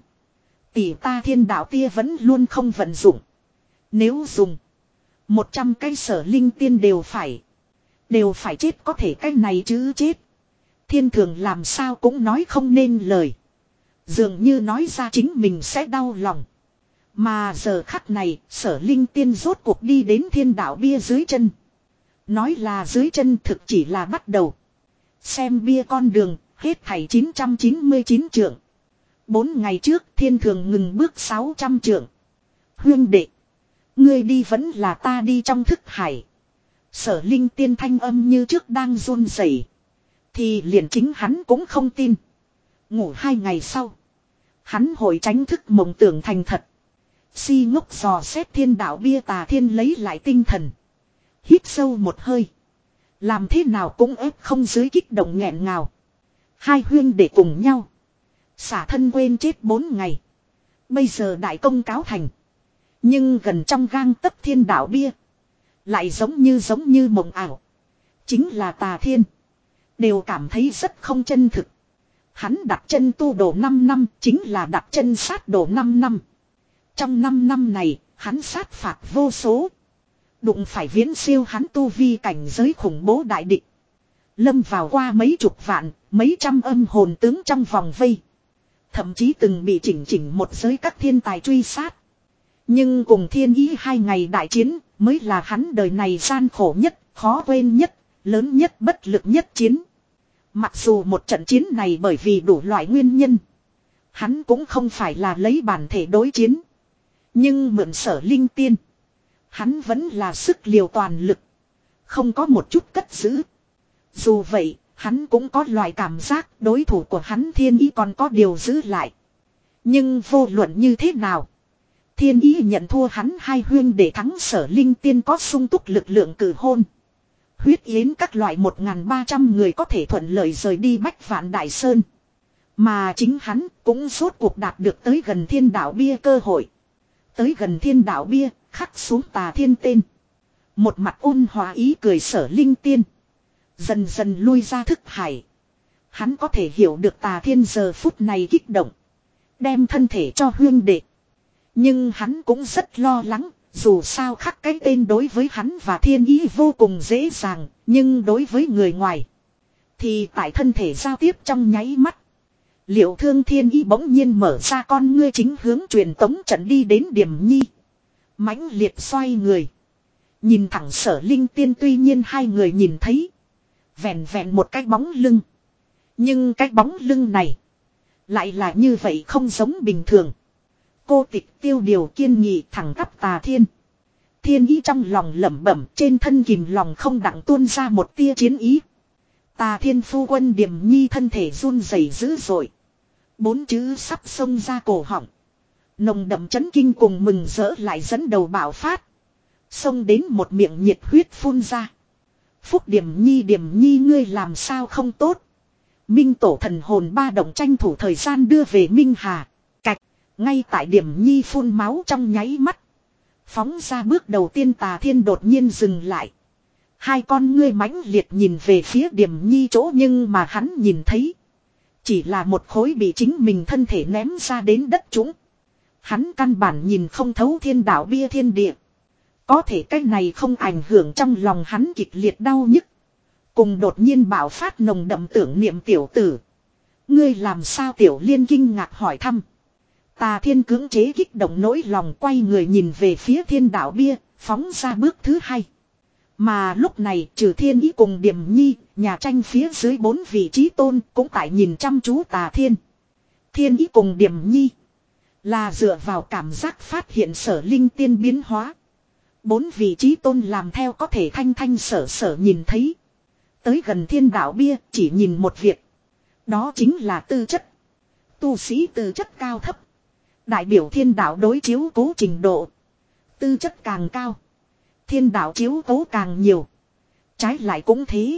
Tỷ ta Thiên Đạo Tia vẫn luôn không vận dụng. Nếu dùng một trăm cái Sở Linh Tiên đều phải. Đều phải chết có thể cái này chứ chết. Thiên thường làm sao cũng nói không nên lời. Dường như nói ra chính mình sẽ đau lòng. Mà giờ khắc này Sở Linh Tiên rốt cuộc đi đến Thiên Đạo bia dưới chân. Nói là dưới chân thực chỉ là bắt đầu. Xem bia con đường hết thảy chín trăm chín mươi chín trượng. Bốn ngày trước thiên thường ngừng bước sáu trăm trượng. Huyên đệ. Ngươi đi vẫn là ta đi trong thức hải. Sở Linh Tiên thanh âm như trước đang run rẩy. Thì liền chính hắn cũng không tin. Ngủ hai ngày sau. Hắn hồi tránh thức mộng tưởng thành thật. Si ngốc dò xét Thiên Đạo bia Tà Thiên lấy lại tinh thần. Hít sâu một hơi. Làm thế nào cũng ép không dưới kích động nghẹn ngào. Hai huyên để cùng nhau. Xả thân quên chết bốn ngày. Bây giờ đại công cáo thành. Nhưng gần trong gang tấc Thiên Đạo bia. Lại giống như giống như mộng ảo. Chính là Tà Thiên. Đều cảm thấy rất không chân thực. Hắn đặt chân tu đồ năm năm. Chính là đặt chân sát đồ năm năm. Trong năm năm này hắn sát phạt vô số. Đụng phải viễn siêu hắn tu vi cảnh giới khủng bố đại địch. Lâm vào qua mấy chục vạn, mấy trăm âm hồn tướng trong vòng vây. Thậm chí từng bị chỉnh chỉnh một giới các thiên tài truy sát. Nhưng cùng thiên ý hai ngày đại chiến mới là hắn đời này gian khổ nhất, khó quên nhất, lớn nhất bất lực nhất chiến. Mặc dù một trận chiến này bởi vì đủ loại nguyên nhân. Hắn cũng không phải là lấy bản thể đối chiến. Nhưng mượn Sở Linh Tiên. Hắn vẫn là sức liều toàn lực. Không có một chút cất giữ. Dù vậy, hắn cũng có loại cảm giác đối thủ của hắn thiên ý còn có điều giữ lại. Nhưng vô luận như thế nào. Thiên ý nhận thua hắn hai huyên để thắng Sở Linh Tiên có sung túc lực lượng cử hôn. Huyết yến các loại một nghìn ba trăm người có thể thuận lợi rời đi Bách Vạn Đại Sơn. Mà chính hắn cũng rốt cuộc đạt được tới gần thiên đạo bia cơ hội. Tới gần thiên đạo bia, khắc xuống Tà Thiên tên. Một mặt ôn hòa ý cười Sở Linh Tiên. Dần dần lui ra thức hải. Hắn có thể hiểu được Tà Thiên giờ phút này kích động. Đem thân thể cho huyên đệ. Nhưng hắn cũng rất lo lắng. Dù sao khắc cái tên đối với hắn và thiên ý vô cùng dễ dàng. Nhưng đối với người ngoài. Thì tại thân thể giao tiếp trong nháy mắt. Liệu thương thiên ý bỗng nhiên mở ra con ngươi chính hướng truyền tống trận đi đến Điểm Nhi. Mãnh liệt xoay người. Nhìn thẳng Sở Linh Tiên, tuy nhiên hai người nhìn thấy. Vẹn vẹn một cái bóng lưng. Nhưng cái bóng lưng này. Lại là như vậy không giống bình thường. Cô tịch tiêu điều kiên nghị thẳng tắp Tà Thiên. Thiên ý trong lòng lẩm bẩm, trên thân kìm lòng không đặng tuôn ra một tia chiến ý. Tà Thiên phu quân Điểm Nhi thân thể run rẩy dữ dội. Bốn chữ sắp xông ra cổ họng. Nồng đậm chấn kinh cùng mừng rỡ lại dẫn đầu bạo phát. Xông đến một miệng nhiệt huyết phun ra. Phúc Điểm Nhi, Điểm Nhi ngươi làm sao không tốt. Minh tổ thần hồn ba động tranh thủ thời gian đưa về Minh Hà. Cạch, ngay tại Điểm Nhi phun máu trong nháy mắt. Phóng ra bước đầu tiên Tà Thiên đột nhiên dừng lại. Hai con ngươi mãnh liệt nhìn về phía Điểm Nhi chỗ, nhưng mà hắn nhìn thấy. Chỉ là một khối bị chính mình thân thể ném ra đến đất trũng. Hắn căn bản nhìn không thấu thiên đạo bia thiên địa. Có thể cái này không ảnh hưởng trong lòng hắn kịch liệt đau nhức. Cùng đột nhiên bạo phát nồng đậm tưởng niệm tiểu tử. Ngươi làm sao Tiểu Liên kinh ngạc hỏi thăm. Tà Thiên cưỡng chế kích động nỗi lòng, quay người nhìn về phía thiên đạo bia, phóng ra bước thứ hai. Mà lúc này trừ Thiên Ý cùng Điểm Nhi, nhà tranh phía dưới bốn vị trí tôn cũng tại nhìn chăm chú Tà Thiên. Thiên Ý cùng Điểm Nhi là dựa vào cảm giác phát hiện Sở Linh Tiên biến hóa. Bốn vị trí tôn làm theo có thể thanh thanh sở sở nhìn thấy. Tới gần thiên đạo bia chỉ nhìn một việc. Đó chính là tư chất. Tu sĩ tư chất cao thấp. Đại biểu thiên đạo đối chiếu cố trình độ. Tư chất càng cao. Thiên đạo chiếu cố càng nhiều. Trái lại cũng thế.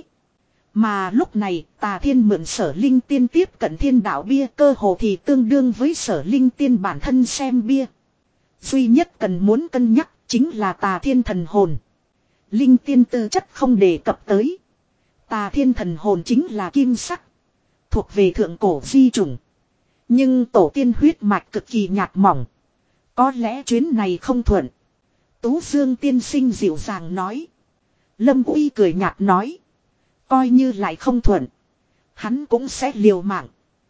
Mà lúc này Tà Thiên mượn Sở Linh Tiên tiếp cận thiên đạo bia, cơ hồ thì tương đương với Sở Linh Tiên bản thân xem bia. Duy nhất cần muốn cân nhắc chính là Tà Thiên thần hồn. Linh Tiên tư chất không đề cập tới. Tà Thiên thần hồn chính là kim sắc. Thuộc về thượng cổ di chủng. Nhưng tổ tiên huyết mạch cực kỳ nhạt mỏng. Có lẽ chuyến này không thuận. Tú Dương tiên sinh dịu dàng nói. Lâm Uy cười nhạt nói. Coi như lại không thuận. Hắn cũng sẽ liều mạng.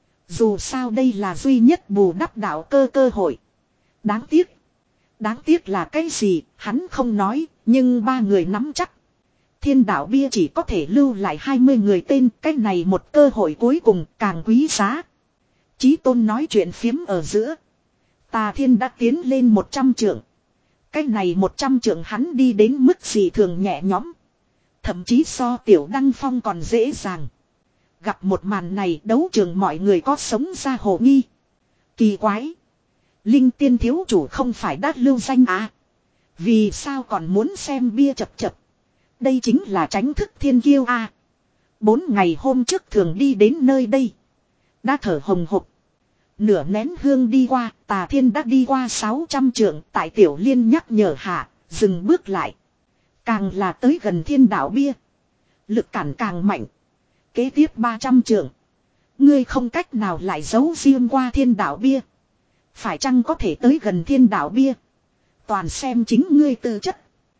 Dù sao đây là duy nhất bù đắp đạo cơ cơ hội. Đáng tiếc. Đáng tiếc là cái gì hắn không nói. Nhưng ba người nắm chắc. Thiên đạo bia chỉ có thể lưu lại hai mươi người tên. Cái này một cơ hội cuối cùng càng quý giá. Chí tôn nói chuyện phiếm ở giữa. Tà Thiên đã tiến lên một trăm trượng. Cái này một trăm trượng hắn đi đến mức gì thường nhẹ nhõm. Thậm chí so Tiểu Đăng Phong còn dễ dàng. Gặp một màn này đấu trường mọi người có sống ra hồ nghi. Kỳ quái. Linh Tiên thiếu chủ không phải đã lưu danh à. Vì sao còn muốn xem bia chập chập. Đây chính là tránh thức thiên kiêu à. Bốn ngày hôm trước thường đi đến nơi đây. Đã thở hồng hộc. Nửa nén hương đi qua, Tà Thiên đã đi qua sáu trăm trượng, tại Tiểu Liên nhắc nhở hạ, dừng bước lại. Càng là tới gần thiên đạo bia. Lực cản càng mạnh. Kế tiếp ba trăm trượng. Ngươi không cách nào lại giấu riêng qua thiên đạo bia. Phải chăng có thể tới gần thiên đạo bia. Toàn xem chính ngươi tư chất.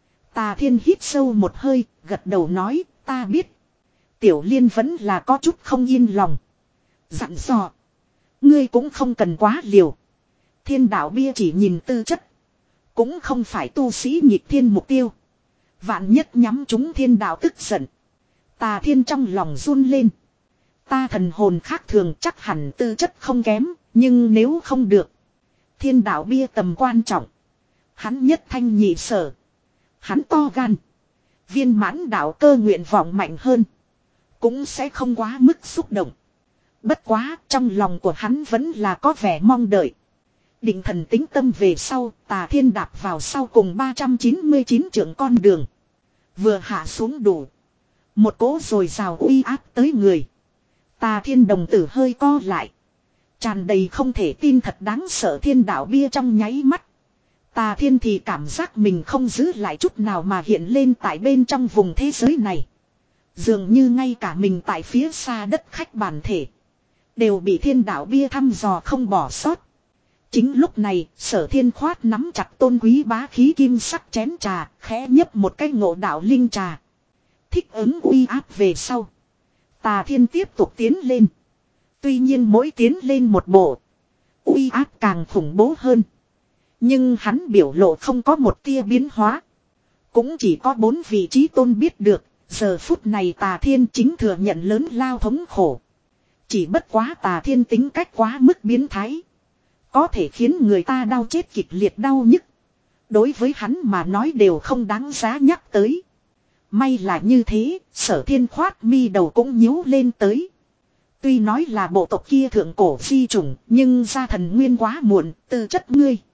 Tà Thiên hít sâu một hơi, gật đầu nói, ta biết. Tiểu Liên vẫn là có chút không yên lòng. Dặn dò. Ngươi cũng không cần quá liều. Thiên đạo bia chỉ nhìn tư chất. Cũng không phải tu sĩ nhịp thiên mục tiêu. Vạn nhất nhắm chúng thiên đạo tức giận. Tà Thiên trong lòng run lên. Ta thần hồn khác thường chắc hẳn tư chất không kém. Nhưng nếu không được. Thiên đạo bia tầm quan trọng. Hắn nhất thanh nhị sở. Hắn to gan. Viên mãn đạo cơ nguyện vọng mạnh hơn. Cũng sẽ không quá mức xúc động. Bất quá trong lòng của hắn vẫn là có vẻ mong đợi. Định thần tính tâm về sau, Tà Thiên đạp vào sau cùng ba trăm chín mươi chín trượng con đường. Vừa hạ xuống đủ. Một cỗ rồi rào uy áp tới người. Tà Thiên đồng tử hơi co lại. Tràn đầy không thể tin thật đáng sợ thiên đạo bia trong nháy mắt. Tà Thiên thì cảm giác mình không giữ lại chút nào mà hiện lên tại bên trong vùng thế giới này. Dường như ngay cả mình tại phía xa đất khách bản thể. Đều bị thiên đạo bia thăm dò không bỏ sót. Chính lúc này, Sở Thiên khoát nắm chặt tôn quý bá khí kim sắc chén trà, khẽ nhấp một cái ngộ đạo linh trà. Thích ứng uy áp về sau. Tà Thiên tiếp tục tiến lên. Tuy nhiên mỗi tiến lên một bộ, uy áp càng khủng bố hơn. Nhưng hắn biểu lộ không có một tia biến hóa. Cũng chỉ có bốn vị trí tôn biết được, giờ phút này Tà Thiên chính thừa nhận lớn lao thống khổ. Chỉ bất quá Tà Thiên tính cách quá mức biến thái. Có thể khiến người ta đau chết kịch liệt đau nhức. Đối với hắn mà nói đều không đáng giá nhắc tới. May là như thế, Sở Thiên khoát mi đầu cũng nhíu lên tới. Tuy nói là bộ tộc kia thượng cổ phi chủng, nhưng gia thần nguyên quá muộn, tư chất ngươi.